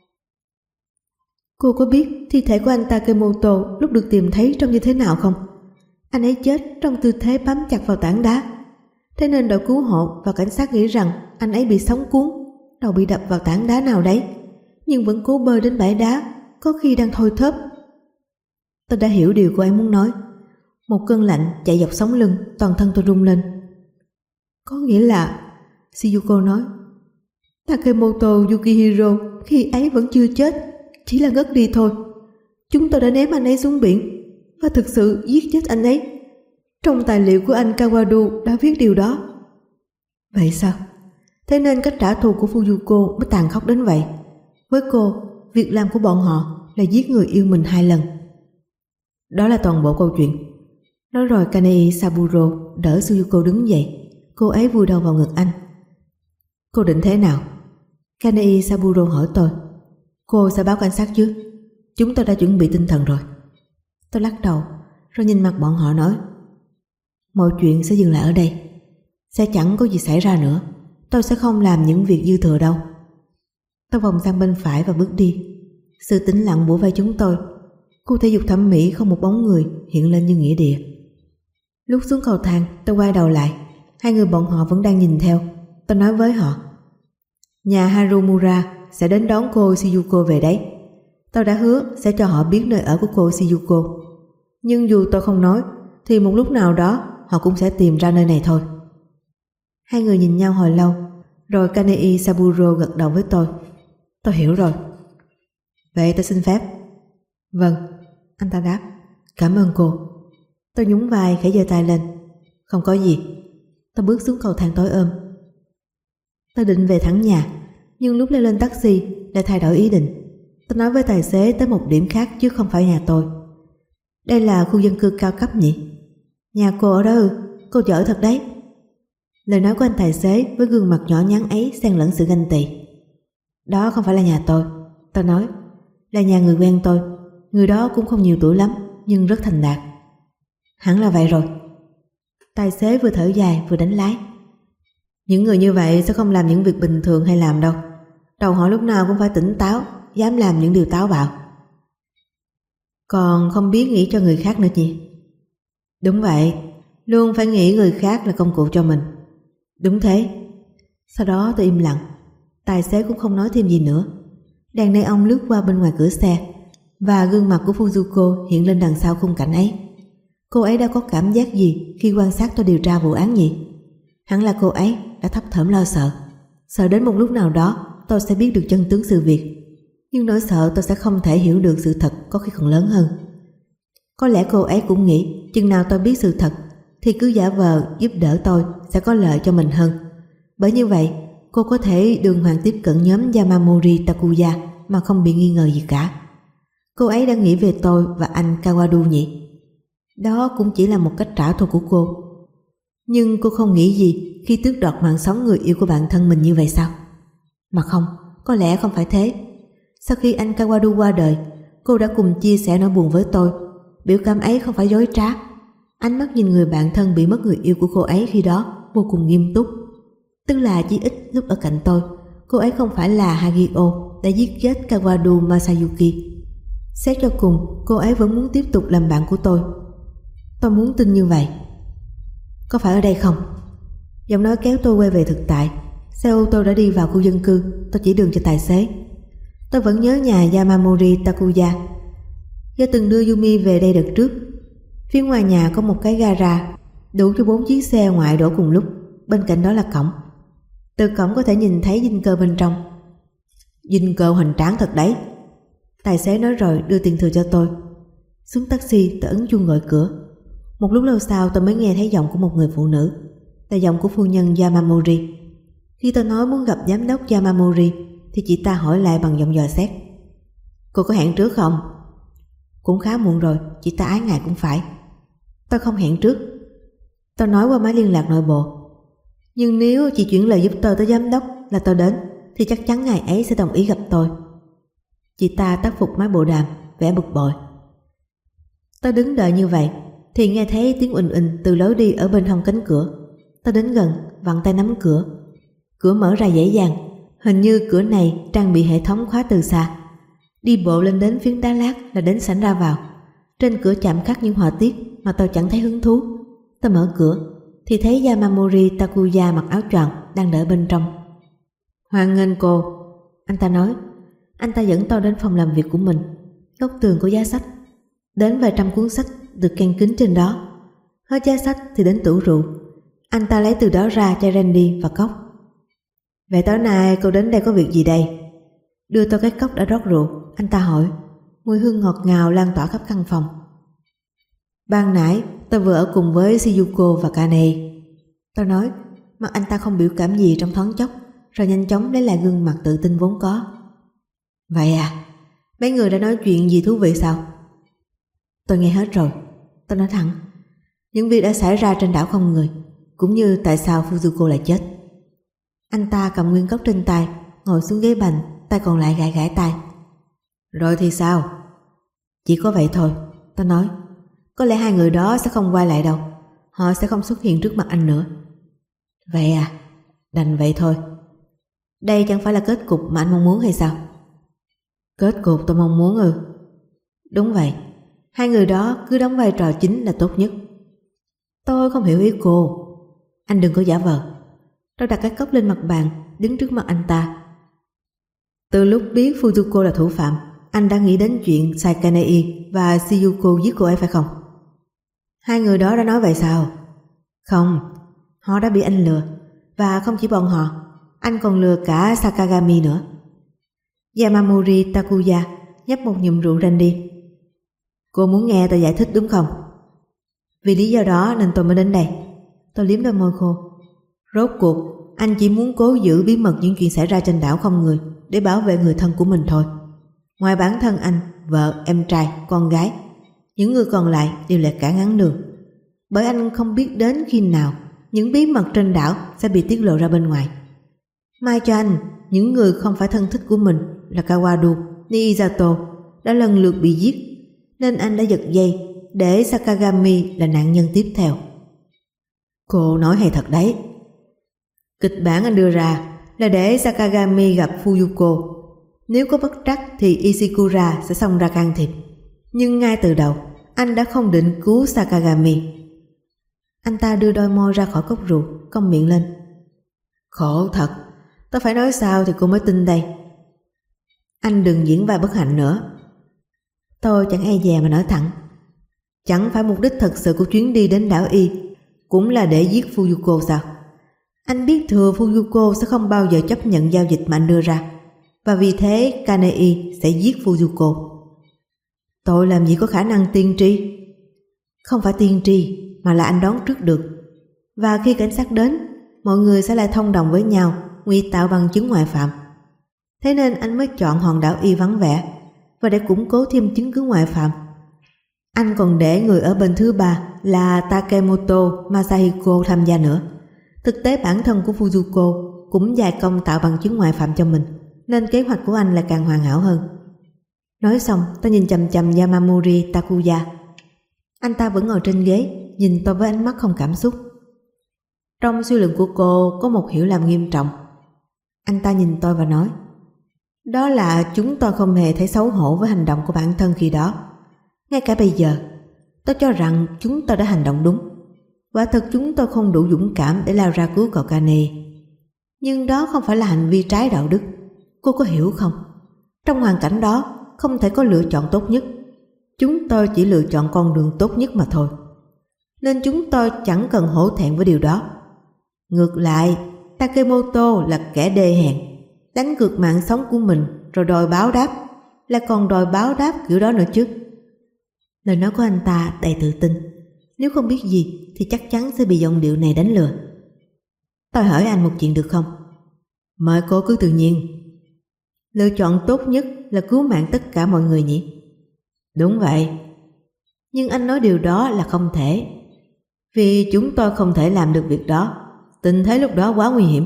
Cô có biết thi thể của anh Takemoto lúc được tìm thấy trông như thế nào không? Anh ấy chết trong tư thế bám chặt vào tảng đá, Thế nên đội cứu hộ và cảnh sát nghĩ rằng anh ấy bị sóng cuốn, đầu bị đập vào tảng đá nào đấy, nhưng vẫn cố bơi đến bãi đá, có khi đang thôi thớp. Tôi đã hiểu điều cô ấy muốn nói. Một cơn lạnh chạy dọc sống lưng, toàn thân tôi rung lên. Có nghĩa là, Shizuko nói, Takemoto Yukihiro khi ấy vẫn chưa chết, chỉ là ngất đi thôi. Chúng tôi đã ném anh ấy xuống biển và thực sự giết chết anh ấy. Trong tài liệu của anh Kawadu đã viết điều đó. Vậy sao? Thế nên cách trả thù của Fuyuko mới tàn khốc đến vậy. Với cô, việc làm của bọn họ là giết người yêu mình hai lần. Đó là toàn bộ câu chuyện. Nói rồi Kanei Saburo đỡ Fuyuko đứng dậy. Cô ấy vùi đầu vào ngực anh. Cô định thế nào? Kanei Saburo hỏi tôi. Cô sẽ báo cảnh sát chứ? Chúng tôi đã chuẩn bị tinh thần rồi. Tôi lắc đầu, rồi nhìn mặt bọn họ nói, mọi chuyện sẽ dừng lại ở đây. Sẽ chẳng có gì xảy ra nữa. Tôi sẽ không làm những việc dư thừa đâu. Tôi vòng sang bên phải và bước đi. Sự tĩnh lặng bủa vây chúng tôi. Khu thể dục thẩm mỹ không một bóng người hiện lên như nghĩa địa. Lúc xuống cầu thang, tôi quay đầu lại. Hai người bọn họ vẫn đang nhìn theo. Tôi nói với họ, nhà Harumura sẽ đến đón cô Shizuko về đấy. Tôi đã hứa sẽ cho họ biết nơi ở của cô Shizuko. Nhưng dù tôi không nói, thì một lúc nào đó họ cũng sẽ tìm ra nơi này thôi. Hai người nhìn nhau hồi lâu, rồi Kanei Saburo gật đầu với tôi. Tôi hiểu rồi. Vậy tôi xin phép. Vâng, anh ta đáp. Cảm ơn cô. Tôi nhún vai khẽ giơ tay lên. Không có gì. Tôi bước xuống cầu thang tối ôm. Tôi định về thẳng nhà, nhưng lúc leo lên taxi lại thay đổi ý định. Tôi nói với tài xế tới một điểm khác chứ không phải nhà tôi. Đây là khu dân cư cao cấp nhỉ? Nhà cô ở đó ư? Cô giỏi thật đấy. Lời nói của anh tài xế với gương mặt nhỏ nhắn ấy xen lẫn sự ganh tị. Đó không phải là nhà tôi. Tôi nói, là nhà người quen tôi. Người đó cũng không nhiều tuổi lắm, nhưng rất thành đạt. Hẳn là vậy rồi. Tài xế vừa thở dài vừa đánh lái. Những người như vậy sẽ không làm những việc bình thường hay làm đâu. Đầu họ lúc nào cũng phải tỉnh táo, dám làm những điều táo bạo. Còn không biết nghĩ cho người khác nữa nhỉ? Đúng vậy, luôn phải nghĩ người khác là công cụ cho mình. Đúng thế. Sau đó tôi im lặng. Tài xế cũng không nói thêm gì nữa. Đàn đàn ông lướt qua bên ngoài cửa xe, và gương mặt của Fuyuko hiện lên đằng sau khung cảnh ấy. Cô ấy đã có cảm giác gì khi quan sát tôi điều tra vụ án nhỉ? Hẳn là cô ấy đã thấp thỏm lo sợ. Sợ đến một lúc nào đó tôi sẽ biết được chân tướng sự việc. Nhưng nỗi sợ tôi sẽ không thể hiểu được sự thật có khi còn lớn hơn. Có lẽ cô ấy cũng nghĩ chừng nào tôi biết sự thật thì cứ giả vờ giúp đỡ tôi sẽ có lợi cho mình hơn. Bởi như vậy cô có thể đường hoàng tiếp cận nhóm Yamamori Takuya mà không bị nghi ngờ gì cả. Cô ấy đang nghĩ về tôi và anh Kawadu nhỉ? Đó cũng chỉ là một cách trả thù của cô. Nhưng cô không nghĩ gì khi tước đoạt mạng sống người yêu của bạn thân mình như vậy sao? Mà không, có lẽ không phải thế. Sau khi anh Kawadu qua đời, cô đã cùng chia sẻ nỗi buồn với tôi. Biểu cảm ấy không phải dối trá. Ánh mắt nhìn người bạn thân bị mất người yêu của cô ấy khi đó vô cùng nghiêm túc. Tức là chỉ ít lúc ở cạnh tôi, cô ấy không phải là Hagio đã giết chết Kawadu Masayuki. Xét cho cùng, cô ấy vẫn muốn tiếp tục làm bạn của tôi. Tôi muốn tin như vậy. Có phải ở đây không? Giọng nói kéo tôi quay về thực tại. Xe ô tô đã đi vào khu dân cư. Tôi chỉ đường cho tài xế. Tôi vẫn nhớ nhà Yamamori Takuya. Do từng đưa Yumi về đây đợt trước. Phía ngoài nhà có một cái gara đủ cho bốn chiếc xe ngoại đổ cùng lúc. Bên cạnh đó là cổng. Từ cổng có thể nhìn thấy dinh cơ bên trong. Dinh cơ hoành tráng thật đấy. Tài xế nói rồi đưa tiền thừa cho tôi. Xuống taxi tôi ấn chuông gọi cửa. Một lúc lâu sau tôi mới nghe thấy giọng của một người phụ nữ, là giọng của phu nhân Yamamori. Khi tôi nói muốn gặp giám đốc Yamamori thì chị ta hỏi lại bằng giọng dò xét. Cô có hẹn trước không? Cũng khá muộn rồi, chị ta ái ngại cũng phải. Tôi không hẹn trước. Tôi nói qua máy liên lạc nội bộ. Nhưng nếu chị chuyển lời giúp tôi tới giám đốc là tôi đến, thì chắc chắn ngày ấy sẽ đồng ý gặp tôi. Chị ta tắt phục máy bộ đàm, vẻ bực bội. Tôi đứng đợi như vậy thì nghe thấy tiếng uỳnh uỳnh từ lối đi ở bên hông cánh cửa. Tôi đến gần, vặn tay nắm cửa. Cửa mở ra dễ dàng. Hình như cửa này trang bị hệ thống khóa từ xa. Đi bộ lên đến phiến đá lát là đến sảnh ra vào. Trên cửa chạm khắc những họa tiết mà tôi chẳng thấy hứng thú. Tôi mở cửa thì thấy Yamamori Takuya mặc áo choàng đang đợi bên trong. Hoan nghênh cô, anh ta nói. Anh ta dẫn tôi đến phòng làm việc của mình. Góc tường có giá sách, đến vài trăm cuốn sách được keng kính trên đó. Hết giá sách thì đến tủ rượu. Anh ta lấy từ đó ra chai brandy và cốc. Vậy tối nay cô đến đây có việc gì đây? Đưa tôi cái cốc đã rót rượu, anh ta hỏi. Mùi hương ngọt ngào lan tỏa khắp căn phòng. Ban nãy tôi vừa ở cùng với Shizuko và Kane. Tôi nói. Mặt anh ta không biểu cảm gì trong thoáng chốc, rồi nhanh chóng lấy lại gương mặt tự tin vốn có. Vậy à? Mấy người đã nói chuyện gì thú vị sao? Tôi nghe hết rồi. Tôi nói thẳng. Những việc đã xảy ra trên đảo không người, cũng như tại sao Fujiko lại chết. Anh ta cầm nguyên cốc trên tay, ngồi xuống ghế bành, tay còn lại gãi gãi tay. Rồi thì sao? Chỉ có vậy thôi, tôi nói. Có lẽ hai người đó sẽ không quay lại đâu. Họ sẽ không xuất hiện trước mặt anh nữa. Vậy à? Đành vậy thôi. Đây chẳng phải là kết cục mà anh mong muốn hay sao? Kết cục tôi mong muốn ư? Đúng vậy. Hai người đó cứ đóng vai trò chính là tốt nhất. Tôi không hiểu ý cô. Anh đừng có giả vờ. Tôi đặt cái cốc lên mặt bàn, đứng trước mặt anh ta. Từ lúc biết Fujiko là thủ phạm, anh đã nghĩ đến chuyện Sakanei và Shizuko giết cô ấy phải không? Hai người đó đã nói vậy sao? Không, họ đã bị anh lừa. Và không chỉ bọn họ, anh còn lừa cả Sakagami nữa. Yamamori Takuya nhấp một ngụm rượu brandy. Cô muốn nghe tôi giải thích đúng không? Vì lý do đó nên tôi mới đến đây. Tôi liếm đôi môi khô. Rốt cuộc anh chỉ muốn cố giữ bí mật những chuyện xảy ra trên đảo không người để bảo vệ người thân của mình thôi. Ngoài bản thân anh, vợ, em trai, con gái, những người còn lại đều là cả ngắn đường. Bởi anh không biết đến khi nào những bí mật trên đảo sẽ bị tiết lộ ra bên ngoài. May cho anh, những người không phải thân thích của mình là Kawadu, Niizato đã lần lượt bị giết, nên anh đã giật dây để Sakagami là nạn nhân tiếp theo. Cô nói hay thật đấy. Kịch bản anh đưa ra là để Sakagami gặp Fujiko. Nếu có bất trắc thì Ishikura sẽ xông ra can thiệp. Nhưng ngay từ đầu anh đã không định cứu Sakagami. Anh ta đưa đôi môi ra khỏi cốc rượu, cong miệng lên. Khổ thật, tôi phải nói sao thì cô mới tin đây. Anh đừng diễn vai bất hạnh nữa. Tôi chẳng e dè mà nói thẳng. Chẳng phải mục đích thật sự của chuyến đi đến đảo Y cũng là để giết Fujiko sao? Anh biết thừa Fujiko sẽ không bao giờ chấp nhận giao dịch mà anh đưa ra, và vì thế Kanei sẽ giết Fujiko. Tôi làm gì có khả năng tiên tri? Không phải tiên tri, mà là anh đoán trước được. Và khi cảnh sát đến, mọi người sẽ lại thông đồng với nhau, ngụy tạo bằng chứng ngoại phạm. Thế nên anh mới chọn hòn đảo Y vắng vẻ, và để củng cố thêm chứng cứ ngoại phạm, anh còn để người ở bên thứ ba là Takemoto Masahiko tham gia nữa. Thực tế bản thân của Fujiko cũng dày công tạo bằng chứng ngoại phạm cho mình, nên kế hoạch của anh lại càng hoàn hảo hơn. Nói xong, tôi nhìn chằm chằm Yamamori Takuya. Anh ta vẫn ngồi trên ghế, nhìn tôi với ánh mắt không cảm xúc. Trong suy luận của cô có một hiểu lầm nghiêm trọng. Anh ta nhìn tôi và nói, đó là chúng tôi không hề thấy xấu hổ với hành động của bản thân khi đó. Ngay cả bây giờ, tôi cho rằng chúng tôi đã hành động đúng. Quả thực chúng tôi không đủ dũng cảm để lao ra cứu cậu Kane. Nhưng đó không phải là hành vi trái đạo đức. Cô có hiểu không? Trong hoàn cảnh đó, không thể có lựa chọn tốt nhất. Chúng tôi chỉ lựa chọn con đường tốt nhất mà thôi. Nên chúng tôi chẳng cần hổ thẹn với điều đó. Ngược lại, Takemoto là kẻ đê hèn, đánh cược mạng sống của mình rồi đòi báo đáp, là còn đòi báo đáp kiểu đó nữa chứ. Lời nói của anh ta đầy tự tin. Nếu không biết gì thì chắc chắn sẽ bị giọng điệu này đánh lừa. Tôi hỏi anh một chuyện được không? Mời cô cứ tự nhiên. Lựa chọn tốt nhất là cứu mạng tất cả mọi người nhỉ? Đúng vậy. Nhưng anh nói điều đó là không thể. Vì chúng tôi không thể làm được việc đó. Tình thế lúc đó quá nguy hiểm.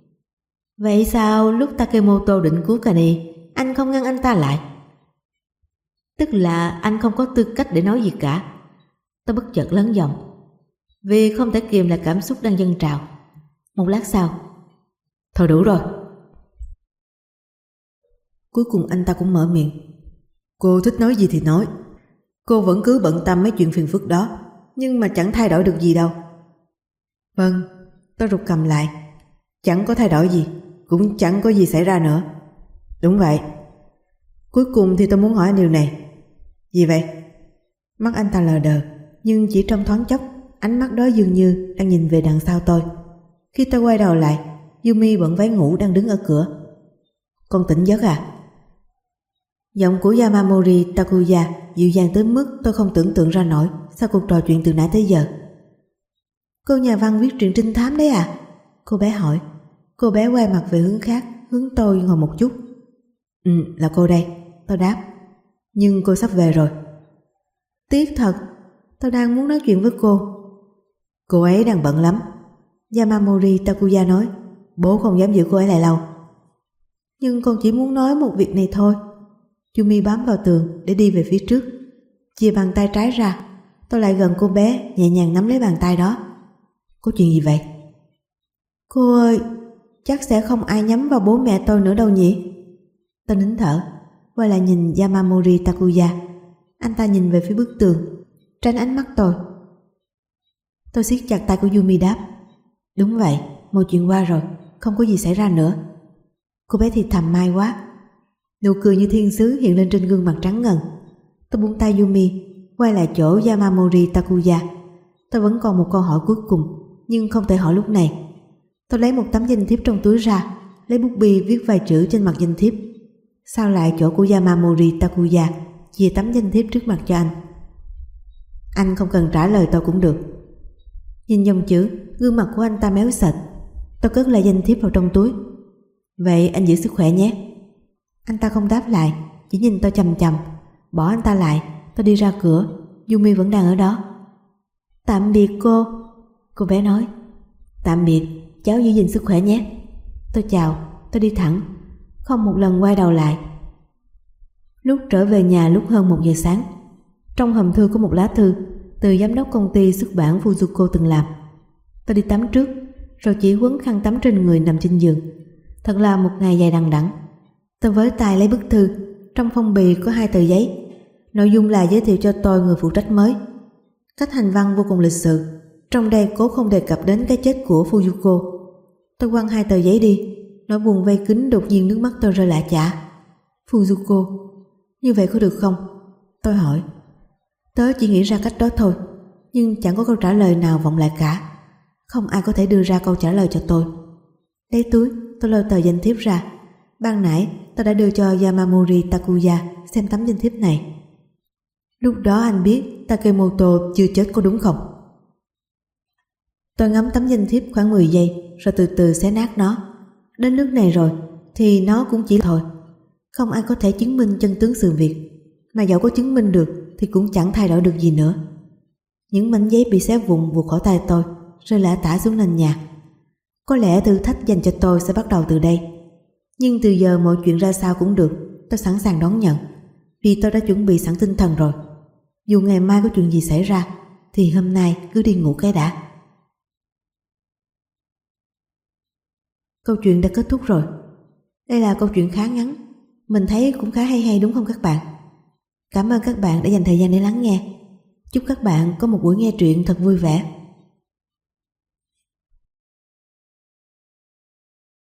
Vậy sao lúc Takemoto định cứu Kane, anh không ngăn anh ta lại? Tức là anh không có tư cách để nói gì cả. Tôi bất chợt lớn giọng, vì không thể kìm lại cảm xúc đang dâng trào. Một lát sau, thôi đủ rồi. Cuối cùng anh ta cũng mở miệng. Cô thích nói gì thì nói. Cô vẫn cứ bận tâm mấy chuyện phiền phức đó, nhưng mà chẳng thay đổi được gì đâu. Vâng, tôi rụt cầm lại. Chẳng có thay đổi gì, cũng chẳng có gì xảy ra nữa. Đúng vậy. Cuối cùng thì tôi muốn hỏi anh điều này. Gì vậy? Mắt anh ta lờ đờ, nhưng chỉ trong thoáng chốc, ánh mắt đó dường như đang nhìn về đằng sau tôi. Khi tôi quay đầu lại, Yumi bận váy ngủ đang đứng ở cửa. Con tỉnh giấc à? Giọng của Yamamori Takuya dịu dàng tới mức tôi không tưởng tượng ra nổi sau cuộc trò chuyện từ nãy tới giờ. Cô nhà văn viết truyện trinh thám đấy à? Cô bé hỏi. Cô bé quay mặt về hướng khác, hướng tôi ngồi một chút. Ừ, là cô đây, tôi đáp. Nhưng cô sắp về rồi. Tiếc thật, tôi đang muốn nói chuyện với cô. Cô ấy đang bận lắm, Yamamori Takuya nói. Bố không dám giữ cô ấy lại lâu. Nhưng con chỉ muốn nói một việc này thôi. Yumi bám vào tường để đi về phía trước. Chia bàn tay trái ra, tôi lại gần cô bé, nhẹ nhàng nắm lấy bàn tay đó. Có chuyện gì vậy? Cô ơi, chắc sẽ không ai nhắm vào bố mẹ tôi nữa đâu nhỉ? Tôi nín thở, quay lại nhìn Yamamori Takuya. Anh ta nhìn về phía bức tường, tránh ánh mắt tôi. Tôi siết chặt tay của Yumi đáp. Đúng vậy, mọi chuyện qua rồi, không có gì xảy ra nữa. Cô bé thì thầm may quá. Nụ cười như thiên sứ hiện lên trên gương mặt trắng ngần. Tôi buông tay Yumi, quay lại chỗ Yamamori Takuya. Tôi vẫn còn một câu hỏi cuối cùng, nhưng không thể hỏi lúc này. Tôi lấy một tấm danh thiếp trong túi ra, lấy bút bi viết vài chữ trên mặt danh thiếp. Sau lại chỗ của Yamamori Takuya, chia tấm danh thiếp trước mặt cho anh. Anh không cần trả lời tôi cũng được. Nhìn dòng chữ, gương mặt của anh ta méo sệt. Tôi cất lại danh thiếp vào trong túi. Vậy anh giữ sức khỏe nhé. Anh ta không đáp lại, chỉ nhìn tôi chằm chằm. Bỏ anh ta lại, tôi đi ra cửa. Yumi vẫn đang ở đó. Tạm biệt cô, cô bé nói. Tạm biệt, cháu giữ gìn sức khỏe nhé. Tôi chào, tôi đi thẳng, không một lần quay đầu lại. Lúc trở về nhà lúc hơn một giờ sáng, trong hòm thư có một lá thư từ giám đốc công ty xuất bản Fujiko từng làm. Tôi đi tắm trước, rồi chỉ quấn khăn tắm trên người nằm trên giường. Thật là một ngày dài đằng đẵng. Tôi với tay lấy bức thư. Trong phong bì có hai tờ giấy. Nội dung là giới thiệu cho tôi người phụ trách mới. Cách hành văn vô cùng lịch sự. Trong đây cố không đề cập đến cái chết của Fujiko. Tôi quăng hai tờ giấy đi. Nỗi buồn vây kín đột nhiên nước mắt tôi rơi lạ chả. Fujiko, như vậy có được không? Tôi hỏi. Tớ chỉ nghĩ ra cách đó thôi, nhưng chẳng có câu trả lời nào vọng lại cả. Không ai có thể đưa ra câu trả lời cho tôi. Lấy túi, tôi lôi tờ danh thiếp ra. Ban nãy tôi đã đưa cho Yamamori Takuya xem tấm danh thiếp này. Lúc đó anh biết Takemoto chưa chết có đúng không? Tôi ngắm tấm danh thiếp khoảng mười giây, rồi từ từ xé nát nó. Đến nước này rồi thì nó cũng chỉ thôi. Không ai có thể chứng minh chân tướng sự việc, mà dẫu có chứng minh được thì cũng chẳng thay đổi được gì nữa. Những mảnh giấy bị xé vụn vụt khỏi tay tôi, rơi lả tả xuống nền nhà. Có lẽ thử thách dành cho tôi sẽ bắt đầu từ đây. Nhưng từ giờ mọi chuyện ra sao cũng được, tôi sẵn sàng đón nhận, vì tôi đã chuẩn bị sẵn tinh thần rồi. Dù ngày mai có chuyện gì xảy ra, thì hôm nay cứ đi ngủ cái đã. Câu chuyện đã kết thúc rồi. Đây là câu chuyện khá ngắn, mình thấy cũng khá hay hay đúng không các bạn? Cảm ơn các bạn đã dành thời gian để lắng nghe. Chúc các bạn có một buổi nghe truyện thật vui vẻ.